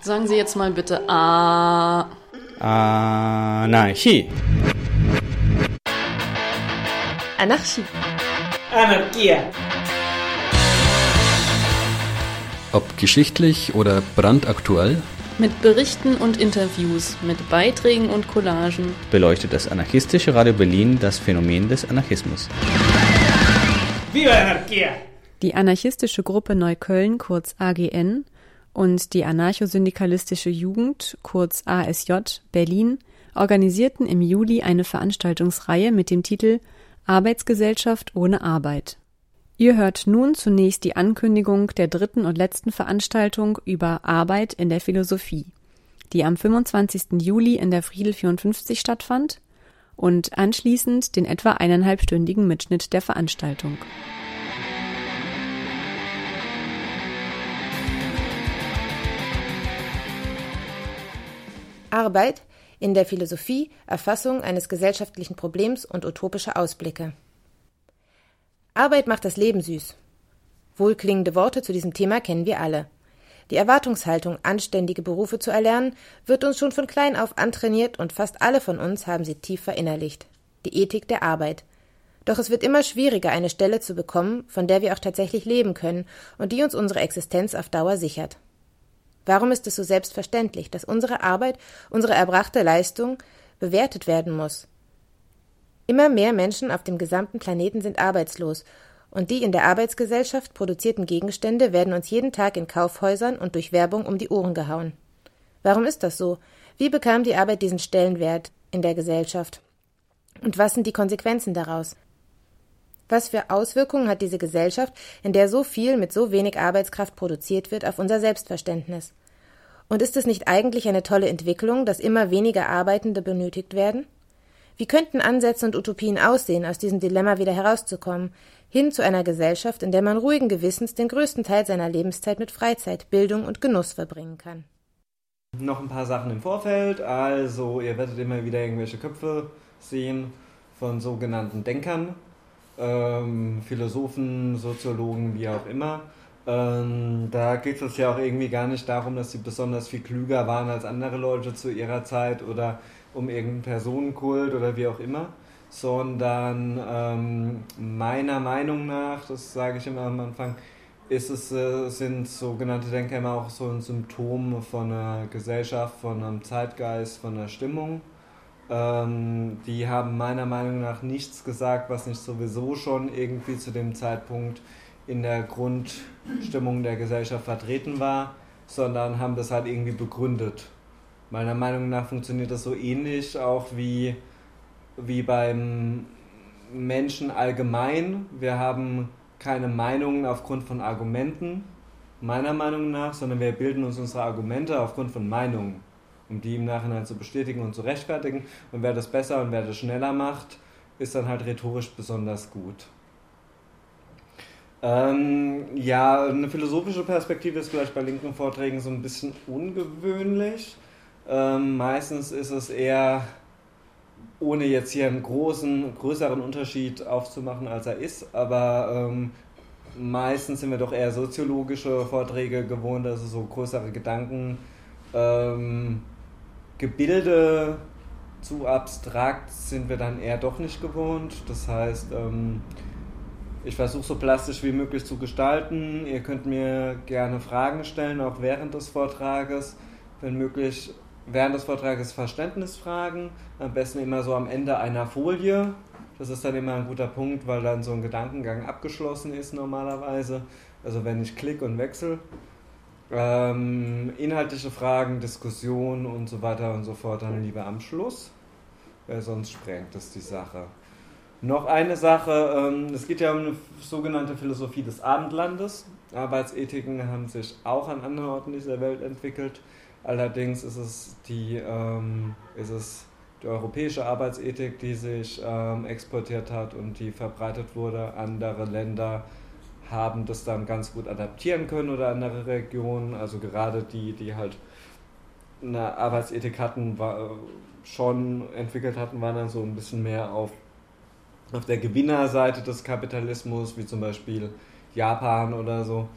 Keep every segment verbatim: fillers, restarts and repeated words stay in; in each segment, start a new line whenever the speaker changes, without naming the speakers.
Sagen Sie jetzt mal bitte A.
Anarchie.
Anarchie.
Anarchie.
Ob geschichtlich oder brandaktuell,
Mit Berichten und Interviews, mit Beiträgen und Collagen
beleuchtet das anarchistische Radio Berlin das Phänomen des Anarchismus.
Viva Anarchie!
Die anarchistische Gruppe Neukölln, kurz A G N, und die anarchosyndikalistische Jugend, kurz A S J, Berlin, organisierten im Juli eine Veranstaltungsreihe mit dem Titel Arbeitsgesellschaft ohne Arbeit. Ihr hört nun zunächst die Ankündigung der dritten und letzten Veranstaltung über Arbeit in der Philosophie, die am fünfundzwanzigsten Juli in der Friedel vierundfünfzig stattfand, und anschließend den etwa eineinhalbstündigen Mitschnitt der Veranstaltung.
Arbeit in der Philosophie, Erfassung eines gesellschaftlichen Problems und utopische Ausblicke. Arbeit macht das Leben süß. Wohlklingende Worte zu diesem Thema kennen wir alle. Die Erwartungshaltung, anständige Berufe zu erlernen, wird uns schon von klein auf antrainiert und fast alle von uns haben sie tief verinnerlicht. Die Ethik der Arbeit. Doch es wird immer schwieriger, eine Stelle zu bekommen, von der wir auch tatsächlich leben können und die uns unsere Existenz auf Dauer sichert. Warum ist es so selbstverständlich, dass unsere Arbeit, unsere erbrachte Leistung bewertet werden muss? Immer mehr Menschen auf dem gesamten Planeten sind arbeitslos, und die in der Arbeitsgesellschaft produzierten Gegenstände werden uns jeden Tag in Kaufhäusern und durch Werbung um die Ohren gehauen. Warum ist das so? Wie bekam die Arbeit diesen Stellenwert in der Gesellschaft? Und was sind die Konsequenzen daraus? Was für Auswirkungen hat diese Gesellschaft, in der so viel mit so wenig Arbeitskraft produziert wird, auf unser Selbstverständnis? Und ist es nicht eigentlich eine tolle Entwicklung, dass immer weniger Arbeitende benötigt werden? Wie könnten Ansätze und Utopien aussehen, aus diesem Dilemma wieder herauszukommen, hin zu einer Gesellschaft, in der man ruhigen Gewissens den größten Teil seiner Lebenszeit mit Freizeit, Bildung und Genuss verbringen kann?
Noch ein paar Sachen im Vorfeld. Also, ihr werdet immer wieder irgendwelche Köpfe sehen von sogenannten Denkern, ähm, Philosophen, Soziologen, wie auch immer. Ähm, da geht es ja auch irgendwie gar nicht darum, dass sie besonders viel klüger waren als andere Leute zu ihrer Zeit oder um irgendeinen Personenkult oder wie auch immer, sondern ähm, meiner Meinung nach, das sage ich immer am Anfang, ist es, äh, sind sogenannte Denker immer auch so ein Symptom von einer Gesellschaft, von einem Zeitgeist, von einer Stimmung. Ähm, die haben meiner Meinung nach nichts gesagt, was nicht sowieso schon irgendwie zu dem Zeitpunkt in der Grundstimmung der Gesellschaft vertreten war, sondern haben das halt irgendwie begründet. Meiner Meinung nach funktioniert das so ähnlich auch wie, wie beim Menschen allgemein. Wir haben keine Meinungen aufgrund von Argumenten, meiner Meinung nach, sondern wir bilden uns unsere Argumente aufgrund von Meinungen, um die im Nachhinein zu bestätigen und zu rechtfertigen. Und wer das besser und wer das schneller macht, ist dann halt rhetorisch besonders gut. Ähm, ja, eine philosophische Perspektive ist vielleicht bei linken Vorträgen so ein bisschen ungewöhnlich. Ähm, meistens ist es eher, ohne jetzt hier einen großen, größeren Unterschied aufzumachen, als er ist, aber ähm, meistens sind wir doch eher soziologische Vorträge gewohnt, also so größere Gedanken, ähm, Gebilde zu abstrakt sind wir dann eher doch nicht gewohnt. Das heißt, ähm, ich versuche so plastisch wie möglich zu gestalten. Ihr könnt mir gerne Fragen stellen, auch während des Vortrages. Wenn möglich, während des Vortrages Verständnisfragen. Am besten immer so am Ende einer Folie. Das ist dann immer ein guter Punkt, weil dann so ein Gedankengang abgeschlossen ist normalerweise. Also wenn ich klicke und wechsle. Ähm, inhaltliche Fragen, Diskussionen und so weiter und so fort dann lieber am Schluss. Weil sonst sprengt es die Sache. Noch eine Sache, ähm, es geht ja um eine sogenannte Philosophie des Abendlandes. Arbeitsethiken haben sich auch an anderen Orten dieser Welt entwickelt. Allerdings ist es die, ähm, ist es die europäische Arbeitsethik, die sich ähm, exportiert hat und die verbreitet wurde. Andere Länder haben das dann ganz gut adaptieren können oder andere Regionen. Also gerade die, die halt eine Arbeitsethik hatten, war, schon entwickelt hatten, waren dann so ein bisschen mehr auf auf der Gewinnerseite des Kapitalismus, wie zum Beispiel Japan oder so.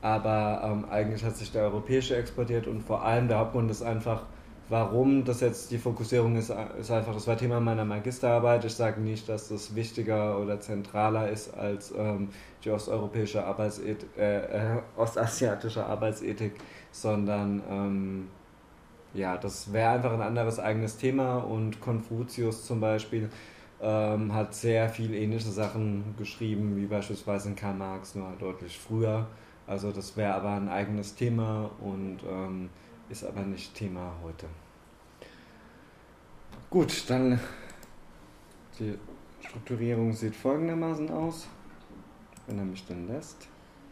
aber ähm, eigentlich hat sich der europäische exportiert und vor allem der Hauptgrund ist einfach, warum das jetzt die Fokussierung ist, ist einfach, das war Thema meiner Magisterarbeit. Ich sage nicht, dass das wichtiger oder zentraler ist als ähm, die osteuropäische Arbeitsethik, äh, äh, ostasiatische Arbeitsethik, sondern ähm, ja, das wäre einfach ein anderes eigenes Thema und Konfuzius zum Beispiel ähm, hat sehr viel ähnliche Sachen geschrieben, wie beispielsweise Karl Marx, nur deutlich früher. Also das wäre aber ein eigenes Thema und ähm, ist aber nicht Thema heute. Gut, dann die Strukturierung sieht folgendermaßen aus, wenn er mich denn lässt.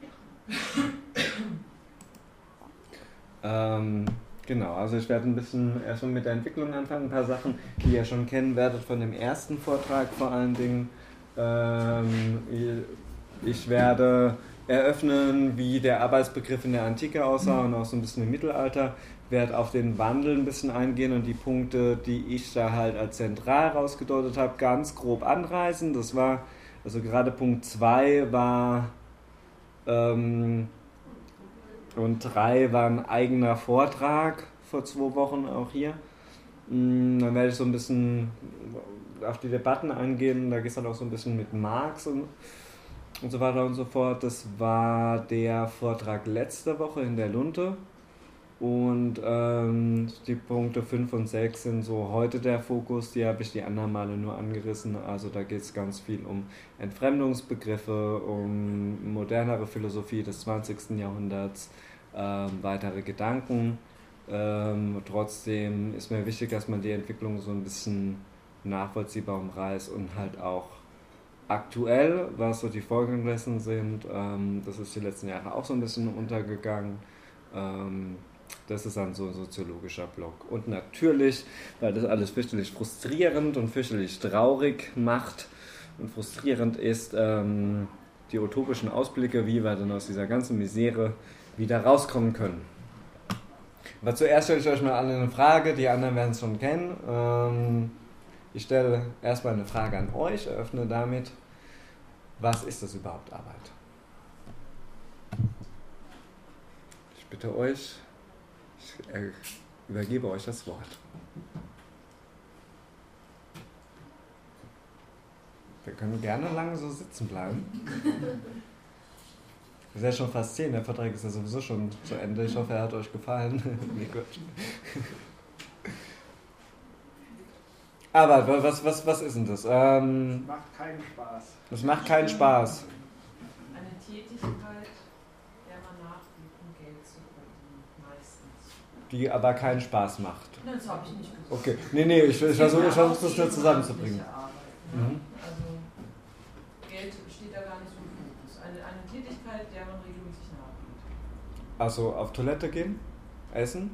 ähm, genau, also ich werde ein bisschen erstmal mit der Entwicklung anfangen, ein paar Sachen, die ihr schon kennen werdet von dem ersten Vortrag vor allen Dingen. Ähm, ich werde eröffnen, wie der Arbeitsbegriff in der Antike aussah und auch so ein bisschen im Mittelalter. Werde auf den Wandel ein bisschen eingehen und die Punkte, die ich da halt als zentral rausgedeutet habe, ganz grob anreißen. Das war, also gerade Punkt zwei war ähm, und drei war ein eigener Vortrag vor zwei Wochen auch hier. Dann werde ich so ein bisschen auf die Debatten eingehen, da geht es dann auch so ein bisschen mit Marx und und so weiter und so fort. Das war der Vortrag letzte Woche in der Lunte und ähm, die Punkte fünf und sechs sind so heute der Fokus, die habe ich die anderen Male nur angerissen, also da geht es ganz viel um Entfremdungsbegriffe, um modernere Philosophie des zwanzigsten Jahrhunderts, ähm, weitere Gedanken. Ähm, trotzdem ist mir wichtig, dass man die Entwicklung so ein bisschen nachvollziehbar umreißt und halt auch aktuell, was so die Folgendessen sind, ähm, das ist die letzten Jahre auch so ein bisschen untergegangen. Ähm, das ist dann so ein soziologischer Block. Und natürlich, weil das alles fürchterlich frustrierend und fürchterlich traurig macht und frustrierend ist, ähm, die utopischen Ausblicke, wie wir dann aus dieser ganzen Misere wieder rauskommen können. Aber zuerst stelle ich euch mal eine Frage, die anderen werden es schon kennen. Ähm, Ich stelle erstmal eine Frage an euch, eröffne damit, was ist das überhaupt Arbeit? Ich bitte euch, ich übergebe euch das Wort. Wir können gerne lange so sitzen bleiben. Es ist ja schon fast zehn, der Vertrag ist ja sowieso schon zu Ende. Ich hoffe, er hat euch gefallen. Nee, gut. Aber was, was, was ist denn das? Ähm,
Macht keinen Spaß.
Das macht keinen Spaß.
Eine Tätigkeit, der man nachgeht, um Geld zu verdienen, meistens.
Die aber keinen Spaß macht.
Nein, das habe ich nicht gesagt.
Okay, nee, nee, ich, ich versuche versuch, das nur zusammenzubringen.
Arbeit, ne?
Mhm.
Also, Geld steht da gar nicht so im Fokus. Eine, eine Tätigkeit, der man regelmäßig nachgeht.
Also auf Toilette gehen? Essen?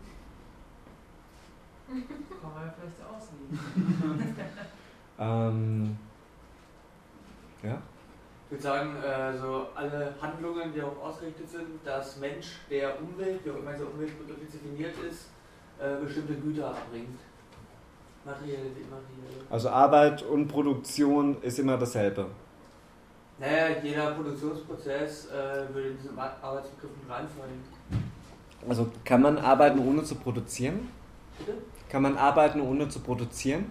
Kann man ja vielleicht auslegen.
ähm, ja?
Ich würde sagen, äh, so alle Handlungen, die darauf ausgerichtet sind, dass Mensch der Umwelt, wie auch immer dieser Umweltbegriff definiert ist, äh, bestimmte Güter erbringt. Materielle, immaterielle.
Also Arbeit und Produktion ist immer dasselbe.
Naja, jeder Produktionsprozess äh, würde in diesen Arbeitsbegriff mit reinfallen.
Also kann man arbeiten ohne zu produzieren?
Bitte?
Kann man arbeiten ohne zu produzieren?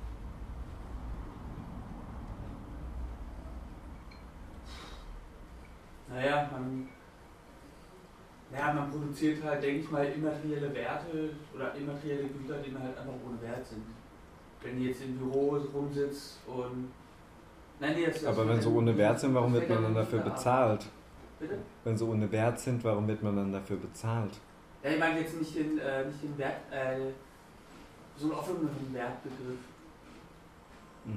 Naja, man, naja, man produziert halt, denke ich mal, immaterielle Werte oder immaterielle Güter, die halt einfach ohne Wert sind. Wenn ihr jetzt im Büro rumsitzt und... Nein, nee, das, das
Aber wenn sie ohne Wert sind, warum wird man dann dafür bezahlt?
Bitte?
Wenn sie ohne Wert sind, warum wird man dann dafür bezahlt?
Ja, ich meine jetzt nicht den, äh, nicht den Wert, äh, so einen offenen Wertbegriff.
Hm.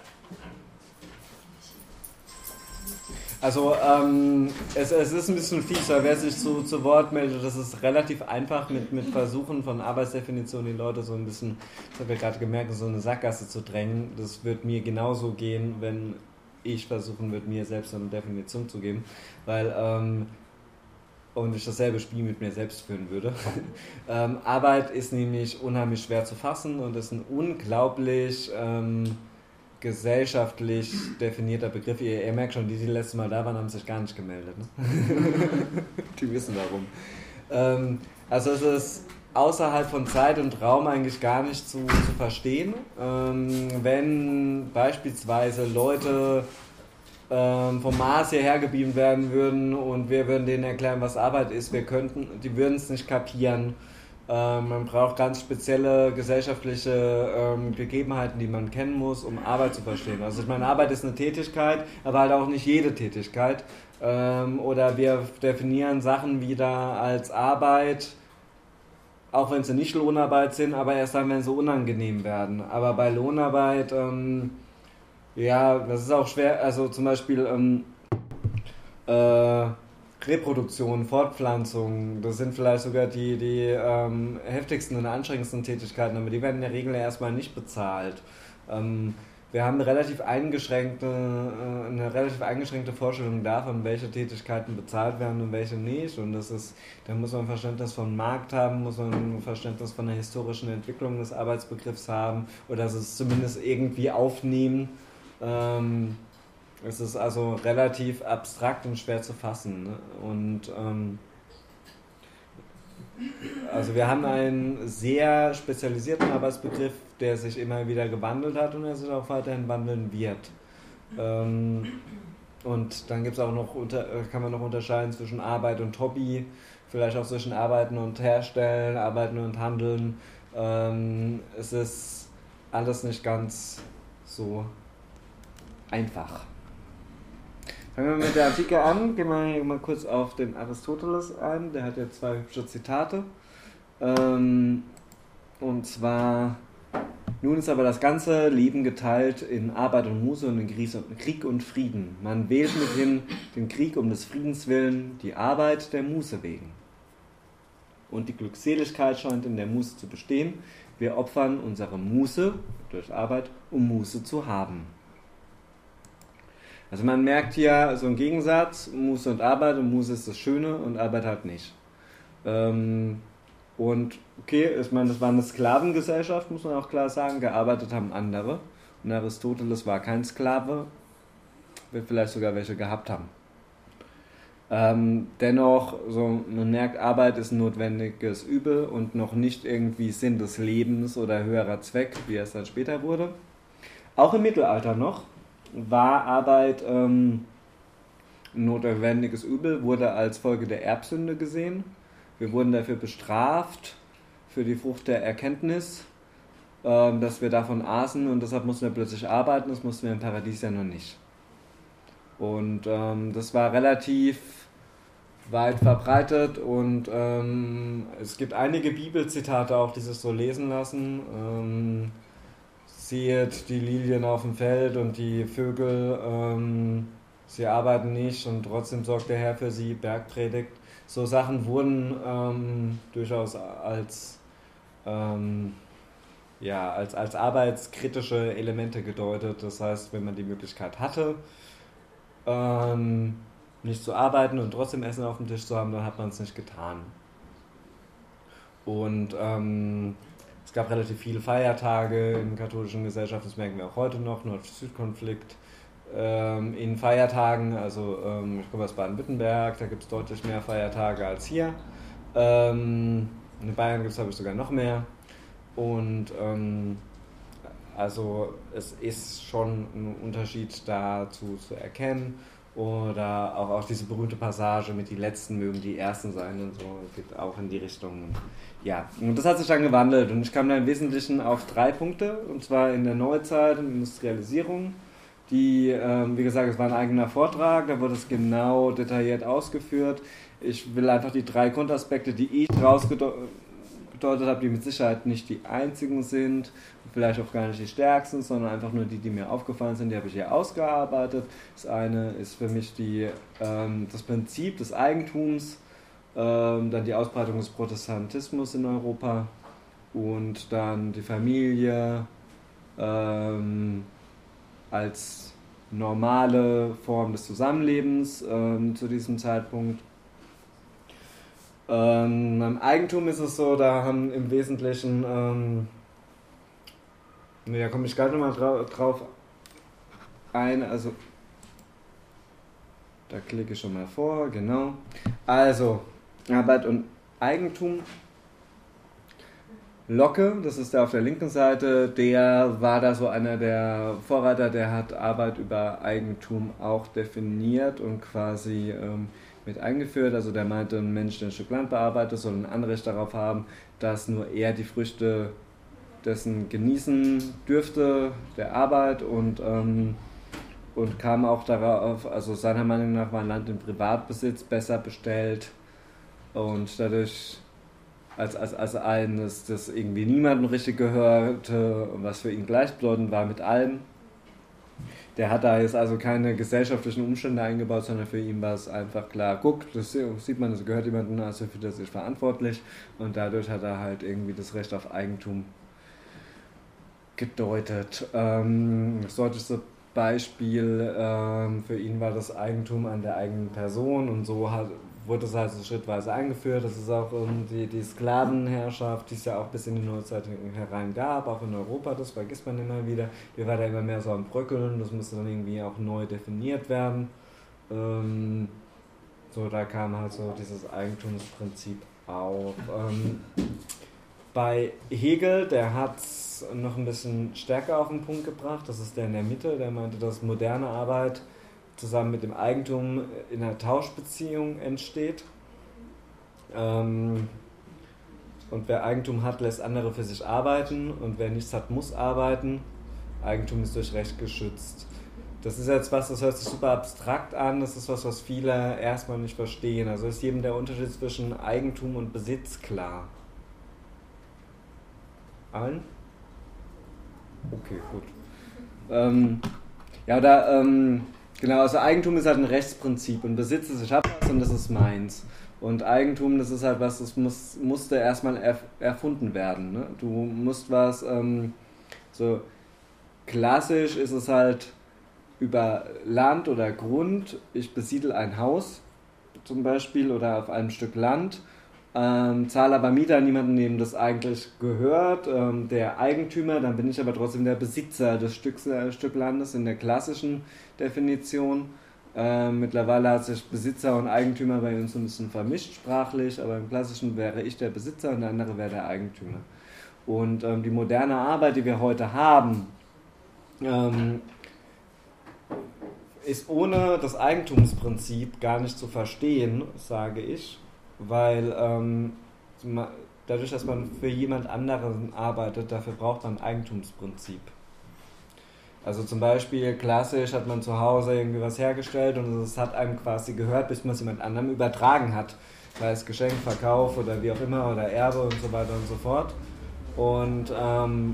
Also ähm, es, es ist ein bisschen fies, weil wer sich zu, zu Wort meldet, das ist relativ einfach mit, mit Versuchen von Arbeitsdefinitionen die Leute so ein bisschen, das habe ich gerade gemerkt, in so eine Sackgasse zu drängen. Das wird mir genauso gehen, wenn ich versuchen würde, mir selbst eine Definition zu geben, weil ähm, und ich dasselbe Spiel mit mir selbst führen würde. ähm, Arbeit ist nämlich unheimlich schwer zu fassen und ist ein unglaublich ähm, gesellschaftlich definierter Begriff. Ihr, ihr merkt schon, die, die letztes Mal da waren, haben sich gar nicht gemeldet. Ne? Die wissen warum. Ähm, also es ist außerhalb von Zeit und Raum eigentlich gar nicht zu, zu verstehen. Ähm, wenn beispielsweise Leute ähm, vom Mars hierher gebeamt werden würden und wir würden denen erklären, was Arbeit ist, wir könnten, die würden es nicht kapieren. Ähm, man braucht ganz spezielle gesellschaftliche ähm, Gegebenheiten, die man kennen muss, um Arbeit zu verstehen. Also ich meine, Arbeit ist eine Tätigkeit, aber halt auch nicht jede Tätigkeit. Ähm, oder wir definieren Sachen wieder als Arbeit, auch wenn sie nicht Lohnarbeit sind, aber erst dann, wenn sie unangenehm werden. Aber bei Lohnarbeit, ähm, ja, das ist auch schwer, also zum Beispiel ähm, äh, Reproduktion, Fortpflanzung, das sind vielleicht sogar die, die ähm, heftigsten und anstrengendsten Tätigkeiten, aber die werden in der Regel erstmal nicht bezahlt. Ähm, wir haben eine relativ eingeschränkte, äh, eine relativ eingeschränkte Vorstellung davon, welche Tätigkeiten bezahlt werden und welche nicht. Und das ist, da muss man Verständnis von Markt haben, muss man ein Verständnis von der historischen Entwicklung des Arbeitsbegriffs haben oder es zumindest irgendwie aufnehmen. Ähm, Es ist also relativ abstrakt und schwer zu fassen. Ne? Und ähm, also wir haben einen sehr spezialisierten Arbeitsbegriff, der sich immer wieder gewandelt hat und der sich auch weiterhin wandeln wird. Ähm, und dann gibt's auch noch unter, kann man noch unterscheiden zwischen Arbeit und Hobby, vielleicht auch zwischen Arbeiten und Herstellen, Arbeiten und Handeln. Ähm, es ist alles nicht ganz so einfach. Fangen wir mit der Antike an, gehen wir hier mal kurz auf den Aristoteles ein, der hat ja zwei hübsche Zitate. Ähm, und zwar, nun ist aber das ganze Leben geteilt in Arbeit und Muße und in Krieg und Frieden. Man wählt mithin den Krieg um des Friedens willen, die Arbeit der Muße wegen. Und die Glückseligkeit scheint in der Muße zu bestehen. Wir opfern unsere Muße durch Arbeit, um Muße zu haben. Also man merkt hier so einen Gegensatz, Muße und Arbeit, und Muße ist das Schöne und Arbeit halt nicht. Ähm, und okay, ich meine, das war eine Sklavengesellschaft, muss man auch klar sagen, gearbeitet haben andere. Und Aristoteles war kein Sklave, wird vielleicht sogar welche gehabt haben. Ähm, dennoch, so, man merkt, Arbeit ist ein notwendiges Übel und noch nicht irgendwie Sinn des Lebens oder höherer Zweck, wie es dann später wurde. Auch im Mittelalter noch war Arbeit ähm, ein notwendiges Übel, wurde als Folge der Erbsünde gesehen. Wir wurden dafür bestraft, für die Frucht der Erkenntnis, ähm, dass wir davon aßen und deshalb mussten wir plötzlich arbeiten, das mussten wir im Paradies ja noch nicht. Und ähm, das war relativ weit verbreitet und ähm, es gibt einige Bibelzitate auch, die sich so lesen lassen. Ähm, Seht die Lilien auf dem Feld und die Vögel, ähm, sie arbeiten nicht und trotzdem sorgt der Herr für sie, Bergpredigt. So Sachen wurden ähm, durchaus als, ähm, ja, als, als arbeitskritische Elemente gedeutet. Das heißt, wenn man die Möglichkeit hatte, ähm, nicht zu arbeiten und trotzdem Essen auf dem Tisch zu haben, dann hat man es nicht getan. Und ähm, es gab relativ viele Feiertage in katholischen Gesellschaften, das merken wir auch heute noch, Nord-Süd-Konflikt. Ähm, in Feiertagen, also ähm, ich komme aus Baden-Württemberg, da gibt es deutlich mehr Feiertage als hier. Ähm, in Bayern gibt es, glaube ich, sogar noch mehr. Und ähm, also es ist schon ein Unterschied dazu zu erkennen. Oder auch, auch diese berühmte Passage mit die Letzten mögen die Ersten sein und so, geht auch in die Richtung. Ja, und das hat sich dann gewandelt und ich kam da im Wesentlichen auf drei Punkte, und zwar in der Neuzeit und Industrialisierung. Die, ähm, wie gesagt, es war ein eigener Vortrag, da wurde es genau detailliert ausgeführt. Ich will einfach die drei Grundaspekte, die ich rausgedeutet habe, die mit Sicherheit nicht die einzigen sind, vielleicht auch gar nicht die stärksten, sondern einfach nur die, die mir aufgefallen sind, die habe ich hier ausgearbeitet. Das eine ist für mich die, ähm, das Prinzip des Eigentums, ähm, dann die Ausbreitung des Protestantismus in Europa und dann die Familie ähm, als normale Form des Zusammenlebens ähm, zu diesem Zeitpunkt. Ähm, beim Eigentum ist es so, da haben im Wesentlichen, ähm, ne, da komme ich gleich nochmal drauf, eine, also da klicke ich schon mal vor, genau. Also, Arbeit und Eigentum. Locke, das ist der auf der linken Seite, der war da so einer der Vorreiter, der hat Arbeit über Eigentum auch definiert und quasi ähm, mit eingeführt. Also der meinte, ein Mensch, der ein Stück Land bearbeitet, soll ein Anrecht darauf haben, dass nur er die Früchte dessen genießen dürfte, der Arbeit, und, ähm, und kam auch darauf, also seiner Meinung nach war ein Land in Privatbesitz besser bestellt und dadurch als, als, als eines, das irgendwie niemandem richtig gehörte und was für ihn gleichbedeutend war mit allem. Der hat da jetzt also keine gesellschaftlichen Umstände eingebaut, sondern für ihn war es einfach klar, guck, das sieht man, das gehört jemandem, also fühlt er sich verantwortlich, und dadurch hat er halt irgendwie das Recht auf Eigentum gedeutet. Ähm, das deutlichste Beispiel ähm, für ihn war das Eigentum an der eigenen Person, und so hat, wurde es halt so schrittweise eingeführt. Das ist auch ähm, die, die Sklavenherrschaft, die es ja auch bis in die Neuzeit herein gab, auch in Europa, das vergisst man immer wieder. Die war da immer mehr so am Bröckeln, das musste dann irgendwie auch neu definiert werden. Ähm, so, da kam halt so dieses Eigentumsprinzip auf. Ähm, bei Hegel, der hat es noch ein bisschen stärker auf den Punkt gebracht, das ist der in der Mitte, der meinte, dass moderne Arbeit zusammen mit dem Eigentum in einer Tauschbeziehung entsteht. Ähm, und wer Eigentum hat, lässt andere für sich arbeiten, und wer nichts hat, muss arbeiten. Eigentum ist durch Recht geschützt. Das ist jetzt was, das hört sich super abstrakt an, das ist was, was viele erstmal nicht verstehen. Also ist jedem der Unterschied zwischen Eigentum und Besitz klar? Allen? Okay, gut. Ähm, ja, da, ähm, genau, also Eigentum ist halt ein Rechtsprinzip, und Besitz ist, ich habe was und das ist meins. Und Eigentum, das ist halt was, das muss, musste erstmal erf- erfunden werden. Ne? Du musst was, ähm, so klassisch ist es halt über Land oder Grund, ich besiedle ein Haus zum Beispiel oder auf einem Stück Land, ähm, zahle aber Miete an jemanden, dem das eigentlich gehört, ähm, der Eigentümer, dann bin ich aber trotzdem der Besitzer des Stücks, äh, Stück Landes in der klassischen Definition. Ähm, mittlerweile hat sich Besitzer und Eigentümer bei uns ein bisschen vermischt sprachlich, aber im Klassischen wäre ich der Besitzer und der andere wäre der Eigentümer. Und ähm, die moderne Arbeit, die wir heute haben, ähm, ist ohne das Eigentumsprinzip gar nicht zu verstehen, sage ich, weil ähm, dadurch, dass man für jemand anderen arbeitet, dafür braucht man ein Eigentumsprinzip. Also zum Beispiel klassisch hat man zu Hause irgendwie was hergestellt und es hat einem quasi gehört, bis man es jemand anderem übertragen hat. Sei es Geschenk, Verkauf oder wie auch immer oder Erbe und so weiter und so fort. Und, ähm,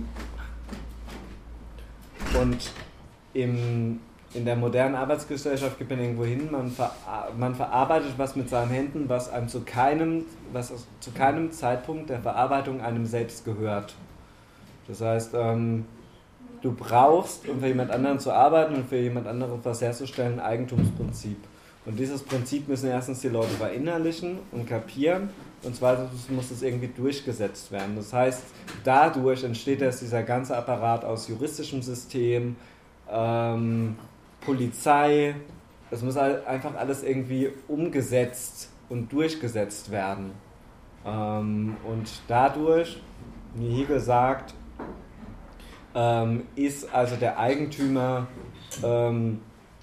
und im, in der modernen Arbeitsgesellschaft geht man irgendwo hin, man, ver, man verarbeitet was mit seinen Händen, was einem zu keinem, was zu keinem Zeitpunkt der Verarbeitung einem selbst gehört. Das heißt, ähm, du brauchst, um für jemand anderen zu arbeiten und für jemand anderen was herzustellen, ein Eigentumsprinzip. Und dieses Prinzip müssen erstens die Leute verinnerlichen und kapieren, und zweitens muss es irgendwie durchgesetzt werden. Das heißt, dadurch entsteht erst dieser ganze Apparat aus juristischem System, ähm, Polizei, es muss einfach alles irgendwie umgesetzt und durchgesetzt werden. Ähm, und dadurch, wie Hegel sagt, ähm, ist also der Eigentümer ähm,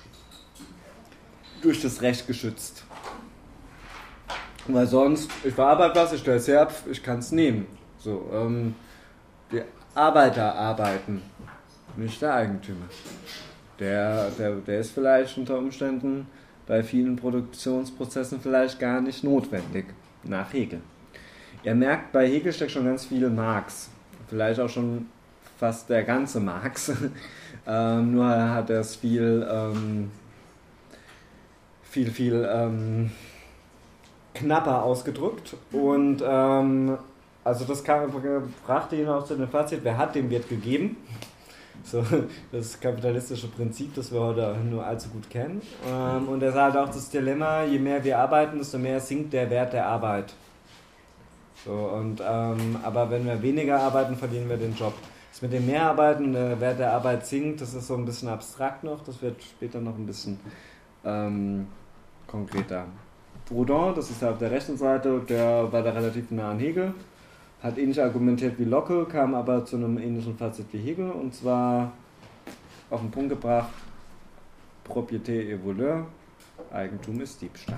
durch das Recht geschützt. Weil sonst, ich verarbeite was, ich stelle es her, ich kann es nehmen. So, ähm, die Arbeiter arbeiten, nicht der Eigentümer. Der, der, der ist vielleicht unter Umständen bei vielen Produktionsprozessen vielleicht gar nicht notwendig, nach Hegel. Ihr merkt, bei Hegel steckt schon ganz viel Marx, vielleicht auch schon fast der ganze Marx, ähm, nur hat er es viel, ähm, viel, viel ähm, knapper ausgedrückt, und ähm, also das kam, brachte ihn auch zu dem Fazit, wer hat, dem wird gegeben. So, das kapitalistische Prinzip, das wir heute nur allzu gut kennen. Ähm, und er sah halt auch das Dilemma, je mehr wir arbeiten, desto mehr sinkt der Wert der Arbeit. So, und, ähm, aber wenn wir weniger arbeiten, verlieren wir den Job. Das mit dem Mehrarbeiten und der Wert der Arbeit sinkt, das ist so ein bisschen abstrakt noch, das wird später noch ein bisschen ähm, konkreter. Proudhon, das ist ja auf der rechten Seite, der war da relativ nah an Hegel, hat ähnlich argumentiert wie Locke, kam aber zu einem ähnlichen Fazit wie Hegel, und zwar auf den Punkt gebracht: Propriété et voleur, Eigentum ist Diebstahl.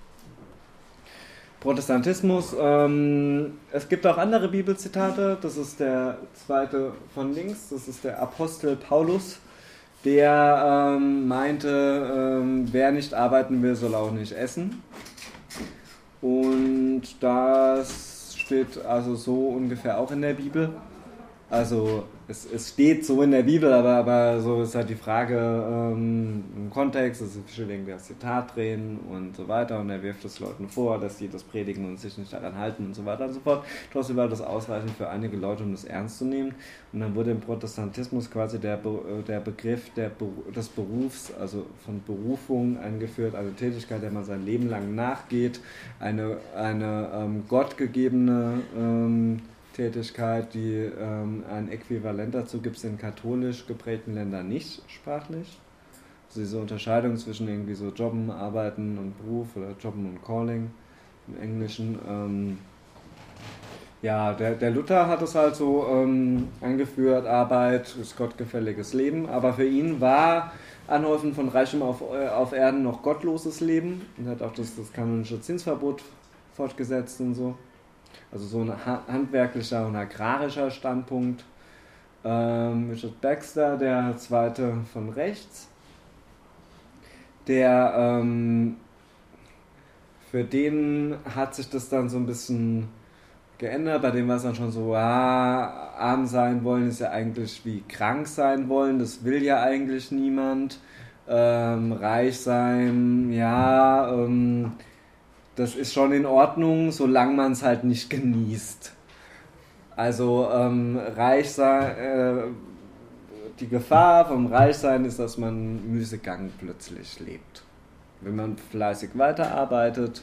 Protestantismus, ähm, es gibt auch andere Bibelzitate, das ist der zweite von links, das ist der Apostel Paulus, der ähm, meinte, ähm, wer nicht arbeiten will, soll auch nicht essen. Und das steht also so ungefähr auch in der Bibel. Also es, es steht so in der Bibel, aber, aber so ist halt die Frage ähm, im Kontext, dass Fischer irgendwie das Zitat drehen und so weiter, und er wirft es Leuten vor, dass sie das predigen und sich nicht daran halten und so weiter und so fort. Trotzdem war das ausreichend für einige Leute, um das ernst zu nehmen. Und dann wurde im Protestantismus quasi der, Be- der Begriff der Be- des Berufs, also von Berufung eingeführt, eine Tätigkeit, der man sein Leben lang nachgeht, eine, eine ähm, gottgegebene ähm, Tätigkeit, die ähm, ein Äquivalent dazu gibt es in katholisch geprägten Ländern nicht sprachlich. Also diese Unterscheidung zwischen irgendwie so Jobben, Arbeiten und Beruf oder Jobben und Calling im Englischen. Ähm, ja, der, der Luther hat es halt so ähm, angeführt, Arbeit ist gottgefälliges Leben, aber für ihn war Anhäufen von Reichtum auf, auf Erden noch gottloses Leben, und hat auch das, das kanonische Zinsverbot fortgesetzt und so. Also so ein handwerklicher und agrarischer Standpunkt. Ähm, Richard Baxter, der zweite von rechts, der ähm, für den hat sich das dann so ein bisschen geändert. Bei dem war es dann schon so, ah, arm sein wollen ist ja eigentlich wie krank sein wollen, das will ja eigentlich niemand. Ähm, reich sein, ja, ähm, das ist schon in Ordnung, solange man es halt nicht genießt. Also ähm, reich sein, äh, die Gefahr vom Reichsein ist, dass man Müßiggang plötzlich lebt. Wenn man fleißig weiterarbeitet,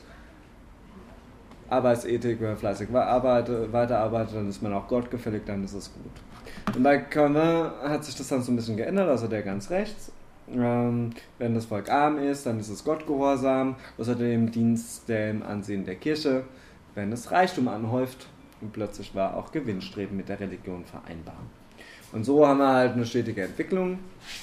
Arbeitsethik, wenn man fleißig weiterarbeitet, dann ist man auch gottgefällig, dann ist es gut. Und bei Calvin hat sich das dann so ein bisschen geändert, also der ganz rechts. Ähm, wenn das Volk arm ist, dann ist es Gottgehorsam, außerdem Dienst dem Ansehen der Kirche, wenn es Reichtum anhäuft, und plötzlich war auch Gewinnstreben mit der Religion vereinbar. Und so haben wir halt eine stetige Entwicklung.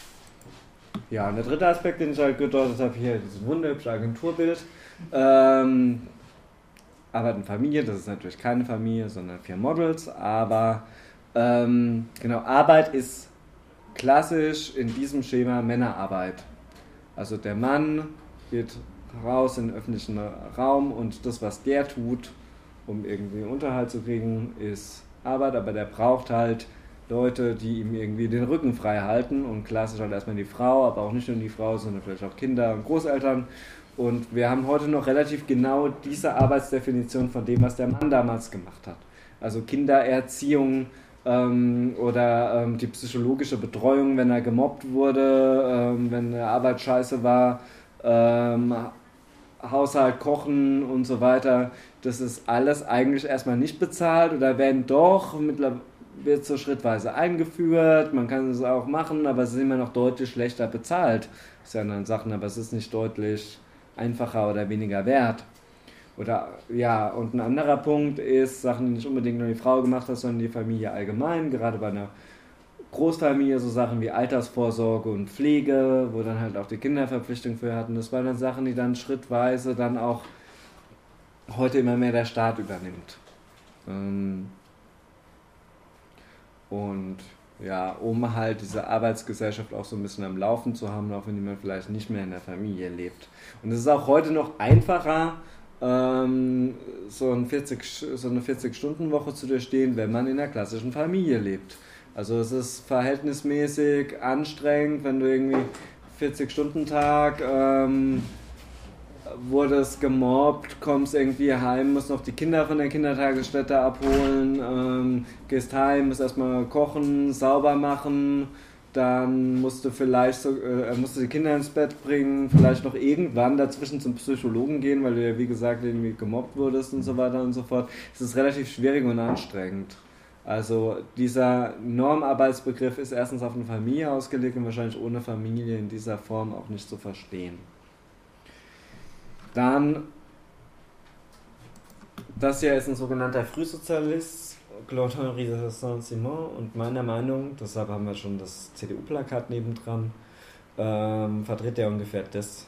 Ja, und der dritte Aspekt, den ich halt gedeutet habe, hier dieses wunderhübsche Agenturbild. Ähm, Arbeit und Familie, das ist natürlich keine Familie, sondern vier Models, aber ähm, genau, Arbeit ist klassisch in diesem Schema Männerarbeit. Also der Mann geht raus in den öffentlichen Raum und das, was der tut, um irgendwie Unterhalt zu kriegen, ist Arbeit, aber der braucht halt Leute, die ihm irgendwie den Rücken frei halten, und klassisch halt erstmal die Frau, aber auch nicht nur die Frau, sondern vielleicht auch Kinder und Großeltern. Und wir haben heute noch relativ genau diese Arbeitsdefinition von dem, was der Mann damals gemacht hat. Also Kindererziehung, Ähm, oder ähm, die psychologische Betreuung, wenn er gemobbt wurde, ähm, wenn der Arbeit scheiße war, ähm, Haushalt, Kochen und so weiter, das ist alles eigentlich erstmal nicht bezahlt, oder wenn doch, mittlerweile wird so schrittweise eingeführt, man kann es auch machen, aber es ist immer noch deutlich schlechter bezahlt. Das ist ja dann Sachen, aber es ist nicht deutlich einfacher oder weniger wert. Oder, ja, und ein anderer Punkt ist, Sachen, die nicht unbedingt nur die Frau gemacht hat, sondern die Familie allgemein, gerade bei einer Großfamilie, so Sachen wie Altersvorsorge und Pflege, wo dann halt auch die Kinder Verpflichtung für hatten. Das waren dann Sachen, die dann schrittweise dann auch heute immer mehr der Staat übernimmt. Und ja, um halt diese Arbeitsgesellschaft auch so ein bisschen am Laufen zu haben, auch wenn man vielleicht nicht mehr in der Familie lebt. Und es ist auch heute noch einfacher, ähm, so, ein vierzig, so eine vierzig-Stunden-Woche zu durchstehen, wenn man in einer klassischen Familie lebt. Also es ist verhältnismäßig anstrengend, wenn du irgendwie vierzig-Stunden-Tag ähm, wurdest gemobbt, kommst irgendwie heim, musst noch die Kinder von der Kindertagesstätte abholen, ähm, gehst heim, musst erstmal kochen, sauber machen, dann musst du vielleicht so, äh, musst du die Kinder ins Bett bringen, vielleicht noch irgendwann dazwischen zum Psychologen gehen, weil du ja wie gesagt irgendwie gemobbt wurdest und so weiter und so fort. Es ist relativ schwierig und anstrengend. Also dieser Normarbeitsbegriff ist erstens auf eine Familie ausgelegt und wahrscheinlich ohne Familie in dieser Form auch nicht zu verstehen. Dann, das hier ist ein sogenannter Frühsozialist, Claude-Henri de Saint-Simon, und meiner Meinung, deshalb haben wir schon das C D U-Plakat nebendran, ähm, vertritt er ungefähr das,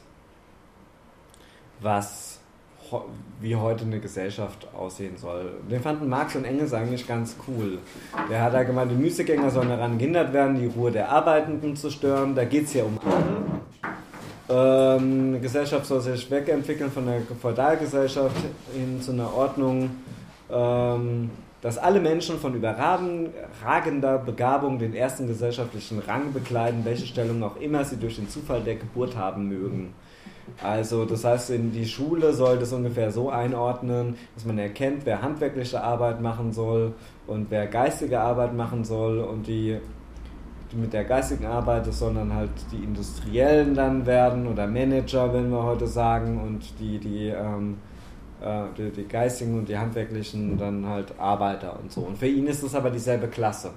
was wie heute eine Gesellschaft aussehen soll. Den fanden Marx und Engels eigentlich ganz cool. Der hat da gemeint, die Müßiggänger sollen daran gehindert werden, die Ruhe der Arbeitenden zu stören. Da geht es ja um alle. Ähm, eine Gesellschaft soll sich wegentwickeln von der Feudalgesellschaft hin zu einer Ordnung, ähm, dass alle Menschen von überragender Begabung den ersten gesellschaftlichen Rang bekleiden, welche Stellung auch immer sie durch den Zufall der Geburt haben mögen. Also das heißt, in die Schule soll das ungefähr so einordnen, dass man erkennt, wer handwerkliche Arbeit machen soll und wer geistige Arbeit machen soll, und die, die mit der geistigen Arbeit, das sollen dann halt die Industriellen dann werden oder Manager, wenn wir heute sagen, und die, die, ähm, äh, die, die geistigen und die handwerklichen dann halt Arbeiter und so. Und für ihn ist es aber dieselbe Klasse.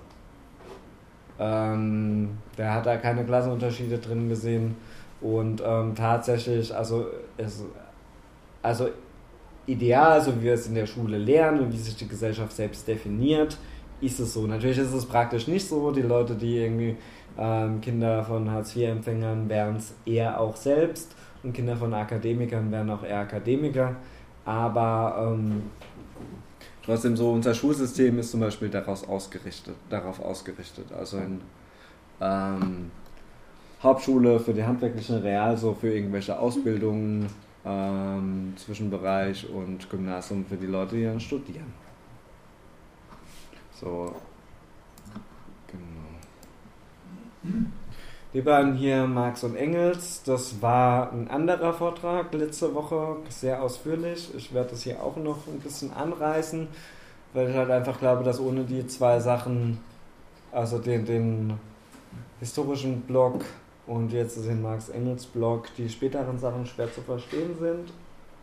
Ähm, der hat da keine Klassenunterschiede drin gesehen. Und ähm, tatsächlich, also, es, also ideal, so wie wir es in der Schule lernen und wie sich die Gesellschaft selbst definiert, ist es so. Natürlich ist es praktisch nicht so. Die Leute, die irgendwie ähm, Kinder von Hartz vier Empfängern wären es eher auch selbst, und Kinder von Akademikern wären auch eher Akademiker. Aber ähm, trotzdem so, unser Schulsystem ist zum Beispiel daraus ausgerichtet, darauf ausgerichtet. Also in ähm, Hauptschule für die handwerklichen Real, so für irgendwelche Ausbildungen, ähm, Zwischenbereich, und Gymnasium für die Leute, die dann studieren. So, genau. Die beiden hier, Marx und Engels, das war ein anderer Vortrag letzte Woche, sehr ausführlich. Ich werde das hier auch noch ein bisschen anreißen, weil ich halt einfach glaube, dass ohne die zwei Sachen, also den, den historischen Block und jetzt den Marx-Engels-Block, die späteren Sachen schwer zu verstehen sind.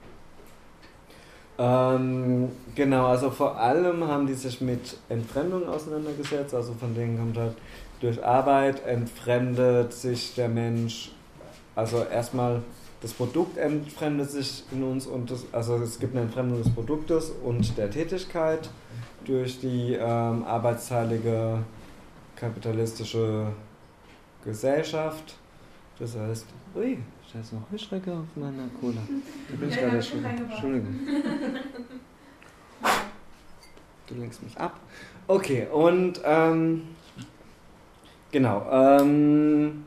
Ähm, genau, also vor allem haben die sich mit Entfremdung auseinandergesetzt, also von denen kommt halt, durch Arbeit entfremdet sich der Mensch, also erstmal das Produkt entfremdet sich in uns, und das, also es gibt eine Entfremdung des Produktes und der Tätigkeit durch die ähm, arbeitsteilige kapitalistische Gesellschaft. Das heißt, ui, da ist noch Heuschrecke auf meiner Cola. Da bin ich gerade schon. Entschuldigung. Du lenkst mich ab. Okay, und ähm, genau. Ähm,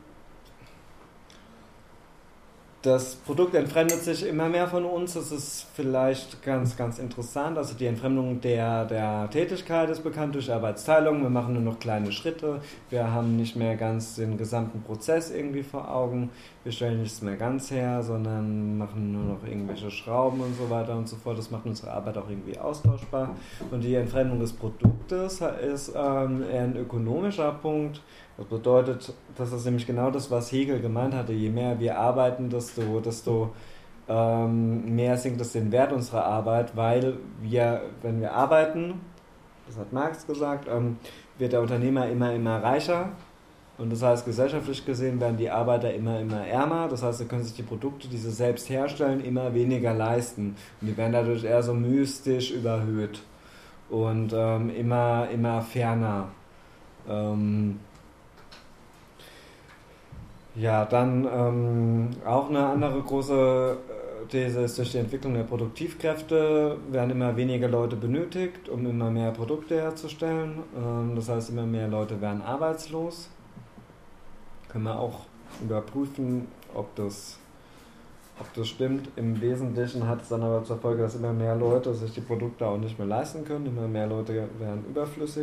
das Produkt entfremdet sich immer mehr von uns. Das ist vielleicht ganz, ganz interessant. Also die Entfremdung der, der Tätigkeit ist bekannt durch Arbeitsteilung. Wir machen nur noch kleine Schritte. Wir haben nicht mehr ganz den gesamten Prozess irgendwie vor Augen. Wir stellen nichts mehr ganz her, sondern machen nur noch irgendwelche Schrauben und so weiter und so fort. Das macht unsere Arbeit auch irgendwie austauschbar. Und die Entfremdung des Produktes ist ähm, eher ein ökonomischer Punkt. Das bedeutet, das ist nämlich genau das, was Hegel gemeint hatte. Je mehr wir arbeiten, desto, desto ähm, mehr sinkt es den Wert unserer Arbeit, weil wir, wenn wir arbeiten, das hat Marx gesagt, ähm, wird der Unternehmer immer, immer reicher. Und das heißt, gesellschaftlich gesehen werden die Arbeiter immer, immer ärmer. Das heißt, sie können sich die Produkte, die sie selbst herstellen, immer weniger leisten. Und die werden dadurch eher so mystisch überhöht und ähm, immer, immer ferner. Ähm, Ja, dann ähm, auch eine andere große These ist, durch die Entwicklung der Produktivkräfte werden immer weniger Leute benötigt, um immer mehr Produkte herzustellen. Ähm, das heißt, immer mehr Leute werden arbeitslos. Können wir auch überprüfen, ob das, ob das stimmt. Im Wesentlichen hat es dann aber zur Folge, dass immer mehr Leute sich die Produkte auch nicht mehr leisten können. Immer mehr Leute werden überflüssig.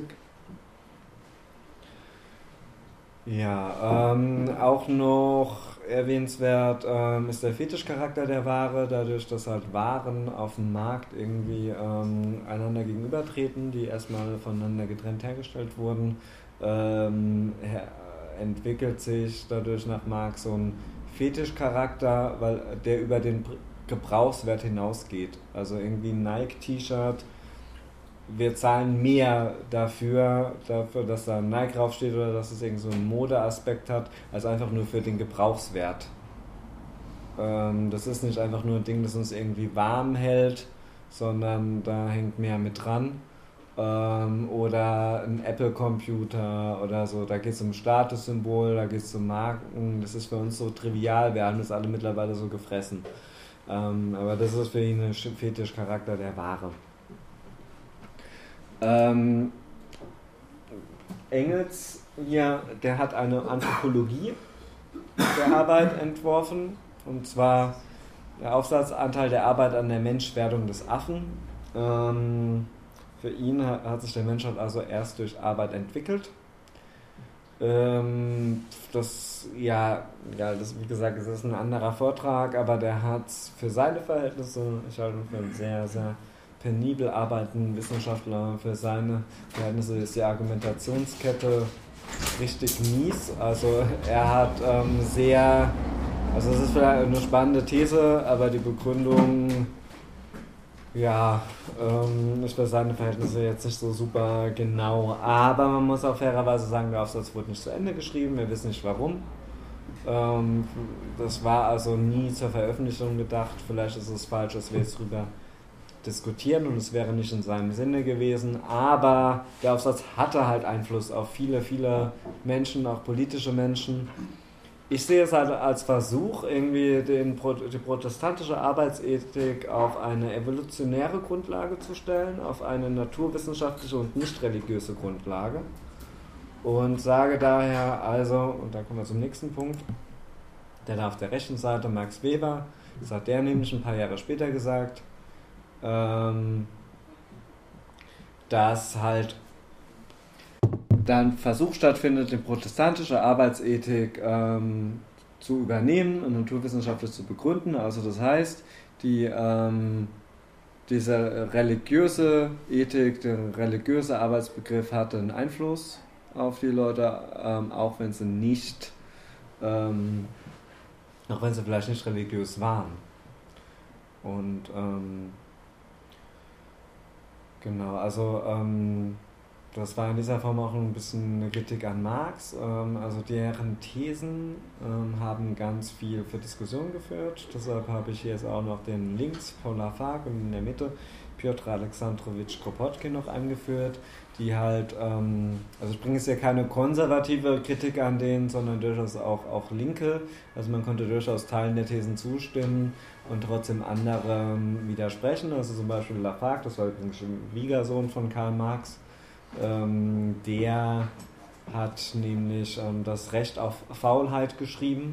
Ja, ähm, auch noch erwähnenswert ähm, ist der Fetischcharakter der Ware, dadurch, dass halt Waren auf dem Markt irgendwie ähm, einander gegenübertreten, die erstmal voneinander getrennt hergestellt wurden, ähm, her- entwickelt sich dadurch nach Marx so ein Fetischcharakter, weil der über den Gebrauchswert hinausgeht. Also irgendwie ein Nike-T-Shirt wir zahlen mehr dafür, dafür, dass da ein Nike draufsteht oder dass es irgend so einen Modeaspekt hat, als einfach nur für den Gebrauchswert. Ähm, das ist nicht einfach nur ein Ding, das uns irgendwie warm hält, sondern da hängt mehr mit dran. Ähm, oder ein Apple-Computer oder so, da geht es um Statussymbol, da geht es um Marken, das ist für uns so trivial, wir haben das alle mittlerweile so gefressen. Ähm, aber das ist für ihn ein Fetischcharakter der Ware. Ähm, Engels, ja, der hat eine Anthropologie der Arbeit entworfen, und zwar der Aufsatzanteil der Arbeit an der Menschwerdung des Affen. Ähm, Für ihn hat, hat sich der Mensch halt also erst durch Arbeit entwickelt. Ähm, das, ja, ja, das, wie gesagt, das ist ein anderer Vortrag, aber der hat für seine Verhältnisse, ich halte ihn für einen sehr, sehr penibel arbeitenden Wissenschaftler, für seine Verhältnisse ist die Argumentationskette richtig mies. Also er hat ähm, sehr, also es ist vielleicht eine spannende These, aber die Begründung, ja, ähm, ist für seine Verhältnisse jetzt nicht so super genau, aber man muss auch fairerweise sagen, der Aufsatz wurde nicht zu Ende geschrieben, wir wissen nicht warum. Ähm, das war also nie zur Veröffentlichung gedacht, vielleicht ist es falsch, dass wir jetzt drüber diskutieren und es wäre nicht in seinem Sinne gewesen, aber der Aufsatz hatte halt Einfluss auf viele, viele Menschen, auch politische Menschen. Ich sehe es halt als Versuch, irgendwie den, die protestantische Arbeitsethik auf eine evolutionäre Grundlage zu stellen, auf eine naturwissenschaftliche und nicht religiöse Grundlage. Und sage daher also, und da kommen wir zum nächsten Punkt, der da auf der rechten Seite, Max Weber, das hat der nämlich ein paar Jahre später gesagt, ähm, dass halt dann Versuch stattfindet, die protestantische Arbeitsethik ähm, zu übernehmen und naturwissenschaftlich zu begründen. Also das heißt, die, ähm, diese religiöse Ethik, der religiöse Arbeitsbegriff hatte einen Einfluss auf die Leute, ähm, auch wenn sie nicht, ähm, auch wenn sie vielleicht nicht religiös waren. Und ähm, genau, also ähm, das war in dieser Form auch ein bisschen eine Kritik an Marx. Ähm, also deren Thesen ähm, haben ganz viel für Diskussion geführt. Deshalb habe ich hier jetzt auch noch den links von Lafargue und in der Mitte Piotr Alexandrowitsch Kropotkin noch angeführt, die halt, ähm, also ich bringe jetzt hier keine konservative Kritik an denen, sondern durchaus auch, auch linke. Also man konnte durchaus Teilen der Thesen zustimmen und trotzdem anderen widersprechen. Also zum Beispiel Lafargue, das war übrigens ein Schwiegersohn von Karl Marx, Ähm, der hat nämlich ähm, das Recht auf Faulheit geschrieben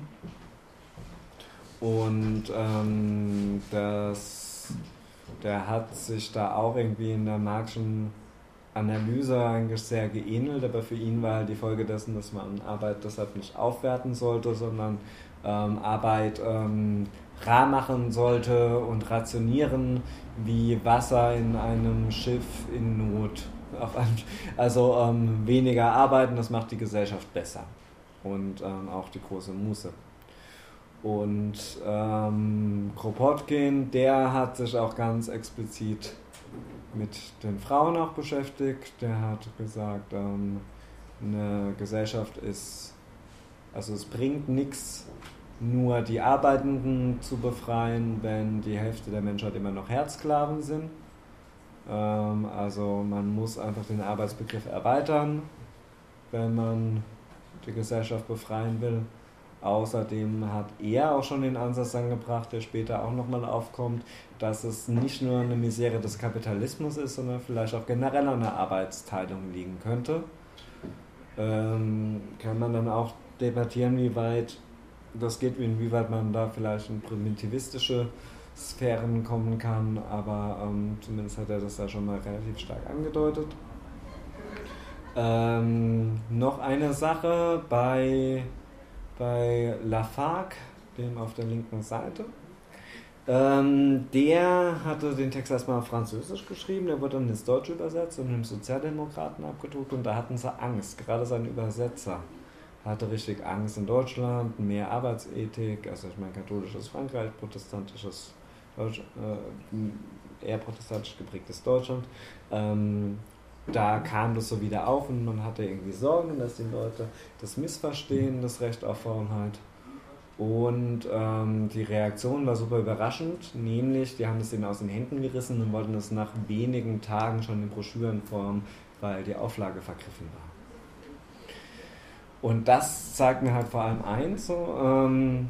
und ähm, das, der hat sich da auch irgendwie in der Marxischen Analyse eigentlich sehr geähnelt, aber für ihn war halt die Folge dessen, dass man Arbeit deshalb nicht aufwerten sollte, sondern ähm, Arbeit ähm, rar machen sollte und rationieren wie Wasser in einem Schiff in Not. Auf einem, also ähm, weniger arbeiten, das macht die Gesellschaft besser und ähm, auch die große Muße. Und ähm, Kropotkin, der hat sich auch ganz explizit mit den Frauen auch beschäftigt. Der hat gesagt, ähm, eine Gesellschaft ist, also es bringt nichts, nur die Arbeitenden zu befreien, wenn die Hälfte der Menschheit immer noch Herzsklaven sind. Also man muss einfach den Arbeitsbegriff erweitern, wenn man die Gesellschaft befreien will. Außerdem hat er auch schon den Ansatz angebracht, der später auch nochmal aufkommt, dass es nicht nur eine Misere des Kapitalismus ist, sondern vielleicht auch generell an der Arbeitsteilung liegen könnte. Ähm, kann man dann auch debattieren, wie weit das geht, inwieweit man da vielleicht in primitivistische Sphären kommen kann, aber ähm, zumindest hat er das ja schon mal relativ stark angedeutet. Ähm, noch eine Sache bei, bei Lafargue, dem auf der linken Seite. Ähm, der hatte den Text erstmal auf Französisch geschrieben, der wurde dann ins Deutsche übersetzt und im Sozialdemokraten abgedruckt und da hatten sie Angst, gerade sein Übersetzer hatte richtig Angst in Deutschland, mehr Arbeitsethik, also ich meine katholisches Frankreich, protestantisches Deutsch, äh, eher protestantisch geprägtes Deutschland. Ähm, da kam das so wieder auf und man hatte irgendwie Sorgen, dass die Leute das missverstehen, das Recht auf Freiheit. Und ähm, die Reaktion war super überraschend, nämlich die haben es ihnen aus den Händen gerissen und wollten es nach wenigen Tagen schon in Broschürenform, weil die Auflage vergriffen war. Und das zeigt mir halt vor allem eins, so, ähm,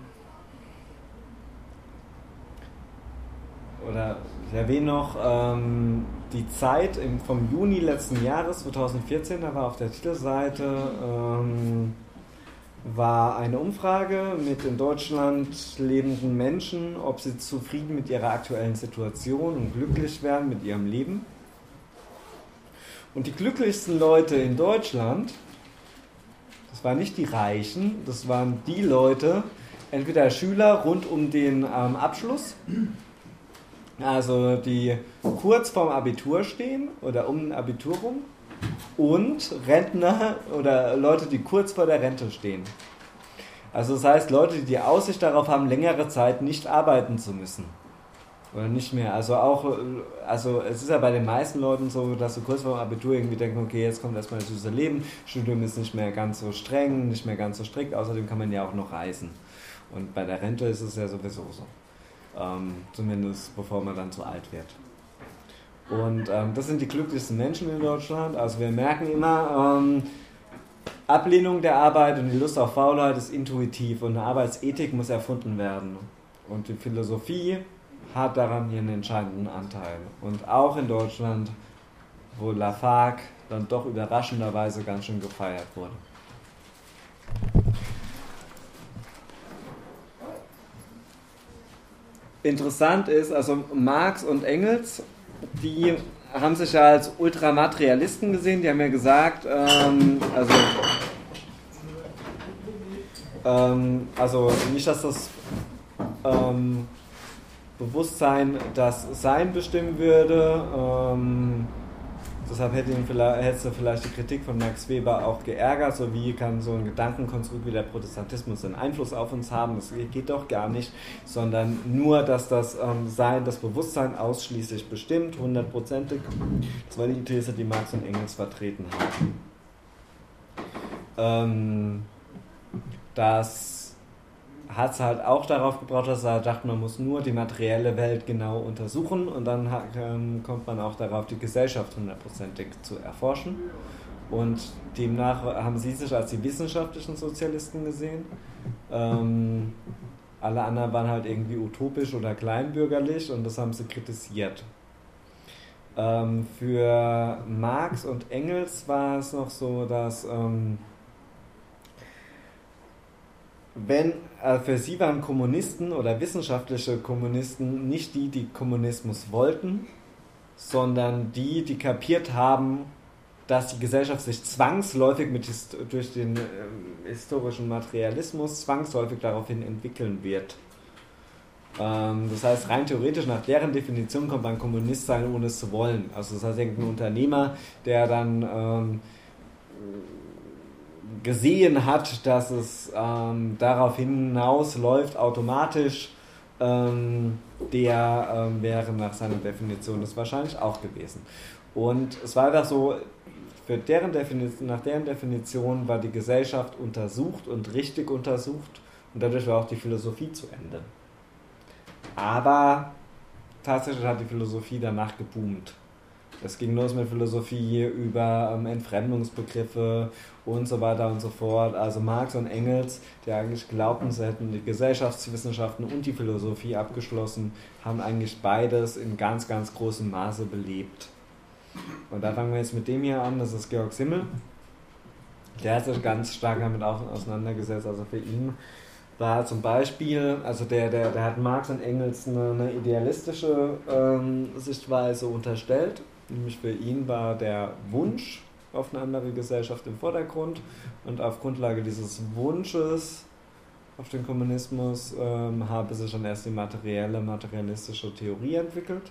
oder ich erwähne noch ähm, die Zeit im, vom Juni letzten Jahres, zweitausendvierzehn, da war auf der Titelseite ähm, war eine Umfrage mit in Deutschland lebenden Menschen, ob sie zufrieden mit ihrer aktuellen Situation und glücklich wären mit ihrem Leben. Und die glücklichsten Leute in Deutschland, das waren nicht die Reichen, das waren die Leute, entweder Schüler rund um den ähm, Abschluss, also die kurz vorm Abitur stehen oder um ein Abitur rum, und Rentner oder Leute, die kurz vor der Rente stehen. Also das heißt, Leute, die die Aussicht darauf haben, längere Zeit nicht arbeiten zu müssen. Oder nicht mehr. Also auch, also es ist ja bei den meisten Leuten so, dass sie kurz vor dem Abitur irgendwie denken, okay, jetzt kommt erstmal das süße Leben, Studium ist nicht mehr ganz so streng, nicht mehr ganz so strikt, außerdem kann man ja auch noch reisen. Und bei der Rente ist es ja sowieso so. Ähm, zumindest bevor man dann zu alt wird. Und ähm, das sind die glücklichsten Menschen in Deutschland. Also wir merken immer, ähm, Ablehnung der Arbeit und die Lust auf Faulheit ist intuitiv und eine Arbeitsethik muss erfunden werden. Und die Philosophie hat daran hier einen entscheidenden Anteil. Und auch in Deutschland, wo Lafargue dann doch überraschenderweise ganz schön gefeiert wurde. Interessant ist, also Marx und Engels, die haben sich ja als Ultramaterialisten gesehen, die haben ja gesagt, ähm, also, ähm, also nicht, dass das ähm, Bewusstsein das Sein bestimmen würde, ähm, deshalb hätte ihn vielleicht, hätte vielleicht die Kritik von Max Weber auch geärgert, so wie kann so ein Gedankenkonstrukt wie der Protestantismus einen Einfluss auf uns haben, das geht doch gar nicht, sondern nur, dass das ähm, Sein, das Bewusstsein ausschließlich bestimmt, hundertprozentig. Das war die These, die Marx und Engels vertreten haben. Ähm, das hat es halt auch darauf gebraucht, dass er dachte, man muss nur die materielle Welt genau untersuchen und dann ähm, kommt man auch darauf, die Gesellschaft hundertprozentig zu erforschen. Und demnach haben sie sich als die wissenschaftlichen Sozialisten gesehen. Ähm, alle anderen waren halt irgendwie utopisch oder kleinbürgerlich und das haben sie kritisiert. Ähm, für Marx und Engels war es noch so, dass ähm, wenn äh, für sie waren Kommunisten oder wissenschaftliche Kommunisten nicht die, die Kommunismus wollten, sondern die, die kapiert haben, dass die Gesellschaft sich zwangsläufig mit hist- durch den äh, historischen Materialismus zwangsläufig daraufhin entwickeln wird. Ähm, das heißt, rein theoretisch nach deren Definition kommt man Kommunist sein, ohne es zu wollen. Also das heißt, irgendein Unternehmer, der dann ähm, gesehen hat, dass es ähm, darauf hinausläuft, automatisch, ähm, der ähm, wäre nach seiner Definition das wahrscheinlich auch gewesen. Und es war einfach so, für deren Definition, nach deren Definition war die Gesellschaft untersucht und richtig untersucht und dadurch war auch die Philosophie zu Ende. Aber tatsächlich hat die Philosophie danach geboomt. Es ging los mit Philosophie über ähm, Entfremdungsbegriffe und so weiter und so fort. Also Marx und Engels, die eigentlich glaubten, sie hätten die Gesellschaftswissenschaften und die Philosophie abgeschlossen, haben eigentlich beides in ganz, ganz großem Maße belebt. Und da fangen wir jetzt mit dem hier an, das ist Georg Simmel. Der hat sich ganz stark damit auseinandergesetzt. Also für ihn war zum Beispiel, also der, der, der hat Marx und Engels eine, eine idealistische ähm, Sichtweise unterstellt. Nämlich für ihn war der Wunsch auf eine andere Gesellschaft im Vordergrund und auf Grundlage dieses Wunsches auf den Kommunismus ähm, habe sich dann erst die materielle, materialistische Theorie entwickelt.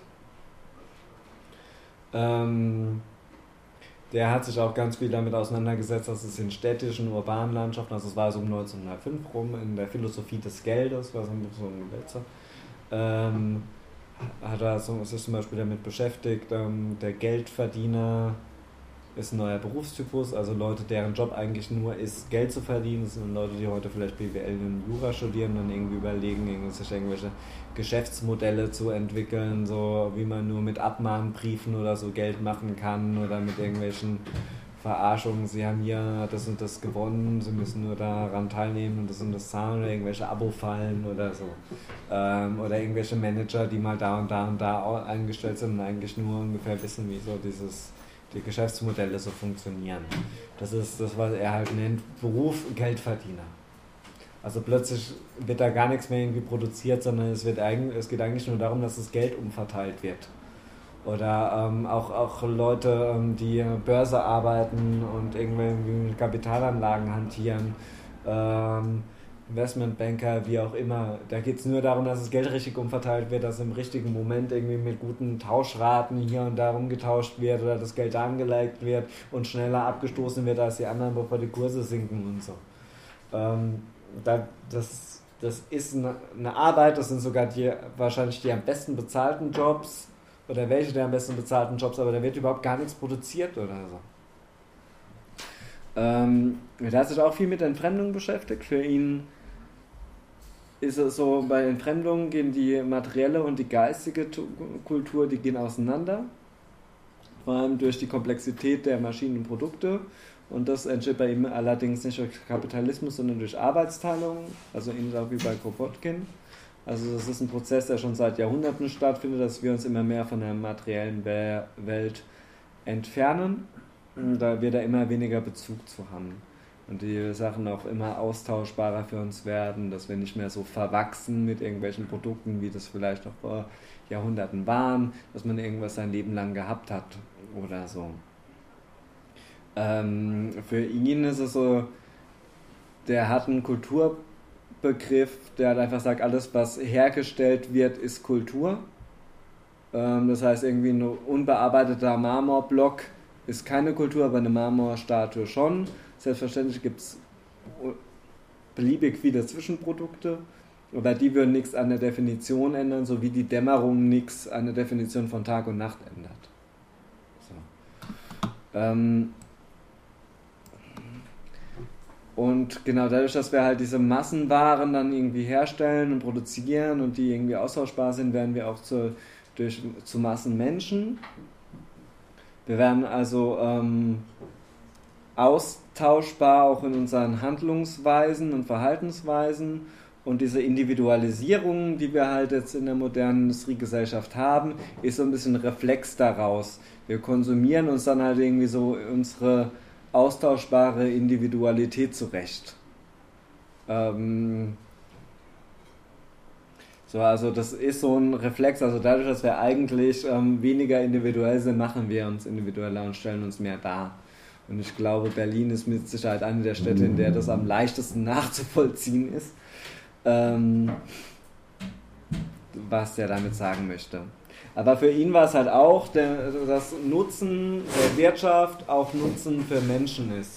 Ähm, der hat sich auch ganz viel damit auseinandergesetzt, dass es in städtischen, urbanen Landschaften, also es war so um neunzehnhundertfünf rum, in der Philosophie des Geldes, war so ein Wälzer, ähm, hat er so, sich zum Beispiel damit beschäftigt, ähm, der Geldverdiener ist ein neuer Berufstypus, also Leute, deren Job eigentlich nur ist, Geld zu verdienen. Das sind Leute, die heute vielleicht B W L und Jura studieren, dann irgendwie überlegen, irgendwie sich irgendwelche Geschäftsmodelle zu entwickeln, so wie man nur mit Abmahnbriefen oder so Geld machen kann oder mit irgendwelchen Verarschungen. Sie haben hier das und das gewonnen, sie müssen nur daran teilnehmen und das und das zahlen oder irgendwelche Abo-Fallen oder so. Ähm, oder irgendwelche Manager, die mal da und da und da eingestellt sind und eigentlich nur ungefähr wissen, wie so dieses die Geschäftsmodelle so funktionieren. Das ist das, was er halt nennt, Beruf Geldverdiener. Also plötzlich wird da gar nichts mehr irgendwie produziert, sondern es, wird eigentlich, es geht eigentlich nur darum, dass das Geld umverteilt wird. Oder ähm, auch, auch Leute, ähm, die Börse arbeiten und irgendwie mit Kapitalanlagen hantieren, ähm, Investmentbanker, wie auch immer. Da geht es nur darum, dass das Geld richtig umverteilt wird, dass im richtigen Moment irgendwie mit guten Tauschraten hier und da umgetauscht wird oder das Geld angelegt wird und schneller abgestoßen wird als die anderen, bevor die Kurse sinken und so. Ähm, da, das, das ist eine, eine Arbeit, das sind sogar die wahrscheinlich die am besten bezahlten Jobs oder welche der am besten bezahlten Jobs, aber da wird überhaupt gar nichts produziert oder so. Ähm, er hat sich auch viel mit Entfremdung beschäftigt. Für ihn ist es so, bei Entfremdung gehen die materielle und die geistige Kultur, die gehen auseinander. Vor allem durch die Komplexität der Maschinen und Produkte. Und das entsteht bei ihm allerdings nicht durch Kapitalismus, sondern durch Arbeitsteilung, also ähnlich auch wie bei Kropotkin. Also das ist ein Prozess, der schon seit Jahrhunderten stattfindet, dass wir uns immer mehr von der materiellen Welt entfernen. Da wir da immer weniger Bezug zu haben und die Sachen auch immer austauschbarer für uns werden, dass wir nicht mehr so verwachsen mit irgendwelchen Produkten, wie das vielleicht noch vor Jahrhunderten waren, dass man irgendwas sein Leben lang gehabt hat oder so. Ähm, für ihn ist es so, der hat einen Kulturbegriff, der halt einfach sagt, alles was hergestellt wird, ist Kultur. Ähm, das heißt irgendwie ein unbearbeiteter Marmorblock ist keine Kultur, aber eine Marmorstatue schon. Selbstverständlich gibt es beliebig viele Zwischenprodukte, aber die würden nichts an der Definition ändern, so wie die Dämmerung nichts an der Definition von Tag und Nacht ändert. So. Ähm und genau dadurch, dass wir halt diese Massenwaren dann irgendwie herstellen und produzieren und die irgendwie austauschbar sind, werden wir auch zu, durch, zu Massenmenschen. Wir werden also ähm, austauschbar auch in unseren Handlungsweisen und Verhaltensweisen und diese Individualisierung, die wir halt jetzt in der modernen Industriegesellschaft haben, ist so ein bisschen Reflex daraus. Wir konsumieren uns dann halt irgendwie so unsere austauschbare Individualität zurecht. Ähm, So, also das ist so ein Reflex, also dadurch, dass wir eigentlich ähm, weniger individuell sind, machen wir uns individueller und stellen uns mehr dar. Und ich glaube, Berlin ist mit Sicherheit eine der Städte, in der das am leichtesten nachzuvollziehen ist, ähm, was der damit sagen möchte. Aber für ihn war es halt auch, der, das Nutzen der Wirtschaft auch Nutzen für Menschen ist.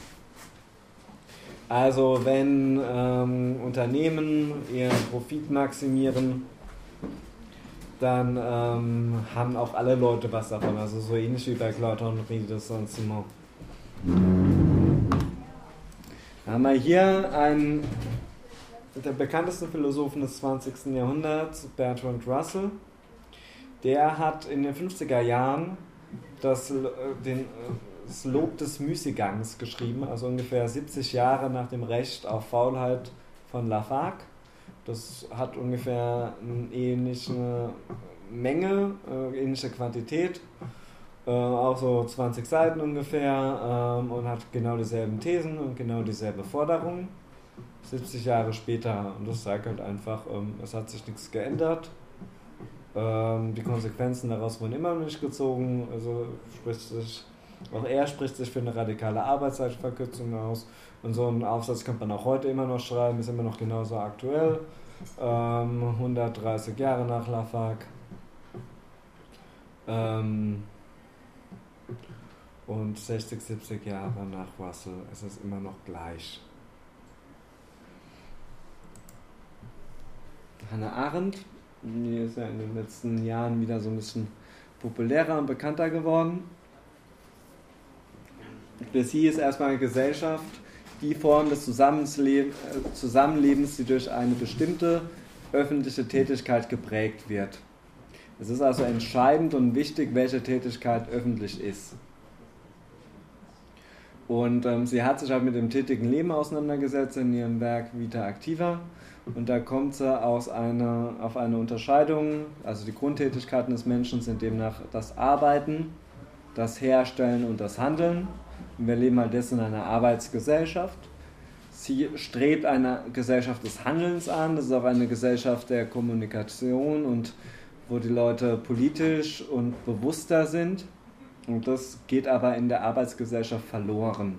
Also wenn ähm, Unternehmen ihren Profit maximieren, dann ähm, haben auch alle Leute was davon. Also so ähnlich wie bei Claude Henri de Saint-Simon. Da haben wir hier einen der bekanntesten Philosophen des zwanzigsten Jahrhunderts, Bertrand Russell. Der hat in den fünfziger Jahren das, den, das Lob des Müßiggangs geschrieben, also ungefähr siebzig Jahre nach dem Recht auf Faulheit von Lafargue. Das hat ungefähr eine ähnliche Menge, äh, ähnliche Quantität, äh, auch so zwanzig Seiten ungefähr, ähm, und hat genau dieselben Thesen und genau dieselbe Forderung. siebzig Jahre später, und das sagt halt einfach, ähm, es hat sich nichts geändert. Ähm, die Konsequenzen daraus wurden immer noch nicht gezogen, also spricht sich, auch er spricht sich für eine radikale Arbeitszeitverkürzung aus. Und so einen Aufsatz könnte man auch heute immer noch schreiben, ist immer noch genauso aktuell. Ähm, hundertdreißig Jahre nach Lafargue. Ähm, und sechzig, siebzig Jahre nach Russell ist es immer noch gleich. Hannah Arendt die ist ja in den letzten Jahren wieder so ein bisschen populärer und bekannter geworden. Für sie ist erstmal eine Gesellschaft die Form des Zusammenlebens, die durch eine bestimmte öffentliche Tätigkeit geprägt wird. Es ist also entscheidend und wichtig, welche Tätigkeit öffentlich ist. Und ähm, sie hat sich halt mit dem tätigen Leben auseinandergesetzt in ihrem Werk Vita Activa. Und da kommt sie aus einer, auf eine Unterscheidung, also die Grundtätigkeiten des Menschen sind demnach das Arbeiten, das Herstellen und das Handeln. Und wir leben halt jetzt in einer Arbeitsgesellschaft. Sie strebt eine Gesellschaft des Handelns an, das ist auch eine Gesellschaft der Kommunikation und wo die Leute politisch und bewusster sind. Und das geht aber in der Arbeitsgesellschaft verloren.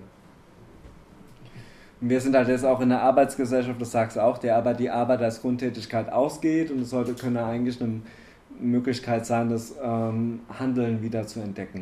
Und wir sind halt jetzt auch in der Arbeitsgesellschaft, das sagst du auch, der aber die Arbeit als Grundtätigkeit ausgeht und es sollte können eigentlich eine Möglichkeit sein, das ähm, Handeln wieder zu entdecken.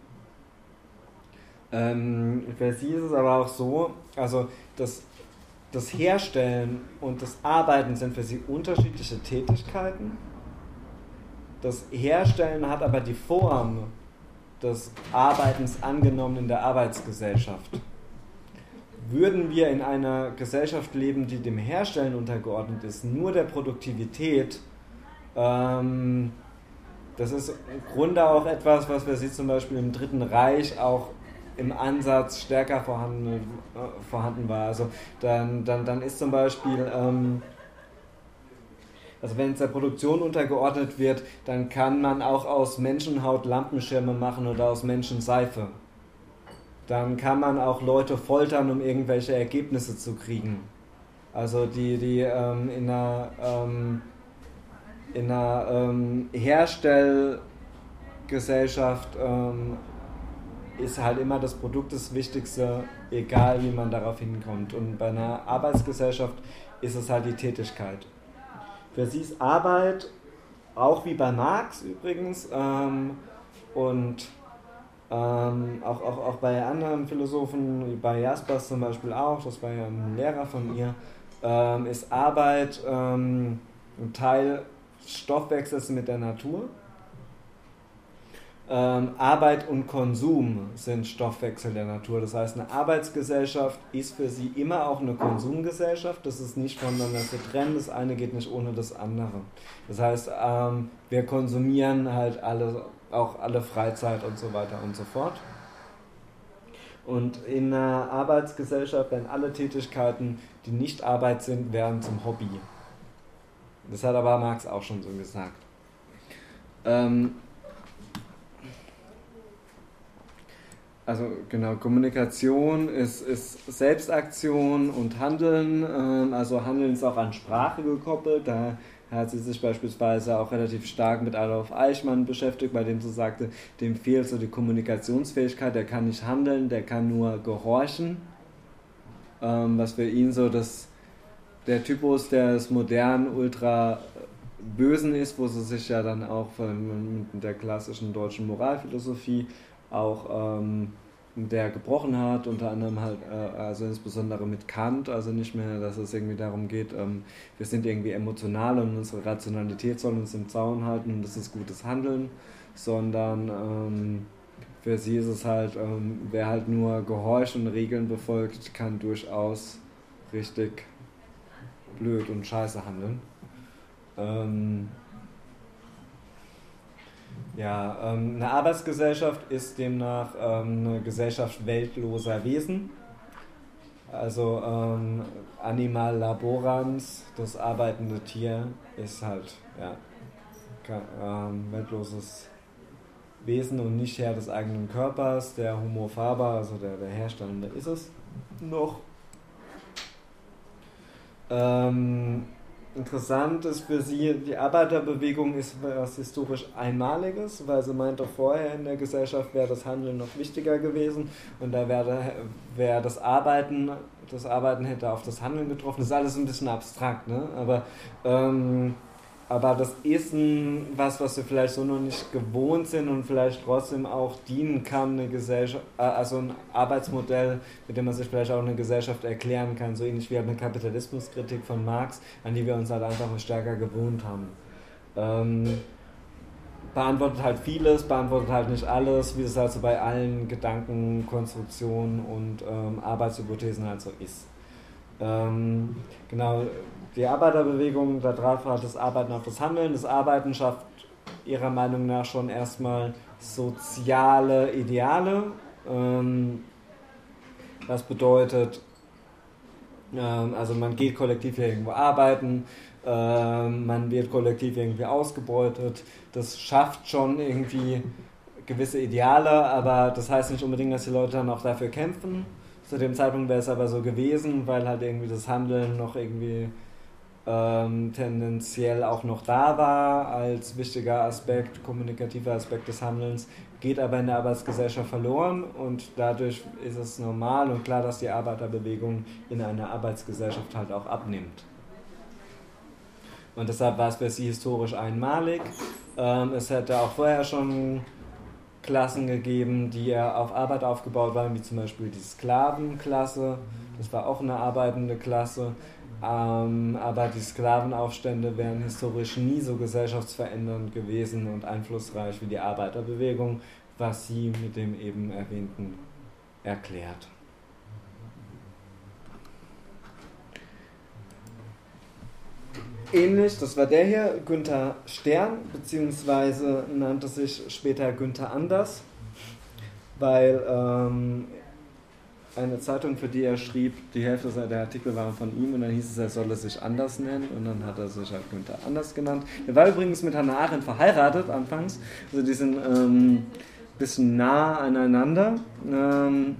Ähm, für sie ist es aber auch so, also das, das Herstellen und das Arbeiten sind für sie unterschiedliche Tätigkeiten. Das Herstellen hat aber die Form des Arbeitens angenommen in der Arbeitsgesellschaft. Würden wir in einer Gesellschaft leben, die dem Herstellen untergeordnet ist, nur der Produktivität, ähm, das ist im Grunde auch etwas, was wir sehen zum Beispiel im Dritten Reich auch im Ansatz stärker vorhanden, äh, vorhanden war. Also dann, dann, dann ist zum Beispiel, ähm, also wenn es der Produktion untergeordnet wird, dann kann man auch aus Menschenhaut Lampenschirme machen oder aus Menschenseife. Dann kann man auch Leute foltern, um irgendwelche Ergebnisse zu kriegen. Also die, die ähm, in einer, ähm, in einer ähm, Herstellgesellschaft ähm, ist halt immer das Produkt das Wichtigste, egal wie man darauf hinkommt. Und bei einer Arbeitsgesellschaft ist es halt die Tätigkeit. Für sie ist Arbeit, auch wie bei Marx übrigens, ähm, und ähm, auch, auch, auch bei anderen Philosophen, bei Jaspers zum Beispiel auch, das war ja ein Lehrer von ihr, ähm, ist Arbeit ähm, ein Teil Stoffwechsels mit der Natur. Ähm, Arbeit und Konsum sind Stoffwechsel der Natur. Das heißt, eine Arbeitsgesellschaft ist für sie immer auch eine Konsumgesellschaft. Das ist nicht voneinander zu trennen. Das eine geht nicht ohne das andere. Das heißt, ähm, wir konsumieren halt alle, auch alle Freizeit und so weiter und so fort. Und in einer Arbeitsgesellschaft werden alle Tätigkeiten, die nicht Arbeit sind, werden zum Hobby. Das hat aber Marx auch schon so gesagt. Ähm, Also genau, Kommunikation ist, ist Selbstaktion und Handeln, ähm, also Handeln ist auch an Sprache gekoppelt, da hat sie sich beispielsweise auch relativ stark mit Adolf Eichmann beschäftigt, bei dem sie sagte, dem fehlt so die Kommunikationsfähigkeit, der kann nicht handeln, der kann nur gehorchen, ähm, was für ihn so das, der Typus des modernen Ultra Bösen ist, wo sie sich ja dann auch von mit der klassischen deutschen Moralphilosophie auch ähm, der gebrochen hat, unter anderem halt, äh, also insbesondere mit Kant, also nicht mehr, dass es irgendwie darum geht, ähm, wir sind irgendwie emotional und unsere Rationalität soll uns im Zaun halten und das ist gutes Handeln, sondern ähm, für sie ist es halt, ähm, wer halt nur gehorcht und Regeln befolgt, kann durchaus richtig blöd und scheiße handeln. Ähm, Ja, ähm, eine Arbeitsgesellschaft ist demnach ähm, eine Gesellschaft weltloser Wesen. Also ähm, Animal laborans, das arbeitende Tier, ist halt ja, kein, ähm, weltloses Wesen und nicht Herr des eigenen Körpers. Der Homo faber, also der, der Herstellende, ist es noch. Ähm, Interessant ist für sie, die Arbeiterbewegung ist was historisch Einmaliges, weil sie meinte, vorher in der Gesellschaft wäre das Handeln noch wichtiger gewesen und da wäre, wäre das Arbeiten, das Arbeiten hätte auf das Handeln getroffen. Das ist alles ein bisschen abstrakt, ne? Aber, ähm, aber das ist ein, was, was wir vielleicht so noch nicht gewohnt sind und vielleicht trotzdem auch dienen kann, eine Gesellschaft, also ein Arbeitsmodell, mit dem man sich vielleicht auch eine Gesellschaft erklären kann, so ähnlich wie eine Kapitalismuskritik von Marx, an die wir uns halt einfach stärker gewohnt haben. Ähm, beantwortet halt vieles, beantwortet halt nicht alles, wie es halt so bei allen Gedanken, Konstruktionen und ähm, Arbeitshypothesen halt so ist. Ähm, genau, die Arbeiterbewegung, da drauf hat das Arbeiten auf das Handeln. Das Arbeiten schafft ihrer Meinung nach schon erstmal soziale Ideale. Ähm, das bedeutet, ähm, also man geht kollektiv hier irgendwo arbeiten, ähm, man wird kollektiv irgendwie ausgebeutet. Das schafft schon irgendwie gewisse Ideale, aber das heißt nicht unbedingt, dass die Leute dann auch dafür kämpfen. Zu dem Zeitpunkt wäre es aber so gewesen, weil halt irgendwie das Handeln noch irgendwie ähm, tendenziell auch noch da war als wichtiger Aspekt, kommunikativer Aspekt des Handelns, geht aber in der Arbeitsgesellschaft verloren und dadurch ist es normal und klar, dass die Arbeiterbewegung in einer Arbeitsgesellschaft halt auch abnimmt. Und deshalb war es für sie historisch einmalig. Ähm, es hätte auch vorher schon Klassen gegeben, die ja auf Arbeit aufgebaut waren, wie zum Beispiel die Sklavenklasse. Das war auch eine arbeitende Klasse. Ähm, aber die Sklavenaufstände wären historisch nie so gesellschaftsverändernd gewesen und einflussreich wie die Arbeiterbewegung, was sie mit dem eben Erwähnten erklärt. Ähnlich, das war der hier, Günther Stern, beziehungsweise nannte sich später Günther Anders, weil ähm, eine Zeitung, für die er schrieb, die Hälfte der Artikel waren von ihm und dann hieß es, er solle sich anders nennen und dann hat er sich halt Günther Anders genannt. Er war übrigens mit Hannah Arendt verheiratet anfangs, also die sind ein ähm, bisschen nah aneinander. Ähm,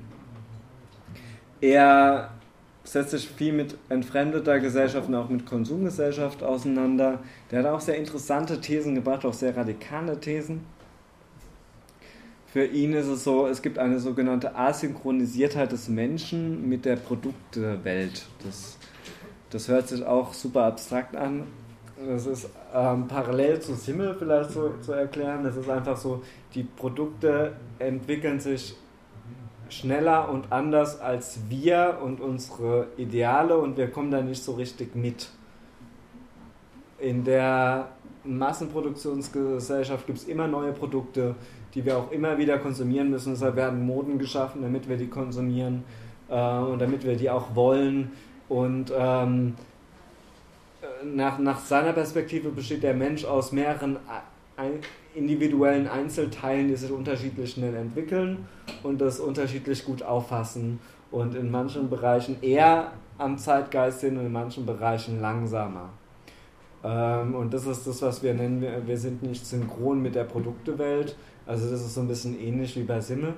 er setzt sich viel mit entfremdeter Gesellschaft und auch mit Konsumgesellschaft auseinander. Der hat auch sehr interessante Thesen gebracht, auch sehr radikale Thesen. Für ihn ist es so, es gibt eine sogenannte Asynchronisiertheit des Menschen mit der Produktewelt. Das, das hört sich auch super abstrakt an. Das ist ähm, parallel zu Simmel vielleicht so zu erklären. Das ist einfach so, die Produkte entwickeln sich schneller und anders als wir und unsere Ideale und wir kommen da nicht so richtig mit. In der Massenproduktionsgesellschaft gibt es immer neue Produkte, die wir auch immer wieder konsumieren müssen. Deshalb werden Moden geschaffen, damit wir die konsumieren äh, und damit wir die auch wollen. Und ähm, nach, nach seiner Perspektive besteht der Mensch aus mehreren ein, individuellen Einzelteilen, die sich unterschiedlich schnell entwickeln und das unterschiedlich gut auffassen und in manchen Bereichen eher am Zeitgeist sind und in manchen Bereichen langsamer. Ähm, und das ist das, was wir nennen, wir, wir sind nicht synchron mit der Produktewelt, also das ist so ein bisschen ähnlich wie bei Simmel.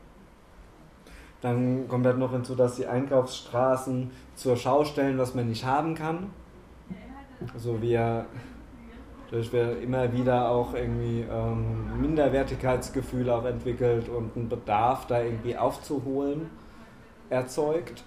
Dann kommt halt noch hinzu, dass die Einkaufsstraßen zur Schau stellen, was man nicht haben kann. Also wir Dadurch wird immer wieder auch irgendwie ähm, Minderwertigkeitsgefühle auch entwickelt und ein Bedarf, da irgendwie aufzuholen, erzeugt.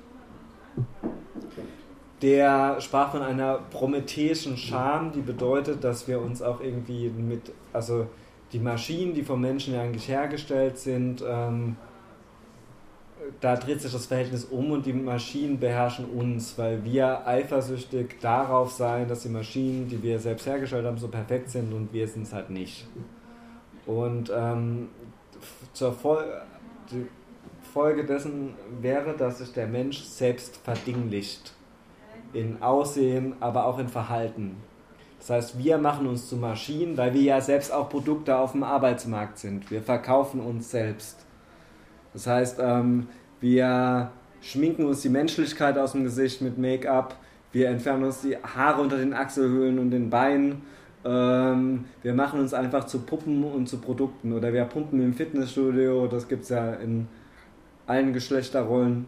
Der sprach von einer prometheischen Scham, die bedeutet, dass wir uns auch irgendwie mit, also die Maschinen, die vom Menschen ja eigentlich hergestellt sind, ähm, da dreht sich das Verhältnis um und die Maschinen beherrschen uns, weil wir eifersüchtig darauf sein, dass die Maschinen, die wir selbst hergestellt haben, so perfekt sind und wir sind es halt nicht. Und ähm, zur Fol- die Folge dessen wäre, dass sich der Mensch selbst verdinglicht. In Aussehen, aber auch in Verhalten. Das heißt, wir machen uns zu Maschinen, weil wir ja selbst auch Produkte auf dem Arbeitsmarkt sind. Wir verkaufen uns selbst. Das heißt, ähm, wir schminken uns die Menschlichkeit aus dem Gesicht mit Make-up, wir entfernen uns die Haare unter den Achselhöhlen und den Beinen, ähm, wir machen uns einfach zu Puppen und zu Produkten oder wir pumpen im Fitnessstudio, das gibt es ja in allen Geschlechterrollen.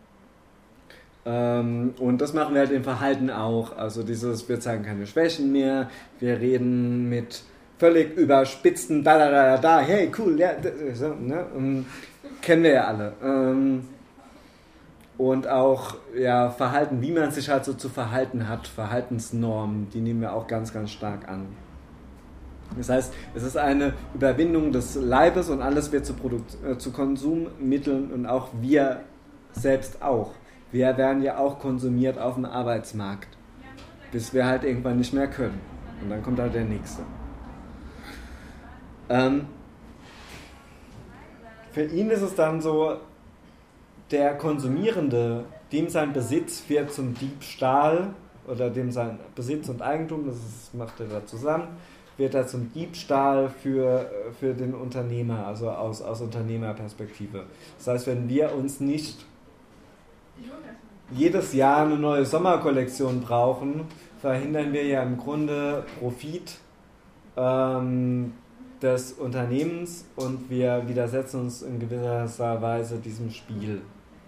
Ähm, und das machen wir halt im Verhalten auch, also dieses, wir zeigen keine Schwächen mehr, wir reden mit völlig überspitzten da da da da, hey cool, ja, so, ne? um, kennen wir ja alle. Ähm, und auch ja, Verhalten, wie man sich halt so zu verhalten hat, Verhaltensnormen, die nehmen wir auch ganz, ganz stark an. Das heißt, es ist eine Überwindung des Leibes und alles wird zu, Produkt, äh, zu Konsummitteln und auch wir selbst auch. Wir werden ja auch konsumiert auf dem Arbeitsmarkt, bis wir halt irgendwann nicht mehr können. Und dann kommt halt der nächste. Ähm, für ihn ist es dann so, der Konsumierende, dem sein Besitz wird zum Diebstahl, oder dem sein Besitz und Eigentum, das ist, macht er da zusammen, wird er zum Diebstahl für, für den Unternehmer, also aus, aus Unternehmerperspektive. Das heißt, wenn wir uns nicht jedes Jahr eine neue Sommerkollektion brauchen, verhindern wir ja im Grunde Profit ähm, des Unternehmens und wir widersetzen uns in gewisser Weise diesem Spiel.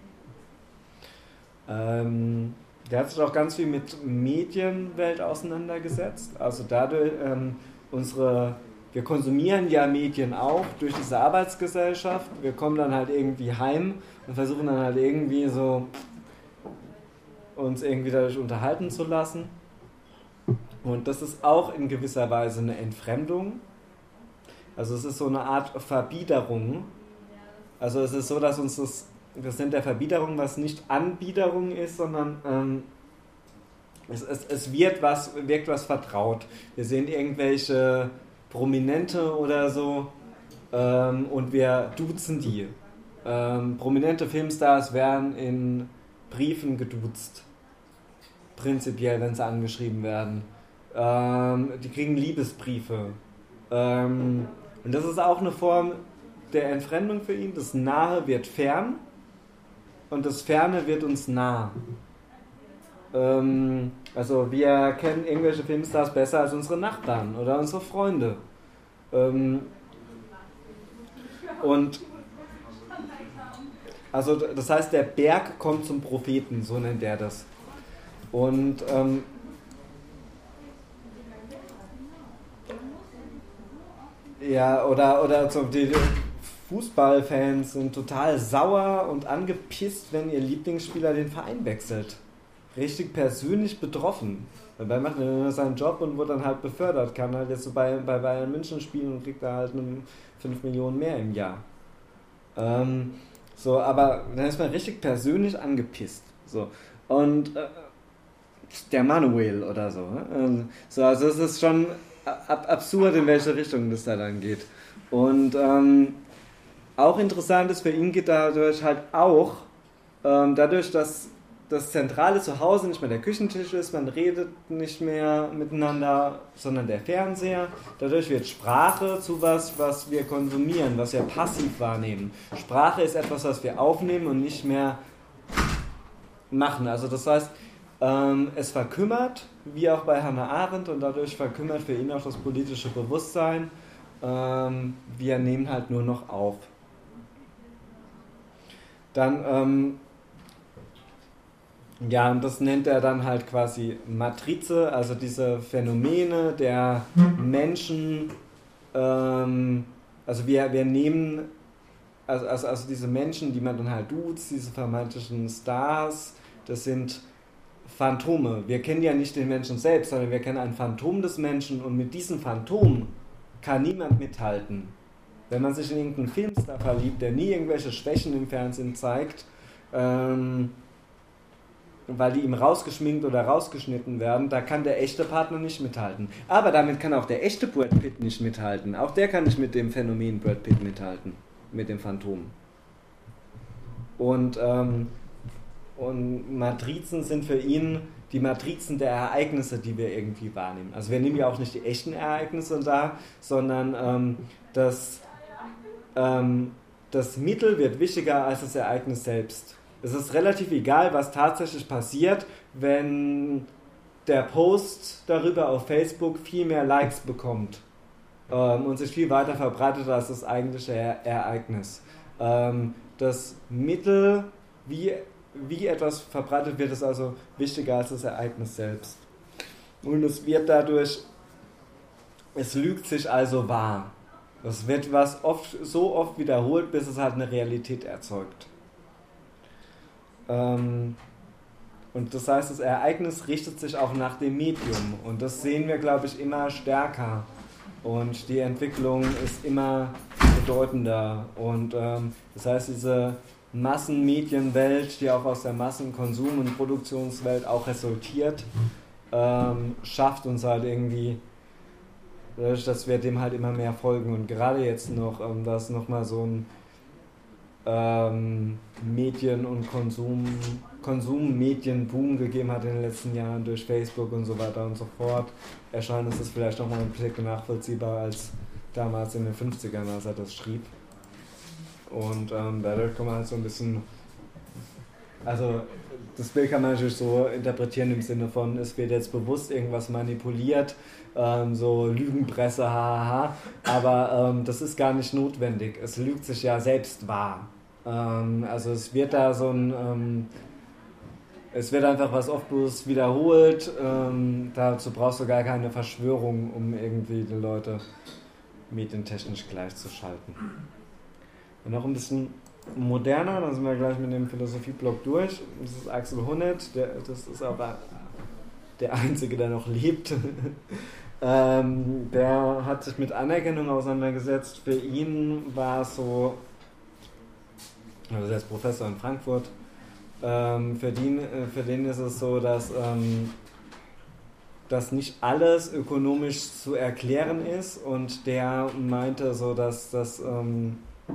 Ähm, der hat sich auch ganz viel mit Medienwelt auseinandergesetzt. Also dadurch, ähm, unsere, wir konsumieren ja Medien auch durch diese Arbeitsgesellschaft. Wir kommen dann halt irgendwie heim und versuchen dann halt irgendwie so uns irgendwie dadurch unterhalten zu lassen. Und das ist auch in gewisser Weise eine Entfremdung. Also es ist so eine Art Verbiederung. Also es ist so, dass uns das, das nennt der Verbiederung, was nicht Anbiederung ist, sondern ähm, es, es, es wird was, wirkt was vertraut. Wir sehen irgendwelche Prominente oder so ähm, und wir duzen die. Ähm, prominente Filmstars werden in Briefen geduzt. Prinzipiell, wenn sie angeschrieben werden. Ähm, die kriegen Liebesbriefe. Ähm, und das ist auch eine Form der Entfremdung für ihn. Das Nahe wird fern und das Ferne wird uns nah. Ähm, also wir kennen irgendwelche Filmstars besser als unsere Nachbarn oder unsere Freunde. Ähm, und also das heißt, der Berg kommt zum Propheten, so nennt er das. Und ähm, ja, oder, oder so die Fußballfans sind total sauer und angepisst, wenn ihr Lieblingsspieler den Verein wechselt. Richtig persönlich betroffen. Dabei macht er seinen Job und wurde dann halt befördert, kann halt jetzt so bei, bei Bayern München spielen und kriegt da halt fünf Millionen mehr im Jahr. Ähm, so, aber dann ist man richtig persönlich angepisst. So. Und äh, der Manuel oder so. Ne? So, also es ist schon ab- absurd, in welche Richtung das da dann geht. Und ähm, auch interessant ist, für ihn geht dadurch halt auch, ähm, dadurch, dass das zentrale Zuhause nicht mehr der Küchentisch ist, man redet nicht mehr miteinander, sondern der Fernseher. Dadurch wird Sprache zu was, was wir konsumieren, was wir passiv wahrnehmen. Sprache ist etwas, was wir aufnehmen und nicht mehr machen. Also das heißt, ähm, es verkümmert, wie auch bei Hannah Arendt, und dadurch verkümmert für ihn auch das politische Bewusstsein. Ähm, wir nehmen halt nur noch auf. Dann, ähm, ja, und das nennt er dann halt quasi Matrize, also diese Phänomene der Menschen, ähm, also wir, wir nehmen, also, also, also diese Menschen, die man dann halt duzt, diese vermeintlichen Stars, das sind Phantome. Wir kennen ja nicht den Menschen selbst, sondern wir kennen ein Phantom des Menschen, und mit diesem Phantom kann niemand mithalten. Wenn man sich in irgendeinen Filmstar verliebt, der nie irgendwelche Schwächen im Fernsehen zeigt, ähm, weil die ihm rausgeschminkt oder rausgeschnitten werden, da kann der echte Partner nicht mithalten. Aber damit kann auch der echte Brad Pitt nicht mithalten. Auch der kann nicht mit dem Phänomen Brad Pitt mithalten, mit dem Phantom. Und, ähm, und Matrizen sind für ihn die Matrizen der Ereignisse, die wir irgendwie wahrnehmen. Also wir nehmen ja auch nicht die echten Ereignisse da, sondern ähm, das, ähm, das Mittel wird wichtiger als das Ereignis selbst. Es ist relativ egal, was tatsächlich passiert, wenn der Post darüber auf Facebook viel mehr Likes bekommt ähm, und sich viel weiter verbreitet als das eigentliche e- Ereignis. Ähm, das Mittel, wie, wie etwas verbreitet wird, ist also wichtiger als das Ereignis selbst. Und es wird dadurch, es lügt sich also wahr. Es wird was oft, so oft wiederholt, bis es halt eine Realität erzeugt. Und das heißt, das Ereignis richtet sich auch nach dem Medium, und das sehen wir, glaube ich, immer stärker, und die Entwicklung ist immer bedeutender, und ähm, das heißt, diese Massenmedienwelt, die auch aus der Massenkonsum- und Produktionswelt auch resultiert, ähm, schafft uns halt irgendwie dadurch, dass wir dem halt immer mehr folgen und gerade jetzt noch, ähm, da es nochmal so ein ähm, Medien- und Konsum, Konsum-Medien-Boom gegeben hat in den letzten Jahren durch Facebook und so weiter und so fort, erscheint es vielleicht nochmal ein bisschen nachvollziehbar als damals in den fünfzigern, als er das schrieb. Und ähm, dadurch kann man halt so ein bisschen, also das Bild kann man natürlich so interpretieren im Sinne von, es wird jetzt bewusst irgendwas manipuliert, ähm, so Lügenpresse, hahaha, aber ähm, das ist gar nicht notwendig, es lügt sich ja selbst wahr. Ähm, also es wird da so ein, ähm, es wird einfach was oft bloß wiederholt, ähm, dazu brauchst du gar keine Verschwörung, um irgendwie die Leute medientechnisch gleichzuschalten. Und noch ein bisschen moderner, dann sind wir gleich mit dem Philosophieblock durch. Das ist Axel Honneth, der, das ist aber der Einzige, der noch lebt. ähm, der hat sich mit Anerkennung auseinandergesetzt. Für ihn war es so, also er ist Professor in Frankfurt, ähm, für, den, für den ist es so, dass, ähm, dass nicht alles ökonomisch zu erklären ist und der meinte so, dass das ähm,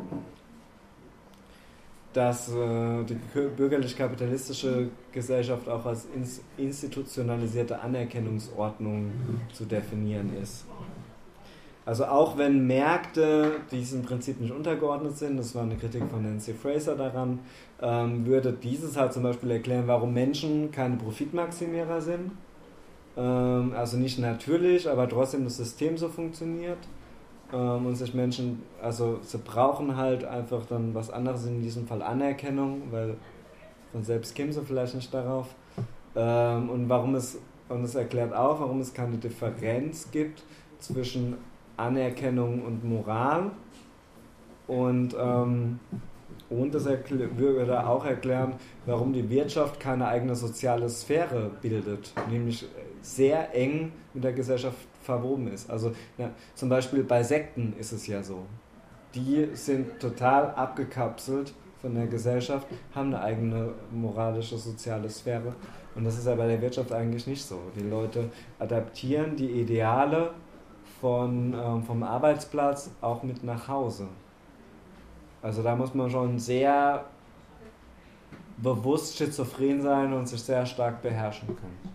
dass äh, die bürgerlich-kapitalistische Gesellschaft auch als ins, institutionalisierte Anerkennungsordnung zu definieren ist. Also auch wenn Märkte diesem Prinzip nicht untergeordnet sind, das war eine Kritik von Nancy Fraser daran, ähm, würde dieses halt zum Beispiel erklären, warum Menschen keine Profitmaximierer sind, ähm, also nicht natürlich, aber trotzdem das System so funktioniert. Und sich Menschen, also sie brauchen halt einfach dann was anderes, in diesem Fall Anerkennung, weil von selbst kämen sie vielleicht nicht darauf. Und warum es, und es erklärt auch, warum es keine Differenz gibt zwischen Anerkennung und Moral. Und, ähm, und das erkl- würde auch erklären, warum die Wirtschaft keine eigene soziale Sphäre bildet, nämlich sehr eng mit der Gesellschaft verwoben ist. Also ja, zum Beispiel bei Sekten ist es ja so. Die sind total abgekapselt von der Gesellschaft, haben eine eigene moralische, soziale Sphäre und das ist ja bei der Wirtschaft eigentlich nicht so. Die Leute adaptieren die Ideale von, ähm, vom Arbeitsplatz auch mit nach Hause. Also da muss man schon sehr bewusst schizophren sein und sich sehr stark beherrschen können.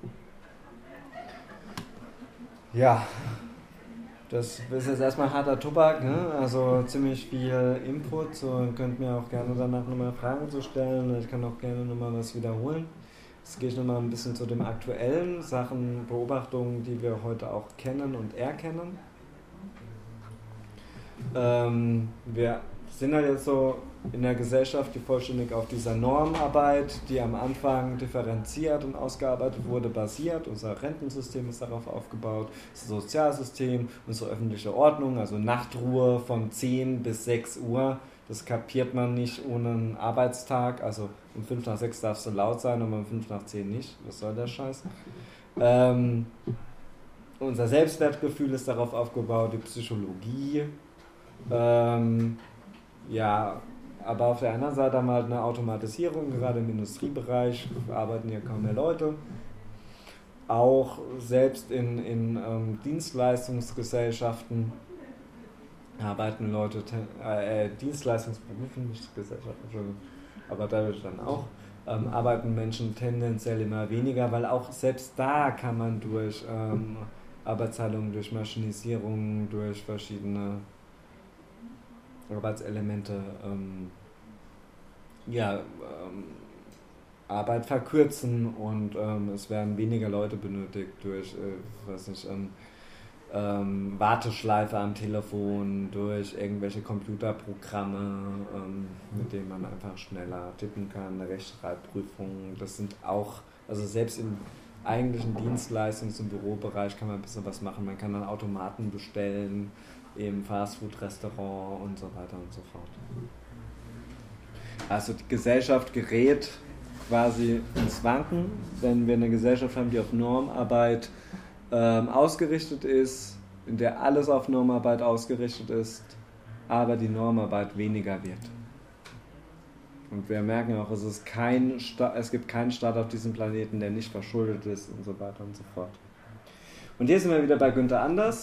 Ja, das ist jetzt erstmal harter Tobak, ne? Also ziemlich viel Input, so ihr könnt mir auch gerne danach nochmal Fragen zu stellen, ich kann auch gerne nochmal was wiederholen. Jetzt gehe ich nochmal ein bisschen zu den aktuellen Sachen, Beobachtungen, die wir heute auch kennen und erkennen. Ähm, wir sind halt jetzt so in der Gesellschaft, die vollständig auf dieser Normarbeit, die am Anfang differenziert und ausgearbeitet wurde, basiert. Unser Rentensystem ist darauf aufgebaut, das Sozialsystem, unsere öffentliche Ordnung, also Nachtruhe von zehn bis sechs Uhr. Das kapiert man nicht ohne einen Arbeitstag. Also um fünf nach sechs darfst du laut sein, aber um fünf nach zehn nicht. Was soll der Scheiß? Ähm, unser Selbstwertgefühl ist darauf aufgebaut, die Psychologie. Ähm, ja, aber auf der anderen Seite haben wir halt eine Automatisierung, gerade im Industriebereich arbeiten hier kaum mehr Leute. Auch selbst in, in ähm, Dienstleistungsgesellschaften arbeiten Leute, äh, Dienstleistungsberufen, nicht Gesellschaften, aber dadurch dann auch, ähm, arbeiten Menschen tendenziell immer weniger, weil auch selbst da kann man durch ähm, Arbeitsteilung, durch Maschinisierung, durch verschiedene Arbeitselemente ähm, ja, ähm, Arbeit verkürzen und ähm, es werden weniger Leute benötigt durch äh, weiß nicht, ähm, ähm, Warteschleife am Telefon, durch irgendwelche Computerprogramme, ähm, mit denen man einfach schneller tippen kann, eine Rechtschreibprüfung. Das sind auch, also selbst im eigentlichen Dienstleistungs- und Bürobereich kann man ein bisschen was machen. Man kann dann Automaten bestellen im Fastfood-Restaurant und so weiter und so fort. Also die Gesellschaft gerät quasi ins Wanken, wenn wir eine Gesellschaft haben, die auf Normarbeit ähm, ausgerichtet ist, in der alles auf Normarbeit ausgerichtet ist, aber die Normarbeit weniger wird. Und wir merken auch, es, ist kein Sta- es gibt keinen Staat auf diesem Planeten, der nicht verschuldet ist und so weiter und so fort. Und hier sind wir wieder bei Günther Anders.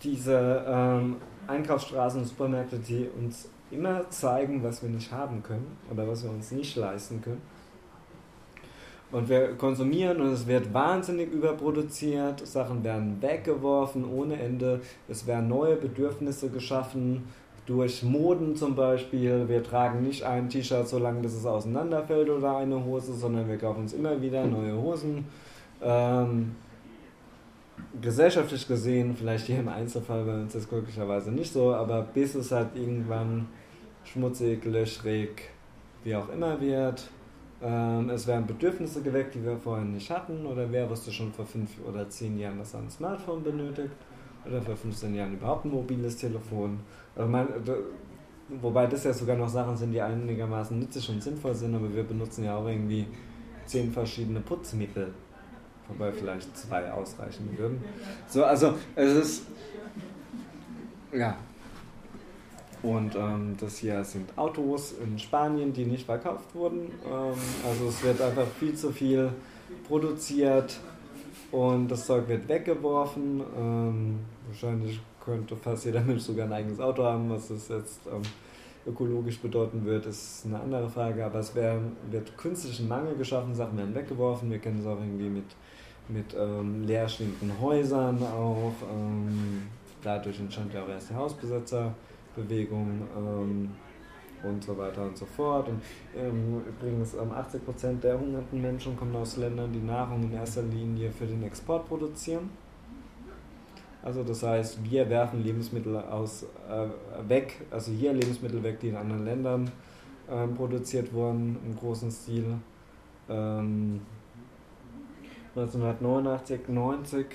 diese ähm, Einkaufsstraßen und Supermärkte, die uns immer zeigen, was wir nicht haben können oder was wir uns nicht leisten können. Und wir konsumieren und es wird wahnsinnig überproduziert, Sachen werden weggeworfen ohne Ende, es werden neue Bedürfnisse geschaffen, durch Moden zum Beispiel. Wir tragen nicht ein T-Shirt so lange, bis es auseinanderfällt oder eine Hose, sondern wir kaufen uns immer wieder neue Hosen. Ähm, gesellschaftlich gesehen, vielleicht hier im Einzelfall bei uns ist es glücklicherweise nicht so, aber bis es halt irgendwann schmutzig, löchrig, wie auch immer wird. Ähm, es werden Bedürfnisse geweckt, die wir vorher nicht hatten, oder wer wusste schon vor fünf oder zehn Jahren, dass er ein Smartphone benötigt, oder vor fünfzehn Jahren überhaupt ein mobiles Telefon. Also man, wobei das ja sogar noch Sachen sind, die einigermaßen nützlich und sinnvoll sind, aber wir benutzen ja auch irgendwie zehn verschiedene Putzmittel, wobei vielleicht zwei ausreichen würden. So, also es ist, ja. Und ähm, das hier sind Autos in Spanien, die nicht verkauft wurden. Ähm, also es wird einfach viel zu viel produziert und das Zeug wird weggeworfen. Ähm, wahrscheinlich könnte fast jeder Mensch sogar ein eigenes Auto haben. Was das jetzt ähm, ökologisch bedeuten wird, ist eine andere Frage. Aber es wär, wird künstlichen Mangel geschaffen, Sachen werden weggeworfen. Wir kennen es auch irgendwie mit, mit ähm, leerstehenden Häusern auch. Ähm, dadurch entstand ja auch erst die Hausbesetzer. Bewegung ähm, und so weiter und so fort. Und ähm, übrigens ähm, achtzig Prozent der hungernden Menschen kommen aus Ländern, die Nahrung in erster Linie für den Export produzieren. Also das heißt, wir werfen Lebensmittel aus, äh, weg, also hier Lebensmittel weg, die in anderen Ländern ähm, produziert wurden, im großen Stil. Ähm, neunzehnhundertneunundachtzig, neunzig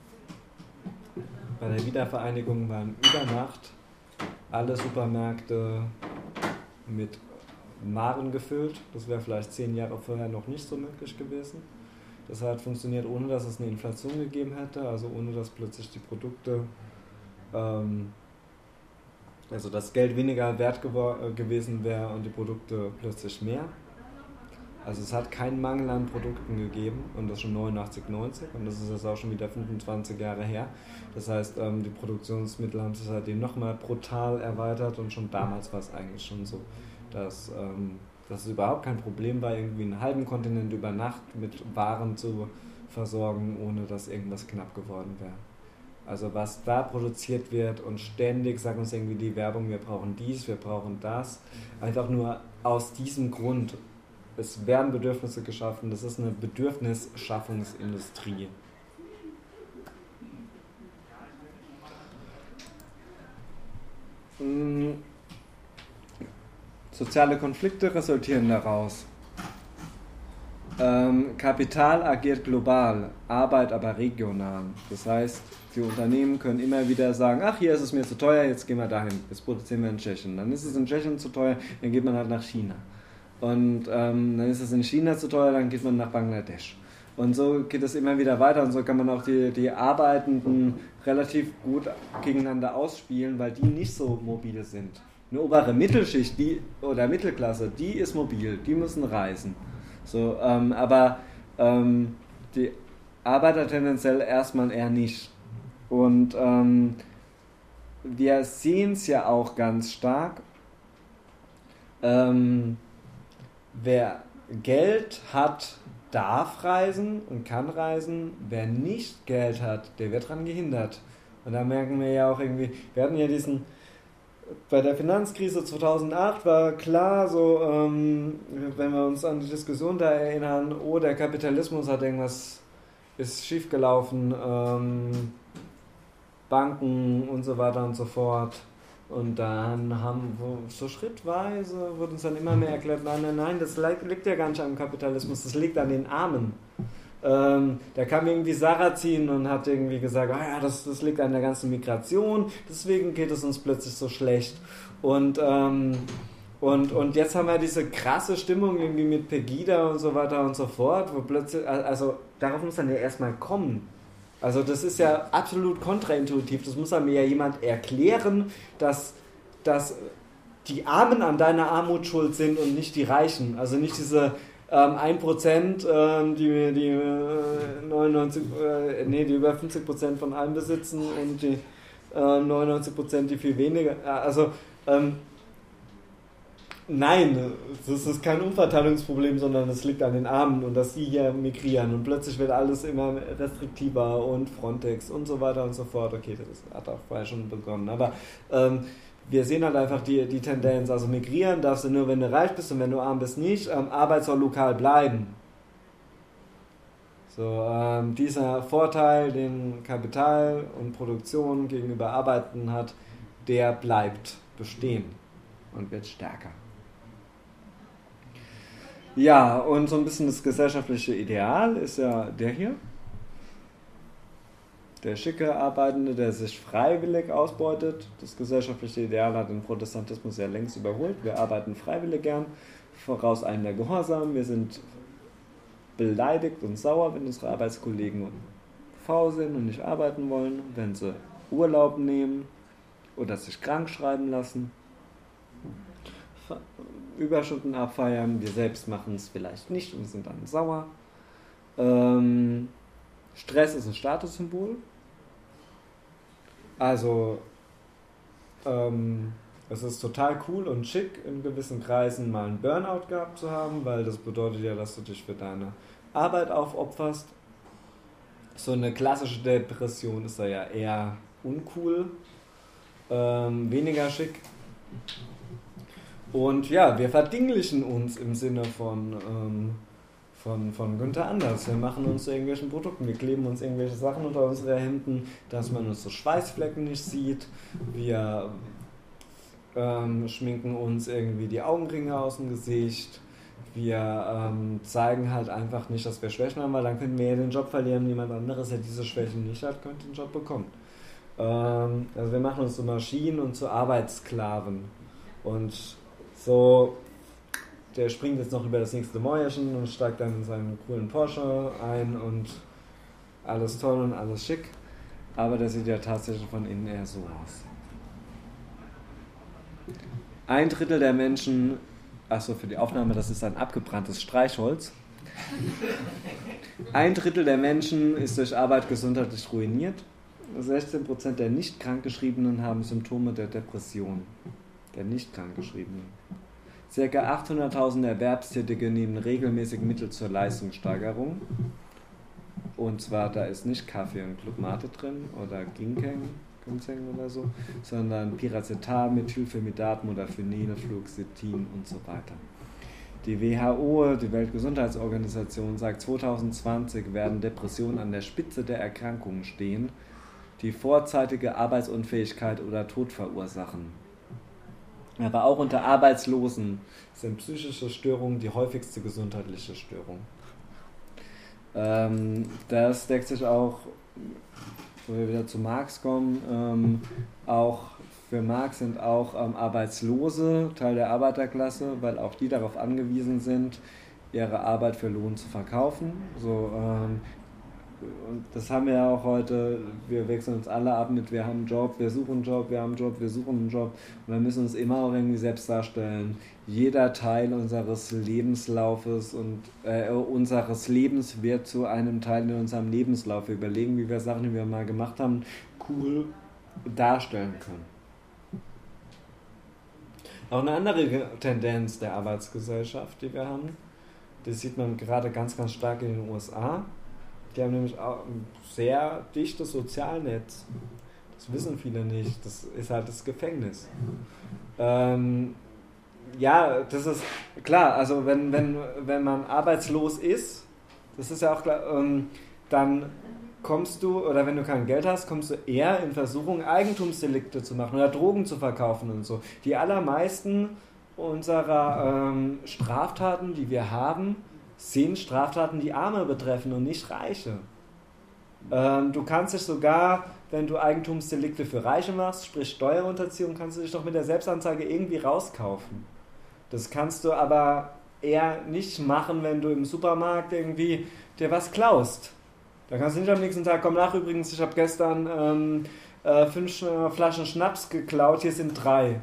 bei der Wiedervereinigung waren über Nacht alle Supermärkte mit Waren gefüllt. Das wäre vielleicht zehn Jahre vorher noch nicht so möglich gewesen. Das hat funktioniert, ohne dass es eine Inflation gegeben hätte, also ohne dass plötzlich die Produkte, ähm, also das Geld weniger wert gewor- gewesen wäre und die Produkte plötzlich mehr. Also es hat keinen Mangel an Produkten gegeben und das schon neunundachtzig, neunzig und das ist jetzt auch schon wieder fünfundzwanzig Jahre her. Das heißt, ähm, die Produktionsmittel haben sich seitdem nochmal brutal erweitert und schon damals war es eigentlich schon so, dass, ähm, dass es überhaupt kein Problem war, irgendwie einen halben Kontinent über Nacht mit Waren zu versorgen, ohne dass irgendwas knapp geworden wäre. Also was da produziert wird und ständig sagt uns irgendwie die Werbung, wir brauchen dies, wir brauchen das, einfach nur aus diesem Grund. Es werden Bedürfnisse geschaffen, das ist eine Bedürfnisschaffungsindustrie. Soziale Konflikte resultieren daraus. Ähm, Kapital agiert global, Arbeit aber regional. Das heißt, die Unternehmen können immer wieder sagen, ach, hier ist es mir zu teuer, jetzt gehen wir dahin, jetzt produzieren wir in Tschechien. Dann ist es in Tschechien zu teuer, dann geht man halt nach China. Und ähm, dann ist es in China zu teuer, dann geht man nach Bangladesch. Und so geht es immer wieder weiter und so kann man auch die, die Arbeitenden relativ gut gegeneinander ausspielen, weil die nicht so mobil sind. Eine obere Mittelschicht die, oder Mittelklasse, die ist mobil, die müssen reisen. So, ähm, aber ähm, die Arbeiter tendenziell erstmal eher nicht. Und ähm, wir sehen es ja auch ganz stark. Ähm, Wer Geld hat, darf reisen und kann reisen. Wer nicht Geld hat, der wird daran gehindert. Und da merken wir ja auch irgendwie, wir hatten ja diesen, bei der Finanzkrise zweitausendacht war klar, so, ähm, wenn wir uns an die Diskussion da erinnern, oh, der Kapitalismus hat irgendwas, ist schiefgelaufen, ähm, Banken und so weiter und so fort. Und dann haben wir so schrittweise, wurde uns dann immer mehr erklärt, nein, nein, nein, das liegt ja gar nicht am Kapitalismus, das liegt an den Armen. Ähm, da kam irgendwie Sarrazin und hat irgendwie gesagt, oh ja, das, das liegt an der ganzen Migration, deswegen geht es uns plötzlich so schlecht. Und, ähm, und, und jetzt haben wir diese krasse Stimmung irgendwie mit Pegida und so weiter und so fort, wo plötzlich, also darauf muss dann ja erstmal kommen. Also das ist ja absolut kontraintuitiv, das muss einem ja jemand erklären, dass, dass die Armen an deiner Armut schuld sind und nicht die Reichen. Also nicht diese ähm, ein Prozent, ähm, die, die, äh, neunundneunzig, äh, nee, die über fünfzig Prozent von allem besitzen und die äh, neunundneunzig Prozent, die viel weniger. Also, ähm, nein, das ist kein Umverteilungsproblem, sondern es liegt an den Armen und dass sie hier migrieren und plötzlich wird alles immer restriktiver und Frontex und so weiter und so fort. Okay, das hat auch vorher schon begonnen, aber ähm, wir sehen halt einfach die, die Tendenz, also migrieren darfst du nur, wenn du reich bist und wenn du arm bist nicht. Ähm, Arbeit soll lokal bleiben. So, ähm, dieser Vorteil, den Kapital und Produktion gegenüber Arbeiten hat, der bleibt bestehen und wird stärker. Ja, und so ein bisschen das gesellschaftliche Ideal ist ja der hier. Der schicke Arbeitende, der sich freiwillig ausbeutet. Das gesellschaftliche Ideal hat den Protestantismus ja längst überholt. Wir arbeiten freiwillig gern, voraus einem der Gehorsam. Wir sind beleidigt und sauer, wenn unsere Arbeitskollegen faul sind und nicht arbeiten wollen, wenn sie Urlaub nehmen oder sich krank schreiben lassen. Überstunden abfeiern, wir selbst machen es vielleicht nicht und sind dann sauer. Ähm, Stress ist ein Statussymbol. Also, ähm, es ist total cool und schick, in gewissen Kreisen mal einen Burnout gehabt zu haben, weil das bedeutet ja, dass du dich für deine Arbeit aufopferst. So eine klassische Depression ist da ja eher uncool, ähm, weniger schick. Und ja, wir verdinglichen uns im Sinne von, ähm, von, von Günther Anders. Wir machen uns zu irgendwelchen Produkten, wir kleben uns irgendwelche Sachen unter unsere Hemden, dass man uns so Schweißflecken nicht sieht. Wir ähm, schminken uns irgendwie die Augenringe aus dem Gesicht. Wir ähm, zeigen halt einfach nicht, dass wir Schwächen haben, weil dann könnten wir ja den Job verlieren. Jemand anderes, der diese Schwächen nicht hat, könnte den Job bekommen. Ähm, also wir machen uns zu Maschinen und zu Arbeitssklaven. Und so, der springt jetzt noch über das nächste Mäuerchen und steigt dann in seinen coolen Porsche ein und alles toll und alles schick. Aber der sieht ja tatsächlich von innen eher so aus. Ein Drittel der Menschen, achso, für die Aufnahme, das ist ein abgebranntes Streichholz. Ein Drittel der Menschen ist durch Arbeit gesundheitlich ruiniert. sechzehn Prozent der nicht krankgeschriebenen haben Symptome der Depression. Der nicht krankgeschriebenen. Circa achthunderttausend Erwerbstätige nehmen regelmäßig Mittel zur Leistungssteigerung. Und zwar, da ist nicht Kaffee und Club Mate drin oder Ginkeng, Ginseng oder so, sondern Piracetam, Methylphenidat, Modafinil, Fluoxetin und so weiter. Die W H O, die Weltgesundheitsorganisation, sagt, zwanzig zwanzig werden Depressionen an der Spitze der Erkrankungen stehen, die vorzeitige Arbeitsunfähigkeit oder Tod verursachen. Aber auch unter Arbeitslosen sind psychische Störungen die häufigste gesundheitliche Störung. Ähm, das deckt sich auch, wo wir wieder zu Marx kommen, ähm, auch für Marx sind auch ähm, Arbeitslose Teil der Arbeiterklasse, weil auch die darauf angewiesen sind, ihre Arbeit für Lohn zu verkaufen. So, ähm, und das haben wir ja auch heute, wir wechseln uns alle ab mit, wir haben einen Job, wir suchen einen Job, wir haben einen Job, wir suchen einen Job und wir müssen uns immer auch irgendwie selbst darstellen. Jeder Teil unseres Lebenslaufes und äh, unseres Lebens wird zu einem Teil in unserem Lebenslauf. Wir überlegen, wie wir Sachen, die wir mal gemacht haben, cool darstellen können. Auch eine andere Tendenz der Arbeitsgesellschaft, die wir haben, das sieht man gerade ganz, ganz stark in den U S A. Die haben nämlich auch ein sehr dichtes Sozialnetz. Das wissen viele nicht. Das ist halt das Gefängnis. Ähm, ja, das ist klar. Also wenn, wenn, wenn man arbeitslos ist, das ist ja auch klar, ähm, dann kommst du, oder wenn du kein Geld hast, kommst du eher in Versuchung, Eigentumsdelikte zu machen oder Drogen zu verkaufen und so. Die allermeisten unserer ähm, Straftaten, die wir haben, sind Straftaten, die Arme betreffen und nicht Reiche. Ähm, du kannst dich sogar, wenn du Eigentumsdelikte für Reiche machst, sprich Steuerunterziehung, kannst du dich doch mit der Selbstanzeige irgendwie rauskaufen. Das kannst du aber eher nicht machen, wenn du im Supermarkt irgendwie dir was klaust. Da kannst du nicht am nächsten Tag, komm nach übrigens, ich habe gestern ähm, äh, fünf äh, Flaschen Schnaps geklaut, hier sind drei.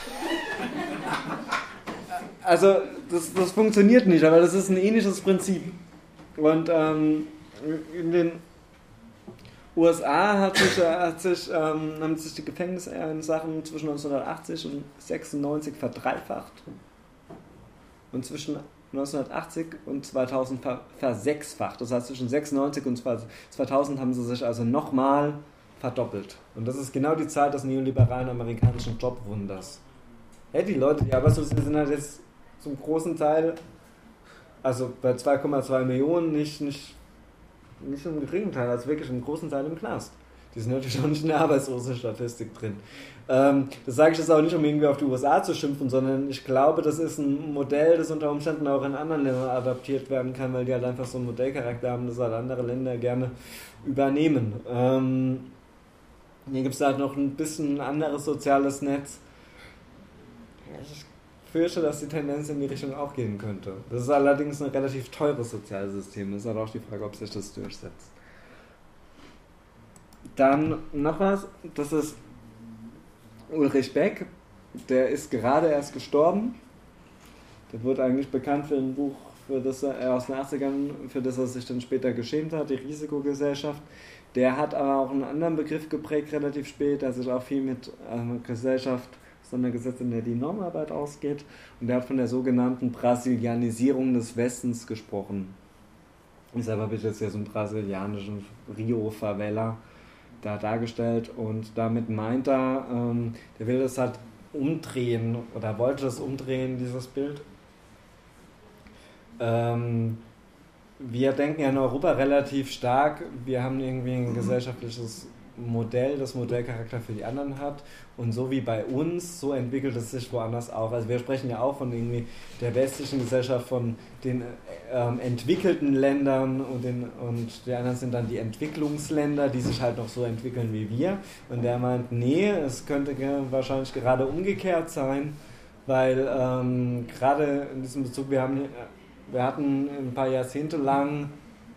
Also das, das funktioniert nicht, aber das ist ein ähnliches Prinzip. Und ähm, in den U S A hat sich, hat sich, ähm, haben sich die Gefängnissachen zwischen neunzehnhundertachtzig und sechsundneunzig verdreifacht und zwischen neunzehnhundertachtzig und zweitausend ver- versechsfacht. Das heißt, zwischen sechsundneunzig und zweitausend haben sie sich also nochmal verdoppelt. Und das ist genau die Zeit des neoliberalen amerikanischen Jobwunders. Hey, die Leute, die arbeitslos sind, sind halt jetzt zum großen Teil, also bei zwei Komma zwei Millionen, nicht, nicht, nicht im geringen Teil, also wirklich im großen Teil im Knast. Die sind natürlich auch nicht in der Arbeitslosenstatistik drin. Ähm, das sage ich jetzt auch nicht, um irgendwie auf die U S A zu schimpfen, sondern ich glaube, das ist ein Modell, das unter Umständen auch in anderen Ländern adaptiert werden kann, weil die halt einfach so einen Modellcharakter haben, das halt andere Länder gerne übernehmen. Ähm, hier gibt es halt noch ein bisschen ein anderes soziales Netz. Ich fürchte, dass die Tendenz in die Richtung auch gehen könnte. Das ist allerdings ein relativ teures Sozialsystem. Das ist halt auch die Frage, ob sich das durchsetzt. Dann noch was, das ist Ulrich Beck, der ist gerade erst gestorben. Der wurde eigentlich bekannt für ein Buch, für das er aus den achtzigern, für das er sich dann später geschämt hat, die Risikogesellschaft. Der hat aber auch einen anderen Begriff geprägt, relativ spät, der sich auch viel mit einer Gesellschaft auseinandergesetzt, in der die Normarbeit ausgeht. Und der hat von der sogenannten Brasilianisierung des Westens gesprochen. Ich selber bin jetzt ja so einen brasilianischen Rio-Favela da dargestellt und damit meint er, ähm, der will das halt umdrehen oder wollte das umdrehen, dieses Bild. Ähm, wir denken ja in Europa relativ stark, wir haben irgendwie ein gesellschaftliches Modell, das Modellcharakter für die anderen hat und so wie bei uns, so entwickelt es sich woanders auch. Also wir sprechen ja auch von irgendwie der westlichen Gesellschaft, von den ähm, entwickelten Ländern und, den, und die anderen sind dann die Entwicklungsländer, die sich halt noch so entwickeln wie wir. Und der meint, nee, es könnte wahrscheinlich gerade umgekehrt sein, weil ähm, gerade in diesem Bezug, wir, haben, wir hatten ein paar Jahrzehnte lang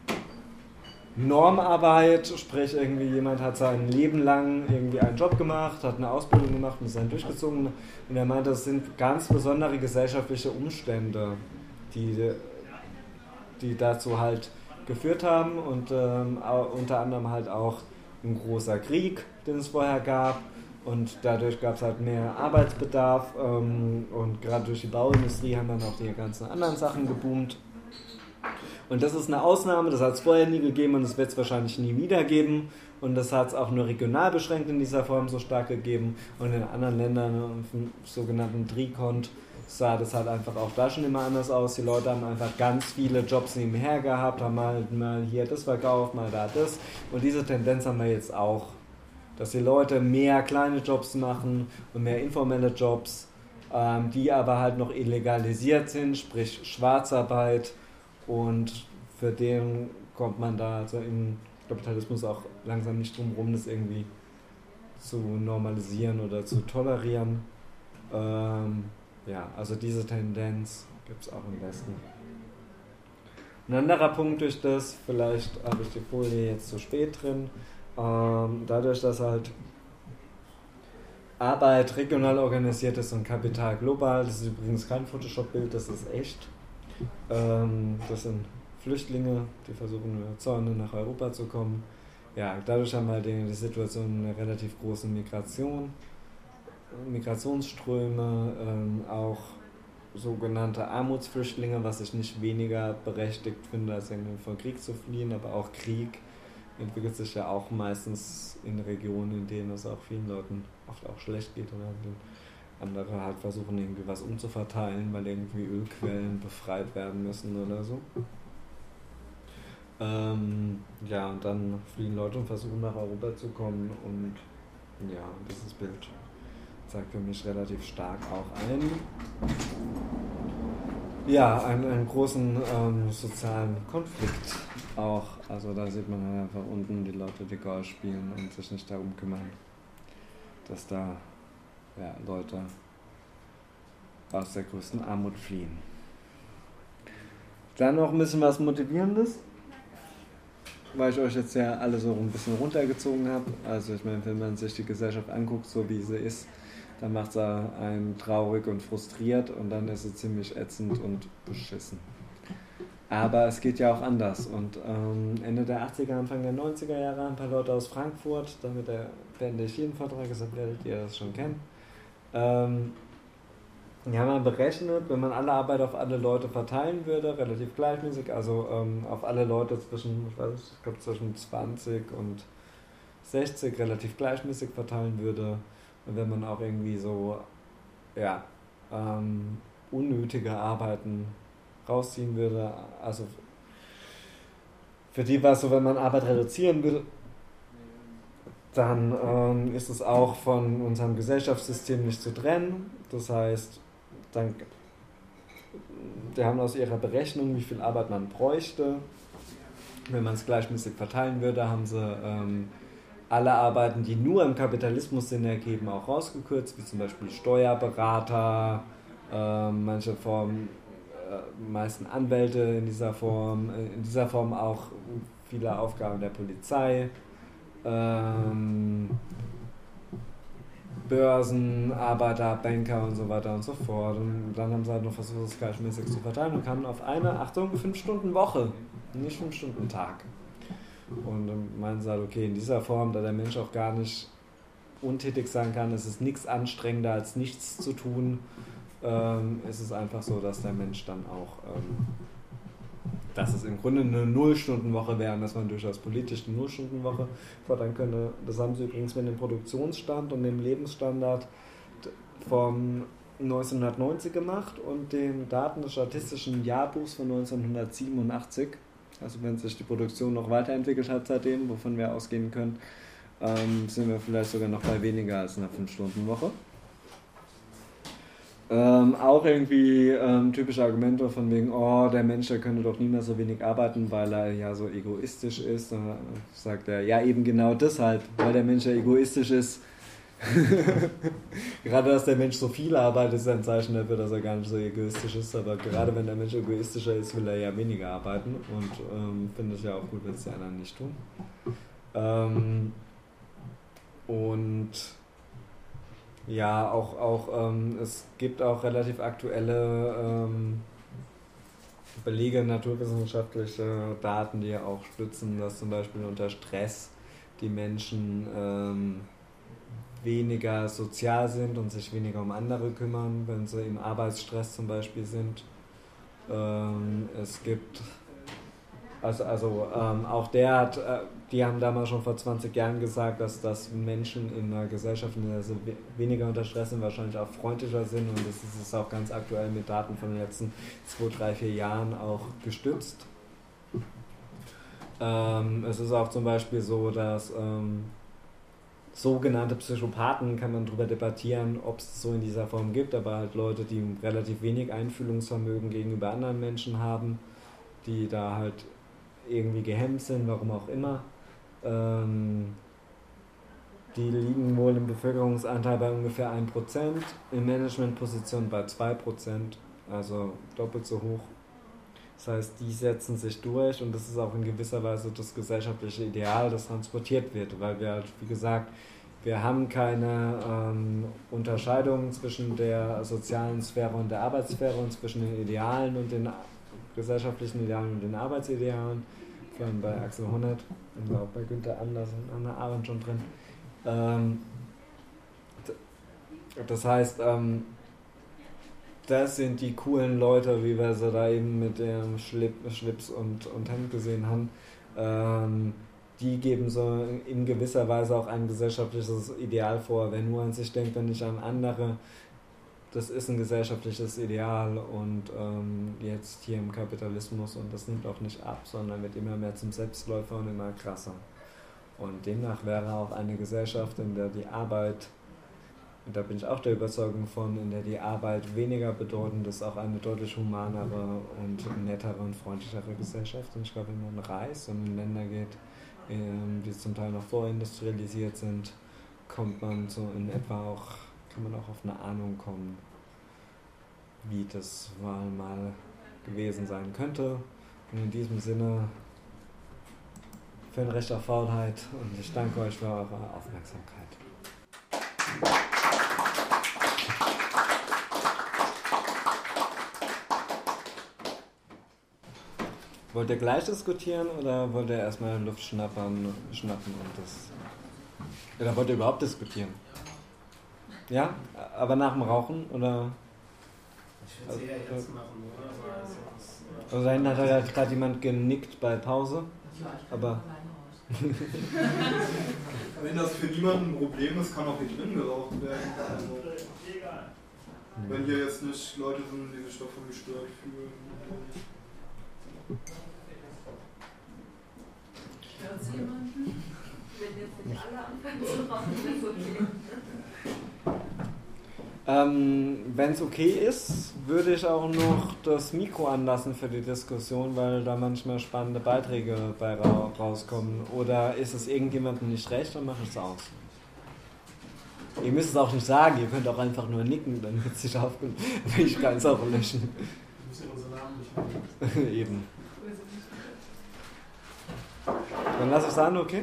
Normarbeit, sprich irgendwie jemand hat sein Leben lang irgendwie einen Job gemacht, hat eine Ausbildung gemacht und ist dann durchgezogen und er meinte, das sind ganz besondere gesellschaftliche Umstände, die, die dazu halt geführt haben und ähm, unter anderem halt auch ein großer Krieg, den es vorher gab und dadurch gab es halt mehr Arbeitsbedarf ähm, und gerade durch die Bauindustrie haben dann auch die ganzen anderen Sachen geboomt. Und das ist eine Ausnahme, das hat es vorher nie gegeben und das wird es wahrscheinlich nie wieder geben. Und das hat es auch nur regional beschränkt in dieser Form so stark gegeben. Und in anderen Ländern, im sogenannten Trikont, sah das halt einfach auch da schon immer anders aus. Die Leute haben einfach ganz viele Jobs nebenher gehabt, haben mal, mal hier das verkauft, mal da das. Und diese Tendenz haben wir jetzt auch, dass die Leute mehr kleine Jobs machen und mehr informelle Jobs, ähm, die aber halt noch illegalisiert sind, sprich Schwarzarbeit. Und für den kommt man da also im Kapitalismus auch langsam nicht drum rum, das irgendwie zu normalisieren oder zu tolerieren. Ähm, ja, also diese Tendenz gibt es auch im Westen. Ein anderer Punkt durch das, vielleicht habe ich die Folie jetzt zu spät drin, ähm, dadurch, dass halt Arbeit regional organisiert ist und Kapital global, das ist übrigens kein Photoshop-Bild, das ist echt. Ähm, das sind Flüchtlinge, die versuchen über Zäune nach Europa zu kommen. Ja, dadurch haben wir halt die, die Situation eine relativ große Migration, Migrationsströme, ähm, auch sogenannte Armutsflüchtlinge, was ich nicht weniger berechtigt finde, als irgendwie vor Krieg zu fliehen, aber auch Krieg entwickelt sich ja auch meistens in Regionen, in denen es auch vielen Leuten oft auch schlecht geht oder andere halt versuchen irgendwie was umzuverteilen, weil irgendwie Ölquellen befreit werden müssen oder so. Ähm, ja, und dann fliehen Leute und versuchen nach Europa zu kommen und ja, dieses Bild zeigt für mich relativ stark auch ein. Ja, einen, einen großen ähm, sozialen Konflikt auch. Also da sieht man halt einfach unten die Leute, die Golf spielen und sich nicht darum kümmern, dass da ja, Leute aus der größten Armut fliehen. Dann noch ein bisschen was Motivierendes, weil ich euch jetzt ja alle so ein bisschen runtergezogen habe. Also ich meine, wenn man sich die Gesellschaft anguckt, so wie sie ist, dann macht sie einen traurig und frustriert und dann ist sie ziemlich ätzend und beschissen. Aber es geht ja auch anders. Und ähm, Ende der achtziger, Anfang der neunziger Jahre ein paar Leute aus Frankfurt, damit der beende ich jeden Vortrag, deshalb werdet ihr das schon kennen. Ähm, die haben mal berechnet, wenn man alle Arbeit auf alle Leute verteilen würde, relativ gleichmäßig, also ähm, auf alle Leute zwischen, ich weiß nicht, ich glaube zwischen zwanzig und sechzig relativ gleichmäßig verteilen würde, und wenn man auch irgendwie so, ja, ähm, unnötige Arbeiten rausziehen würde, also für die war es so, wenn man Arbeit reduzieren würde, dann ähm, ist es auch von unserem Gesellschaftssystem nicht zu trennen. Das heißt, dann, die haben aus ihrer Berechnung, wie viel Arbeit man bräuchte, wenn man es gleichmäßig verteilen würde, haben sie ähm, alle Arbeiten, die nur im Kapitalismus Sinn ergeben, auch rausgekürzt, wie zum Beispiel Steuerberater, äh, manche Formen, äh, meisten Anwälte in dieser Form, äh, in dieser Form auch viele Aufgaben der Polizei, ähm, Börsen, Arbeiter, Banker und so weiter und so fort. Und dann haben sie halt noch versucht, es gleichmäßig zu verteilen und kamen auf eine, Achtung, fünf Stunden Woche, nicht fünf Stunden Tag. Und dann meinen sie halt, okay, in dieser Form, da der Mensch auch gar nicht untätig sein kann, ist es nichts anstrengender als nichts zu tun, ähm, ist es einfach so, dass der Mensch dann auch, ähm, dass es im Grunde eine Null-Stunden-Woche wäre und dass man durchaus politisch eine Null-Stunden-Woche fordern könnte. Das haben sie übrigens mit dem Produktionsstand und dem Lebensstandard vom neunzehnhundertneunzig gemacht und den Daten des Statistischen Jahrbuchs von neunzehnhundertsiebenundachtzig. Also wenn sich die Produktion noch weiterentwickelt hat seitdem, wovon wir ausgehen können, ähm, sind wir vielleicht sogar noch bei weniger als einer fünf Stunden Woche. Ähm, auch irgendwie ähm, typische Argumente von wegen, oh, der Mensch, der könnte doch nie mehr so wenig arbeiten, weil er ja so egoistisch ist. Und dann sagt er, ja eben genau deshalb, weil der Mensch ja egoistisch ist. Gerade, dass der Mensch so viel arbeitet, ist ein Zeichen dafür, dass er gar nicht so egoistisch ist. Aber gerade wenn der Mensch egoistischer ist, will er ja weniger arbeiten. Und ähm, finde ich ja auch gut, wenn es die anderen nicht tun. Ähm, und ja, auch, auch ähm, es gibt auch relativ aktuelle ähm, Belege, naturwissenschaftliche Daten, die ja auch stützen, dass zum Beispiel unter Stress die Menschen ähm, weniger sozial sind und sich weniger um andere kümmern, wenn sie im Arbeitsstress zum Beispiel sind. Ähm, es gibt, also, also ähm, auch der hat, äh, die haben damals schon vor zwanzig Jahren gesagt, dass, dass Menschen in einer Gesellschaft, in der sie we- weniger unter Stress sind, wahrscheinlich auch freundlicher sind, und das ist es auch ganz aktuell mit Daten von den letzten zwei, drei, vier Jahren auch gestützt. Ähm, es ist auch zum Beispiel so, dass ähm, sogenannte Psychopathen, kann man darüber debattieren, ob es so in dieser Form gibt, aber halt Leute, die relativ wenig Einfühlungsvermögen gegenüber anderen Menschen haben, die da halt irgendwie gehemmt sind, warum auch immer. Ähm, die liegen wohl im Bevölkerungsanteil bei ungefähr ein Prozent, in Managementpositionen bei zwei Prozent, also doppelt so hoch. Das heißt, die setzen sich durch, und das ist auch in gewisser Weise das gesellschaftliche Ideal, das transportiert wird, weil wir halt, wie gesagt, wir haben keine ähm, Unterscheidung zwischen der sozialen Sphäre und der Arbeitssphäre und zwischen den Idealen und den gesellschaftlichen Idealen und den Arbeitsidealen, vor allem bei Axel Honneth und auch bei Günther Anders und Anna Arendt schon drin. Ähm, das heißt, ähm, das sind die coolen Leute, wie wir sie da eben mit dem Schlip, Schlips und, und Hemd gesehen haben. Ähm, die geben so in gewisser Weise auch ein gesellschaftliches Ideal vor. Wer nur an sich denkt, wenn nicht an andere, das ist ein gesellschaftliches Ideal, und ähm, jetzt hier im Kapitalismus, und das nimmt auch nicht ab, sondern wird immer mehr zum Selbstläufer und immer krasser. Und demnach wäre auch eine Gesellschaft, in der die Arbeit, und da bin ich auch der Überzeugung von, in der die Arbeit weniger bedeutend ist, auch eine deutlich humanere und nettere und freundlichere Gesellschaft. Und ich glaube, wenn man reist und in Länder geht, die zum Teil noch vorindustrialisiert sind, kommt man so in etwa auch, kann man auch auf eine Ahnung kommen, wie das mal, mal gewesen sein könnte. Und in diesem Sinne, für ein Recht auf Faulheit, und ich danke euch für eure Aufmerksamkeit. Wollt ihr gleich diskutieren oder wollt ihr erstmal Luft schnappern, schnappen und das... Oder wollt ihr überhaupt diskutieren? Ja? Aber nach dem Rauchen oder...
Ich würde es eher jetzt machen, oder? Also, sonst,
also da hinten hat halt gerade jemand genickt bei Pause.
Ja, ich
aber
raus.
Wenn das für niemanden ein Problem ist, kann auch hier drin geraucht werden. Also, wenn hier jetzt nicht Leute sind, die sich davon gestört fühlen.
Hört es jemanden? Wenn jetzt nicht alle anfangen zu rauchen, ist okay.
Ähm, wenn es okay ist, würde ich auch noch das Mikro anlassen für die Diskussion, weil da manchmal spannende Beiträge bei ra- rauskommen. Oder ist es irgendjemandem nicht recht, dann mache ich es aus. Ihr müsst es auch nicht sagen, ihr könnt auch einfach nur nicken, dann wird es sich aufgenommen. Ich kann es auch löschen.
Wir müssen unseren Namen nicht mehr.
Eben. Dann lass ich es an, okay?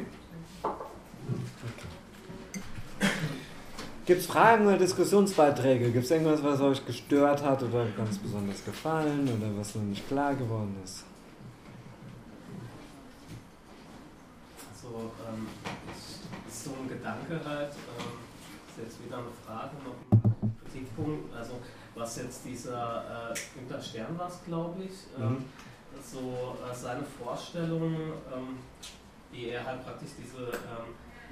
Gibt es Fragen oder Diskussionsbeiträge? Gibt es irgendwas, was euch gestört hat oder ganz besonders gefallen oder was noch nicht klar geworden ist?
Also, ähm, ich, ist so ein Gedanke halt, ähm, ist jetzt wieder eine Frage, noch ein Kritikpunkt, also was jetzt dieser äh, Günter Stern war, glaube ich, ähm, mhm. so äh, seine Vorstellung, ähm, wie er halt praktisch diese ähm,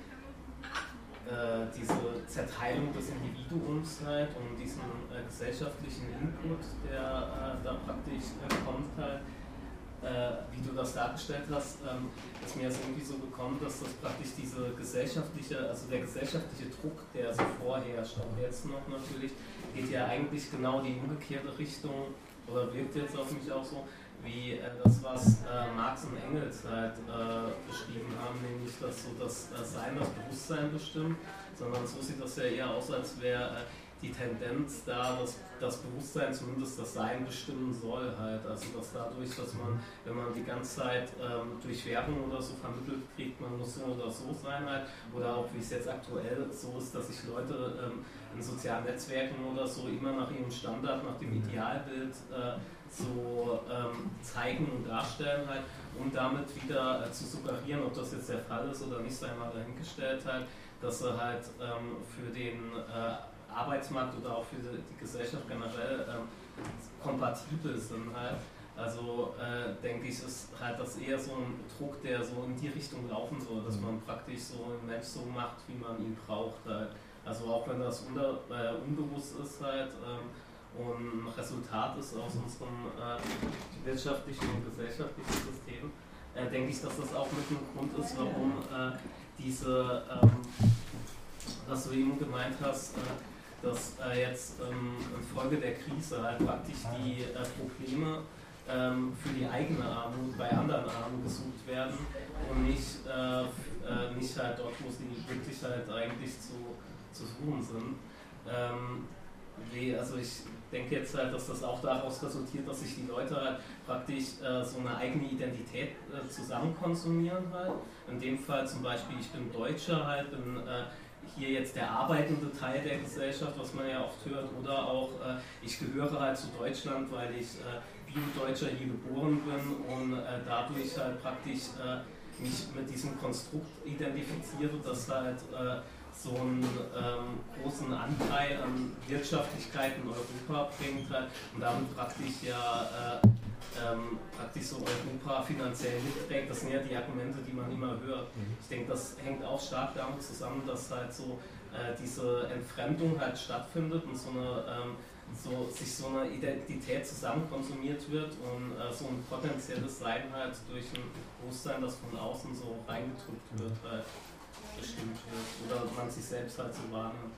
Äh, diese Zerteilung des Individuums halt und diesen äh, gesellschaftlichen Input, der äh, da praktisch äh, kommt halt, äh, wie du das dargestellt hast, ähm, ist mir jetzt irgendwie so gekommen, dass das praktisch diese gesellschaftliche, also der gesellschaftliche Druck, der so vorherrscht, auch jetzt noch natürlich, geht ja eigentlich genau die umgekehrte Richtung oder wirkt jetzt auf mich auch so, wie äh, das, was äh, Marx und Engels halt äh, beschrieben haben, nämlich dass so das äh, Sein, das Bewusstsein bestimmt, sondern so sieht das ja eher aus, als wäre äh, die Tendenz da, dass das Bewusstsein zumindest das Sein bestimmen soll halt, also dass dadurch, dass man, wenn man die ganze Zeit ähm, durch Werbung oder so vermittelt kriegt, man muss so oder so sein halt, oder auch wie es jetzt aktuell so ist, dass sich Leute ähm, in sozialen Netzwerken oder so immer nach ihrem Standard, nach dem Idealbild äh, so ähm, zeigen und darstellen halt, um damit wieder äh, zu suggerieren, ob das jetzt der Fall ist oder nicht, sei mal dahingestellt halt, dass sie halt ähm, für den äh, Arbeitsmarkt oder auch für die, die Gesellschaft generell ähm, kompatibel sind halt. Also äh, denke ich, ist halt das eher so ein Druck, der so in die Richtung laufen soll, dass man praktisch so einen Mensch so macht, wie man ihn braucht halt. Also auch wenn das unter, äh, unbewusst ist halt, ähm, und ein Resultat ist aus unserem äh, wirtschaftlichen und gesellschaftlichen System, äh, denke ich, dass das auch mit ein Grund ist, warum äh, diese, ähm, was du eben gemeint hast, äh, dass äh, jetzt ähm, infolge der Krise halt praktisch die äh, Probleme ähm, für die eigene Armut bei anderen Armen gesucht werden und nicht, äh, äh, nicht halt dort, wo sie wirklich halt eigentlich zu, zu suchen sind. Ähm, wie, also ich denke jetzt halt, dass das auch daraus resultiert, dass sich die Leute halt praktisch äh, so eine eigene Identität äh, zusammen konsumieren halt. In dem Fall zum Beispiel, ich bin Deutscher halt, bin äh, hier jetzt der arbeitende Teil der Gesellschaft, was man ja oft hört, oder auch äh, ich gehöre halt zu Deutschland, weil ich äh, Bio-Deutscher hier geboren bin und äh, dadurch halt praktisch äh, mich mit diesem Konstrukt identifiziere, das halt äh, so einen ähm, großen Anteil an Wirtschaftlichkeit in Europa bringt halt, und damit praktisch ja äh, ähm, praktisch so Europa finanziell mitträgt. Das sind ja die Argumente, die man immer hört. Ich denke, das hängt auch stark damit zusammen, dass halt so äh, diese Entfremdung halt stattfindet und so eine ähm, so, sich so eine Identität zusammen konsumiert wird und äh, so ein potenzielles Sein halt durch ein Bewusstsein, das von außen so reingedrückt wird, halt bestimmt wird oder man sich selbst halt so wahrnimmt.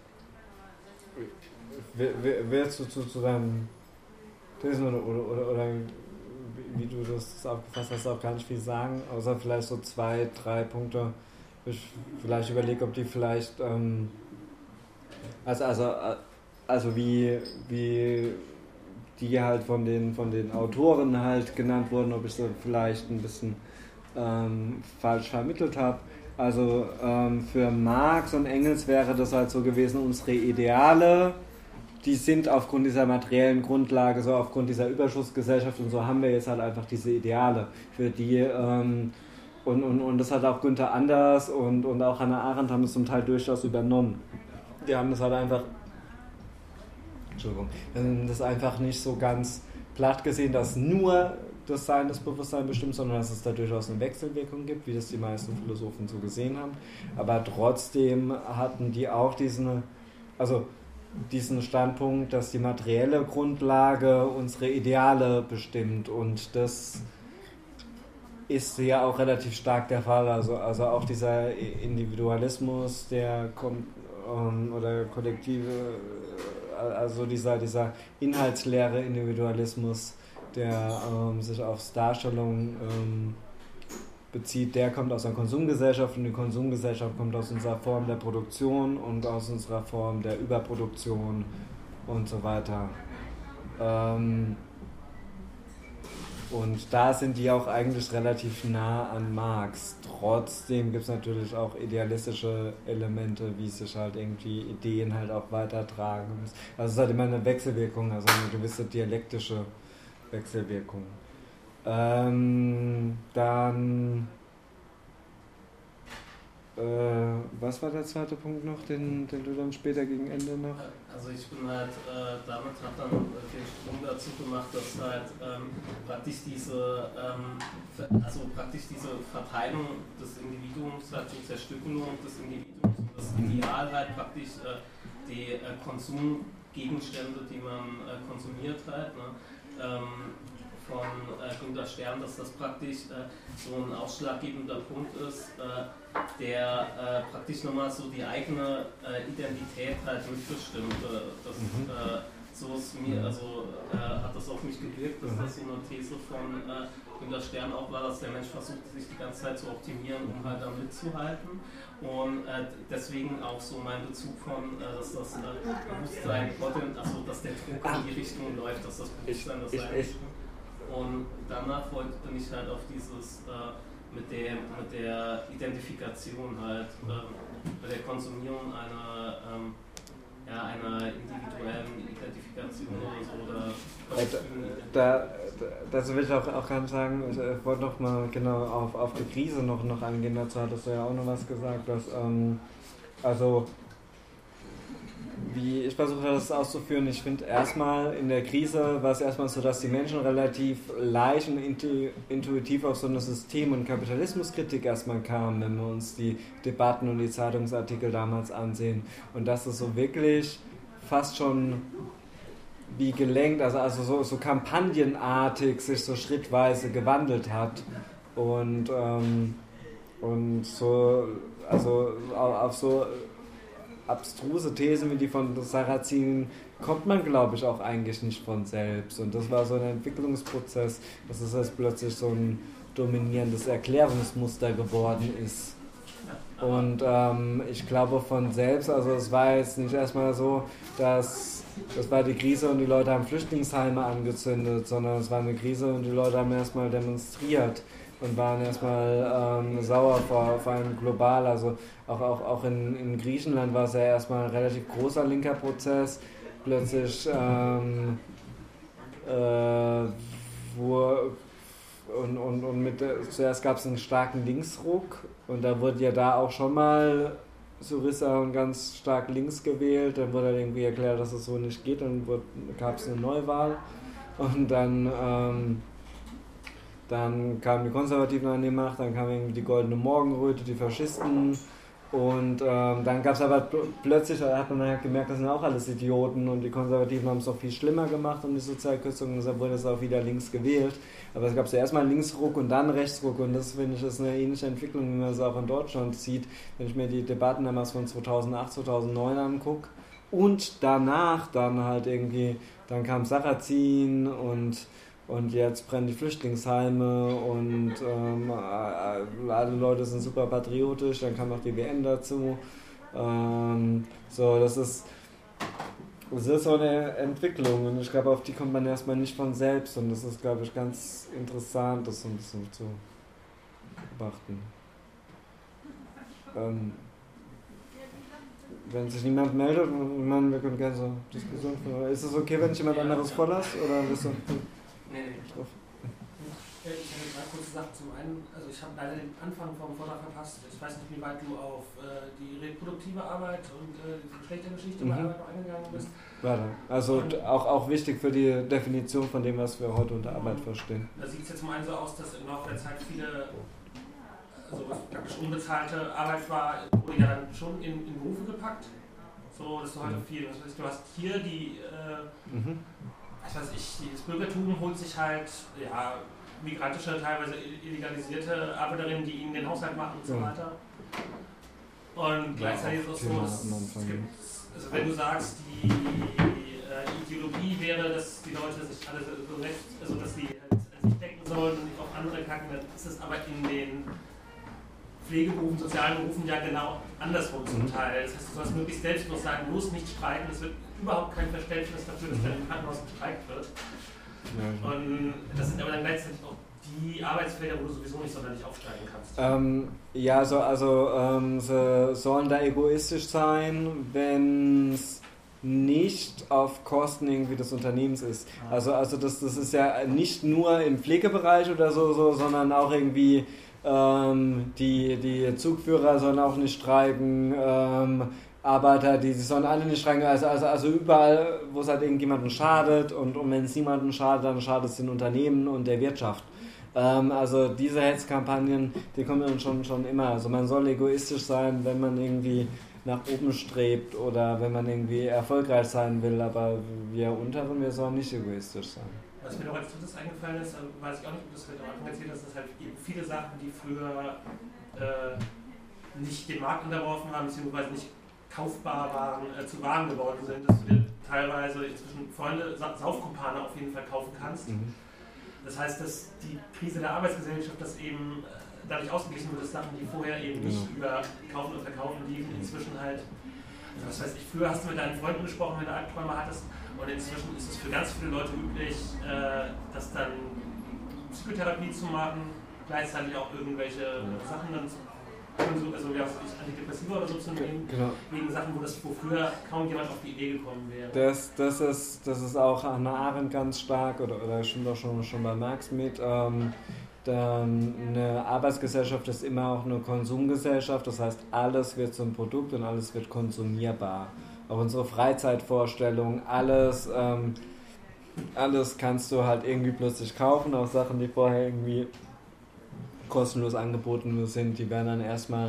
Willst du zu, zu deinem Thesen oder, oder, oder, oder wie du das aufgefasst hast, auch gar nicht viel sagen, außer vielleicht so zwei, drei Punkte, wo ich vielleicht überlege, ob die vielleicht ähm, also, also, also wie, wie die halt von den, von den Autoren halt genannt wurden, ob ich sie vielleicht ein bisschen ähm, falsch vermittelt habe. Also ähm, für Marx und Engels wäre das halt so gewesen, unsere Ideale, die sind aufgrund dieser materiellen Grundlage, so aufgrund dieser Überschussgesellschaft und so haben wir jetzt halt einfach diese Ideale, für die ähm, und, und, und das hat auch Günther Anders und, und auch Hannah Arendt haben es zum Teil durchaus übernommen. Die haben das halt einfach Entschuldigung, das einfach nicht so ganz platt gesehen, dass nur das Sein, das Bewusstsein bestimmt, sondern dass es da durchaus eine Wechselwirkung gibt, wie das die meisten Philosophen so gesehen haben. Aber trotzdem hatten die auch diesen, also diesen Standpunkt, dass die materielle Grundlage unsere Ideale bestimmt und das ist ja auch relativ stark der Fall. Also, also auch dieser Individualismus, der kommt ähm, oder kollektive, also dieser, dieser inhaltsleere Individualismus, der ähm, sich auf Darstellung ähm, bezieht, der kommt aus einer Konsumgesellschaft und die Konsumgesellschaft kommt aus unserer Form der Produktion und aus unserer Form der Überproduktion und so weiter. Ähm, und da sind die auch eigentlich relativ nah an Marx. Trotzdem gibt es natürlich auch idealistische Elemente, wie sich halt irgendwie Ideen halt auch weitertragen. Also es ist halt immer eine Wechselwirkung, also eine gewisse dialektische Wechselwirkung. Ähm, dann, äh, was war der zweite Punkt noch, den, den du dann später gegen Ende noch?
Also ich bin halt, äh, damit habe dann äh, den Sprung dazu gemacht, dass halt ähm, praktisch diese, ähm, also praktisch diese Verteilung des Individuums, halt die Zerstückelung des Individuums und das Ideal halt praktisch äh, die äh, Konsumgegenstände, die man äh, konsumiert halt, ne? ähm, von äh, Günther Stern, dass das praktisch äh, so ein ausschlaggebender Punkt ist, äh, der äh, praktisch nochmal so die eigene äh, Identität halt mitbestimmt. Äh, das,
mhm.
äh, so ist mir, also äh, hat das auf mich gewirkt, dass mhm. das so eine These von äh, Günther Stern auch war, dass der Mensch versucht, sich die ganze Zeit zu optimieren, um halt da mitzuhalten. Und äh, deswegen auch so mein Bezug von, äh, dass das äh, Bewusstsein, also dass der Druck in die Richtung läuft, dass das Bewusstsein das sein. Und danach bin ich halt auf dieses äh, mit, der, mit der Identifikation halt, äh, bei der Konsumierung einer, ähm, ja, einer individuellen Identifikation oder so. Oder
da, da, dazu will ich auch, auch ganz sagen, ich äh, wollte noch mal genau auf, auf die Krise noch, noch eingehen, dazu hattest du ja auch noch was gesagt, dass, ähm, also wie ich versuche das auszuführen, ich finde erstmal in der Krise war es erstmal so, dass die Menschen relativ leicht und intuitiv auf so eine System- und Kapitalismuskritik erstmal kamen, wenn wir uns die Debatten und die Zeitungsartikel damals ansehen. Und dass es so wirklich fast schon wie gelenkt, also, also so, so kampagnenartig sich so schrittweise gewandelt hat. Und, ähm, und so, also auf so abstruse Thesen wie die von Sarrazin kommt man, glaube ich, auch eigentlich nicht von selbst. Und das war so ein Entwicklungsprozess, dass es jetzt plötzlich so ein dominierendes Erklärungsmuster geworden ist. Und ähm, ich glaube von selbst, also es war jetzt nicht erstmal so, dass das war die Krise und die Leute haben Flüchtlingsheime angezündet, sondern es war eine Krise und die Leute haben erstmal demonstriert und waren erstmal ähm, sauer vor, vor allem global. Also auch, auch, auch in, in Griechenland war es ja erstmal ein relativ großer linker Prozess. Plötzlich ähm, äh, wo und, und, und mit, zuerst gab es einen starken Linksruck und da wurde ja da auch schon mal Syriza und ganz stark links gewählt. Dann wurde irgendwie erklärt, dass es so nicht geht, dann gab es eine Neuwahl und dann ähm, Dann kamen die Konservativen an die Macht, dann kam irgendwie die Goldene Morgenröte, die Faschisten und ähm, dann gab es aber pl- plötzlich, da hat man halt gemerkt, das sind auch alles Idioten und die Konservativen haben es noch viel schlimmer gemacht um die Sozialkürzung und deshalb wurde es auch wieder links gewählt. Aber es gab zuerst mal einen Linksruck und dann einen Rechtsruck und das finde ich ist eine ähnliche Entwicklung, wie man es auch in Deutschland sieht, wenn ich mir die Debatten damals von zweitausendacht, zweitausendneun angucke und danach dann halt irgendwie, dann kam Sarrazin und Und jetzt brennen die Flüchtlingsheime und ähm, alle Leute sind super patriotisch, dann kam noch die W M dazu. Ähm, so, das ist, das ist so eine Entwicklung und ich glaube, auf die kommt man erstmal nicht von selbst und das ist, glaube ich, ganz interessant, das so ein bisschen zu beobachten. Ähm, wenn sich niemand meldet, ich meine, wir können gerne so Diskussion führen. Ist es okay, wenn ich jemand anderes vorlasse? Oder bist du.
Nee, nee. Ich habe drei kurze Sachen. Zum einen, also ich habe leider den Anfang vom Vortrag verpasst. Ich weiß nicht, wie weit du auf äh, die reproduktive Arbeit und äh, die Geschlechtergeschichte mhm. bei Arbeit noch eingegangen bist.
Warte. Also und, auch, auch wichtig für die Definition von dem, was wir heute unter Arbeit verstehen.
Da sieht es jetzt zum einen so aus, dass im Laufe der Zeit viele, also was praktisch unbezahlte Arbeit war, wurde ja dann schon in, in Berufe gepackt. So, dass du heute mhm. viel, das heißt, du hast hier die, äh, mhm. was weiß ich, das Bürgertum holt sich halt, ja, migrantische, teilweise illegalisierte Arbeiterinnen, die ihnen den Haushalt machen und so weiter. Und gleichzeitig ist es so, dass es gibt, also wenn du sagst, die äh, Ideologie wäre, dass die Leute sich alle so recht, also dass sie halt an sich denken sollen und nicht auf andere kacken, dann ist es aber in den Pflegeberufen, sozialen Berufen ja genau andersrum zum Teil. Das heißt, du sollst möglichst selbstlos sagen, bloß nicht streiken, es wird überhaupt kein Verständnis dafür, dass dann im Krankenhaus gestreikt wird. Ja, und das sind aber dann gleichzeitig auch die Arbeitsfelder, wo du sowieso nicht sonderlich aufsteigen kannst. Ähm,
ja, so, also ähm, sie sollen da egoistisch sein, wenn es nicht auf Kosten irgendwie des Unternehmens ist. Also, also das, das ist ja nicht nur im Pflegebereich oder so, so sondern auch irgendwie ähm, die, die Zugführer sollen auch nicht streiken, ähm, Arbeiter, die, die sollen alle nicht streiken, also, also, also überall, wo es halt irgendjemandem schadet und, und wenn es niemandem schadet, dann schadet es den Unternehmen und der Wirtschaft. Ähm, also diese Hetzkampagnen, die kommen dann schon, schon immer. Also man soll egoistisch sein, wenn man irgendwie nach oben strebt oder wenn man irgendwie erfolgreich sein will, aber wir Unteren, wir sollen nicht egoistisch sein.
Was mir noch als drittes eingefallen ist, weiß ich auch nicht, ob du das am Anfang erzählt hast, dass halt eben viele Sachen, die früher äh, nicht dem Markt unterworfen haben, beziehungsweise nicht kaufbar waren, äh, zu Waren geworden sind, dass du dir teilweise inzwischen Freunde, Saufkumpane auf jeden Fall kaufen kannst. Mhm. Das heißt, dass die Krise der Arbeitsgesellschaft, dass eben äh, dadurch ausgeglichen wird, dass Sachen, die vorher eben nicht mhm. über Kaufen und Verkaufen liefen, inzwischen halt, also was weiß ich, früher hast du mit deinen Freunden gesprochen, wenn du Albträume hattest, und inzwischen ist es für ganz viele Leute üblich, äh, dass dann Psychotherapie zu machen, gleichzeitig auch irgendwelche mhm. Sachen dann zu also ja, Antidepressiva oder so zu nehmen, genau. Wegen Sachen, wo, das, wo früher kaum jemand auf die Idee gekommen wäre.
Das, das, ist, das ist auch Hannah Arendt ganz stark, oder, oder stimmt auch schon, schon bei Marx mit. Ähm, dann eine Arbeitsgesellschaft ist immer auch eine Konsumgesellschaft, das heißt, alles wird zum Produkt und alles wird konsumierbar. Auch unsere Freizeitvorstellungen, alles, ähm, alles kannst du halt irgendwie plötzlich kaufen, auch Sachen, die vorher irgendwie kostenlos angeboten sind, die werden dann erstmal,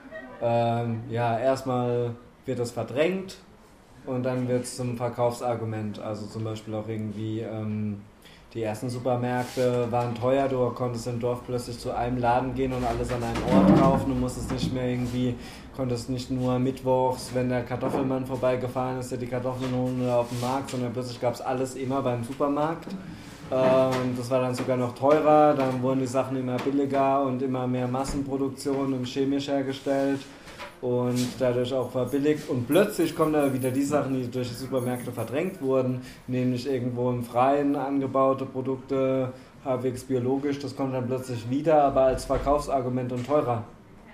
ähm, ja, erstmal wird das verdrängt und dann wird es zum Verkaufsargument. Also zum Beispiel auch irgendwie, ähm, die ersten Supermärkte waren teuer, du konntest im Dorf plötzlich zu einem Laden gehen und alles an einen Ort kaufen, du musstest nicht mehr irgendwie, konntest nicht nur mittwochs, wenn der Kartoffelmann vorbeigefahren ist, dir die Kartoffeln holen oder auf dem Markt, sondern plötzlich gab es alles immer beim Supermarkt. Ähm, das war dann sogar noch teurer, dann wurden die Sachen immer billiger und immer mehr Massenproduktion und chemisch hergestellt und dadurch auch verbilligt. Und plötzlich kommen da wieder die Sachen, die durch die Supermärkte verdrängt wurden, nämlich irgendwo im Freien angebaute Produkte, halbwegs biologisch, das kommt dann plötzlich wieder, aber als Verkaufsargument und teurer.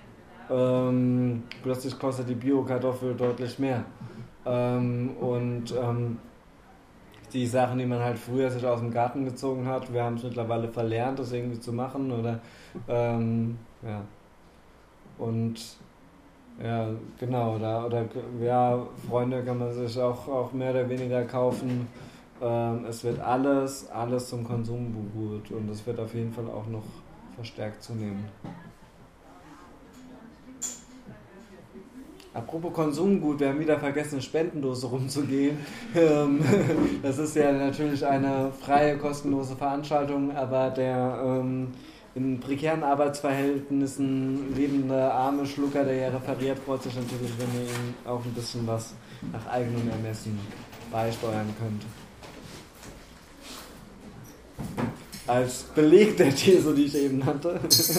Ähm, plötzlich kostet die Bio-Kartoffel deutlich mehr. Ähm, und ähm, die Sachen, die man halt früher sich aus dem Garten gezogen hat, wir haben es mittlerweile verlernt, das irgendwie zu machen, oder ähm, ja. Und ja, genau, oder, oder ja, Freunde kann man sich auch, auch mehr oder weniger kaufen. Ähm, es wird alles, alles zum Konsumgut und es wird auf jeden Fall auch noch verstärkt zunehmen. Apropos Konsumgut, wir haben wieder vergessen, eine Spendendose rumzugehen. Das ist ja natürlich eine freie, kostenlose Veranstaltung, aber der ähm, in prekären Arbeitsverhältnissen lebende arme Schlucker, der ja referiert, freut sich natürlich, wenn ihr ihm auch ein bisschen was nach eigenem Ermessen beisteuern könnt. Als Beleg der These, die ich eben hatte.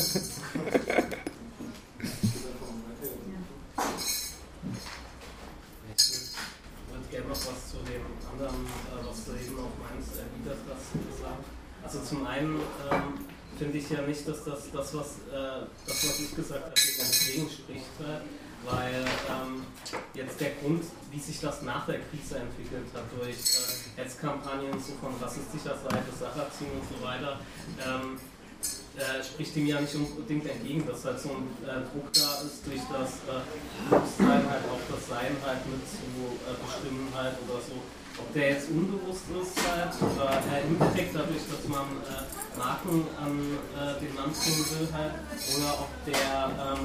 Noch was zu dem anderen, äh, was du eben auch meinst, erwidert hast gesagt. Also zum einen ähm, finde ich ja nicht, dass das, das was, äh, das, was ich gesagt habe, hier ganz gegen spricht. weil ähm, jetzt der Grund, wie sich das nach der Krise entwickelt hat, durch äh, Hetzkampagnen so von rassistischer Seite, Sacherziehen und so weiter, ähm, äh, spricht dem ja nicht unbedingt entgegen, dass halt so ein äh, Druck da ist, durch das äh, Bewusstsein halt auch das Sein halt mit zu äh, bestimmen halt oder so. Ob der jetzt unbewusst ist halt, oder äh, indirekt dadurch, dass man äh, Marken an äh, den Mann bringen will halt, oder ob der ähm,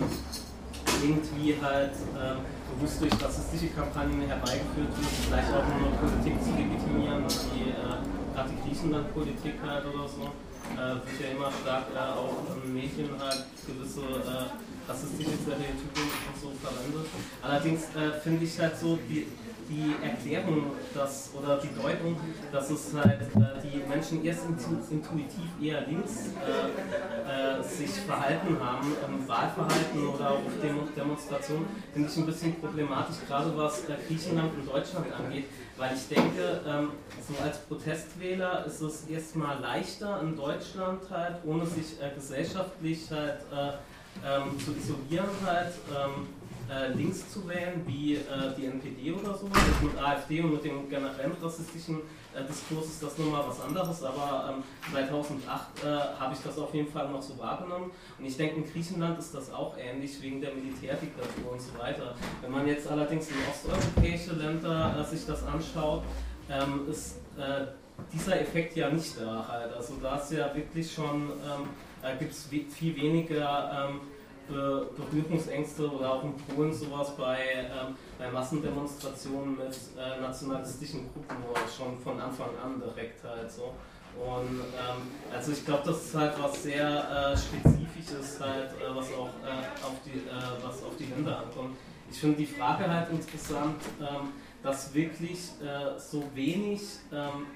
irgendwie halt ähm, bewusst durch rassistische Kampagnen herbeigeführt wird, vielleicht auch nur eine Politik zu legitimieren, wie äh, gerade die Griechenland-Politik halt oder so, äh, wird ja immer stark äh, auch in Medien halt gewisse äh, rassistische Stereotypen und so verwendet. Allerdings äh, finde ich halt so, die die Erklärung, dass, oder die Deutung, dass es halt äh, die Menschen erst intuitiv eher links äh, äh, sich verhalten haben, im Wahlverhalten oder auf Demo Demonstrationen, finde ich ein bisschen problematisch, gerade was äh, Griechenland und Deutschland angeht, weil ich denke, ähm, so als Protestwähler ist es erstmal leichter in Deutschland halt, ohne sich äh, gesellschaftlich halt äh, ähm, zu isolieren halt, ähm, Äh, links zu wählen, wie äh, die N P D oder so. Also mit AfD und mit dem generellen rassistischen äh, Diskurs ist das nun mal was anderes, aber ähm, zweitausendacht äh, habe ich das auf jeden Fall noch so wahrgenommen. Und ich denke, in Griechenland ist das auch ähnlich, wegen der Militärdiktatur und so weiter. Wenn man jetzt allerdings in osteuropäische Länder äh, sich das anschaut, ähm, ist äh, dieser Effekt ja nicht da halt. Also da ist ja wirklich schon, ähm, äh, gibt es viel weniger ähm, Berührungsängste oder auch in Polen sowas bei, ähm, bei Massendemonstrationen mit äh, nationalistischen Gruppen schon von Anfang an direkt halt so. Und ähm, also ich glaube, das ist halt was sehr äh, Spezifisches halt, äh, was auch äh, auf die, äh, was auf die Länder ankommt. Ich finde die Frage halt interessant, ähm, dass wirklich äh, so wenig ähm,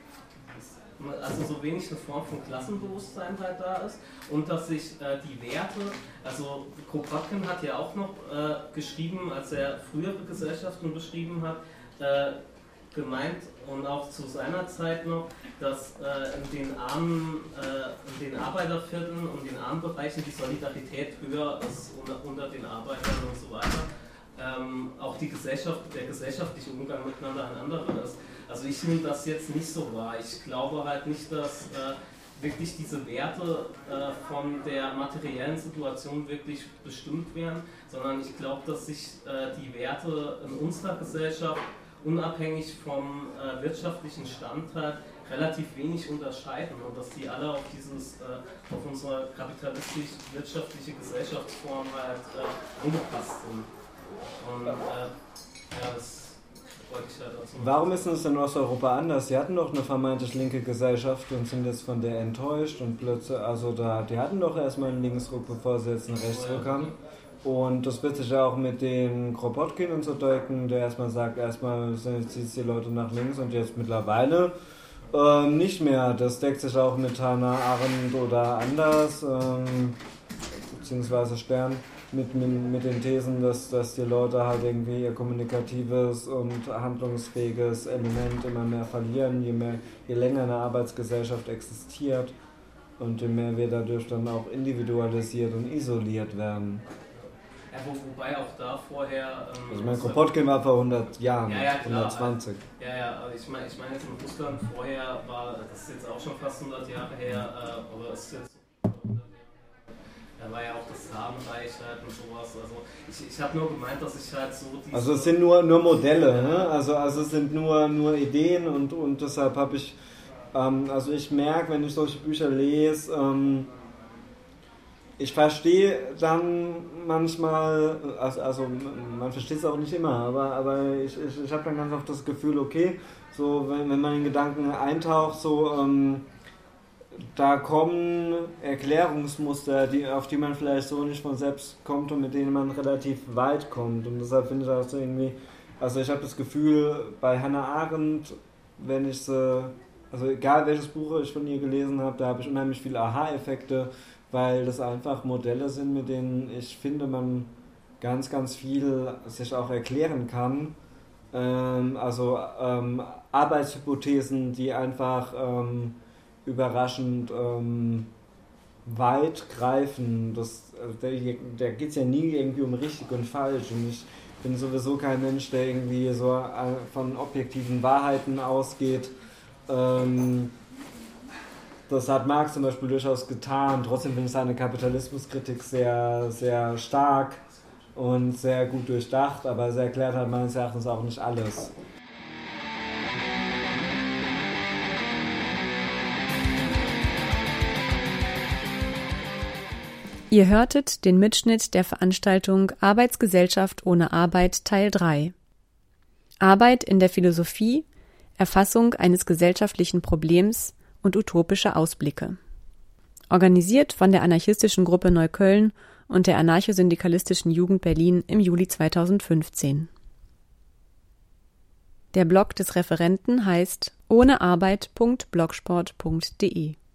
also so wenig eine Form von Klassenbewusstsein halt da ist und dass sich äh, die Werte, also Kropotkin hat ja auch noch äh, geschrieben, als er frühere Gesellschaften beschrieben hat, äh, gemeint und auch zu seiner Zeit noch, dass äh, in den armen, äh, in den Arbeitervierteln und den armen Bereichen die Solidarität höher ist unter, unter den Arbeitern und so weiter. Ähm, auch die Gesellschaft, der gesellschaftliche Umgang miteinander ein anderer ist. Also ich nehme das jetzt nicht so wahr. Ich glaube halt nicht, dass äh, wirklich diese Werte äh, von der materiellen Situation wirklich bestimmt werden, sondern ich glaube, dass sich äh, die Werte in unserer Gesellschaft unabhängig vom äh, wirtschaftlichen Stand halt relativ wenig unterscheiden und dass die alle auf dieses, äh, auf unsere kapitalistisch-wirtschaftliche Gesellschaftsform halt äh, angepasst sind. Und äh, ja, das wollte ich halt dazu.
Warum ist es in Osteuropa anders? Sie hatten doch eine vermeintlich linke Gesellschaft und sind jetzt von der enttäuscht und plötzlich, also da, die hatten doch erstmal einen Linksruck, bevor sie jetzt einen Rechtsruck haben. Und das wird sich ja auch mit den Kropotkin und so deuten, der erstmal sagt, erstmal sind jetzt die Leute nach links und jetzt mittlerweile äh, nicht mehr. Das deckt sich auch mit Hannah Arendt oder anders, ähm, beziehungsweise Stern. Mit, mit, mit den Thesen, dass, dass die Leute halt irgendwie ihr kommunikatives und handlungsfähiges Element immer mehr verlieren, je, mehr, je länger eine Arbeitsgesellschaft existiert und je mehr wir dadurch dann auch individualisiert und isoliert werden.
Ja, wo, wobei auch da vorher... Ähm,
also mein Kropotkin war vor hundert Jahren,
ja, ja, klar,
hundertzwanzig.
Ja, ja, aber ich meine ich mein jetzt in Russland vorher war, das ist jetzt auch schon fast hundert Jahre her, äh, aber es ist jetzt da war ja auch das Zarenreich halt und sowas. Also ich, ich habe nur gemeint, dass ich halt so diese...
Also es sind nur, nur Modelle, ne? Also, also es sind nur, nur Ideen und, und deshalb habe ich... Ähm, also ich merke, wenn ich solche Bücher lese, ähm, ich verstehe dann manchmal, also, also man versteht es auch nicht immer, aber, aber ich, ich, ich habe dann ganz oft das Gefühl, okay, so wenn, wenn man in Gedanken eintaucht, so... Ähm, da kommen Erklärungsmuster, die, auf die man vielleicht so nicht von selbst kommt und mit denen man relativ weit kommt. Und deshalb finde ich das irgendwie, also ich habe das Gefühl, bei Hannah Arendt, wenn ich sie, also egal welches Buch ich von ihr gelesen habe, da habe ich unheimlich viele Aha-Effekte, weil das einfach Modelle sind, mit denen ich finde, man ganz, ganz viel sich auch erklären kann. Ähm, also ähm, Arbeitshypothesen, die einfach... Ähm, überraschend ähm, weit greifen. Das, also da da geht es ja nie irgendwie um richtig und falsch. Und ich bin sowieso kein Mensch, der irgendwie so von objektiven Wahrheiten ausgeht. Ähm, das hat Marx zum Beispiel durchaus getan. Trotzdem finde ich seine Kapitalismuskritik sehr, sehr stark und sehr gut durchdacht, aber sie erklärt halt meines Erachtens auch nicht alles.
Ihr hörtet den Mitschnitt der Veranstaltung Arbeitsgesellschaft ohne Arbeit Teil drei. Arbeit in der Philosophie, Erfassung eines gesellschaftlichen Problems und utopische Ausblicke. Organisiert von der anarchistischen Gruppe Neukölln und der anarchosyndikalistischen Jugend Berlin im Juli zweitausendfünfzehn. Der Blog des Referenten heißt ohnearbeit punkt blogspot punkt de.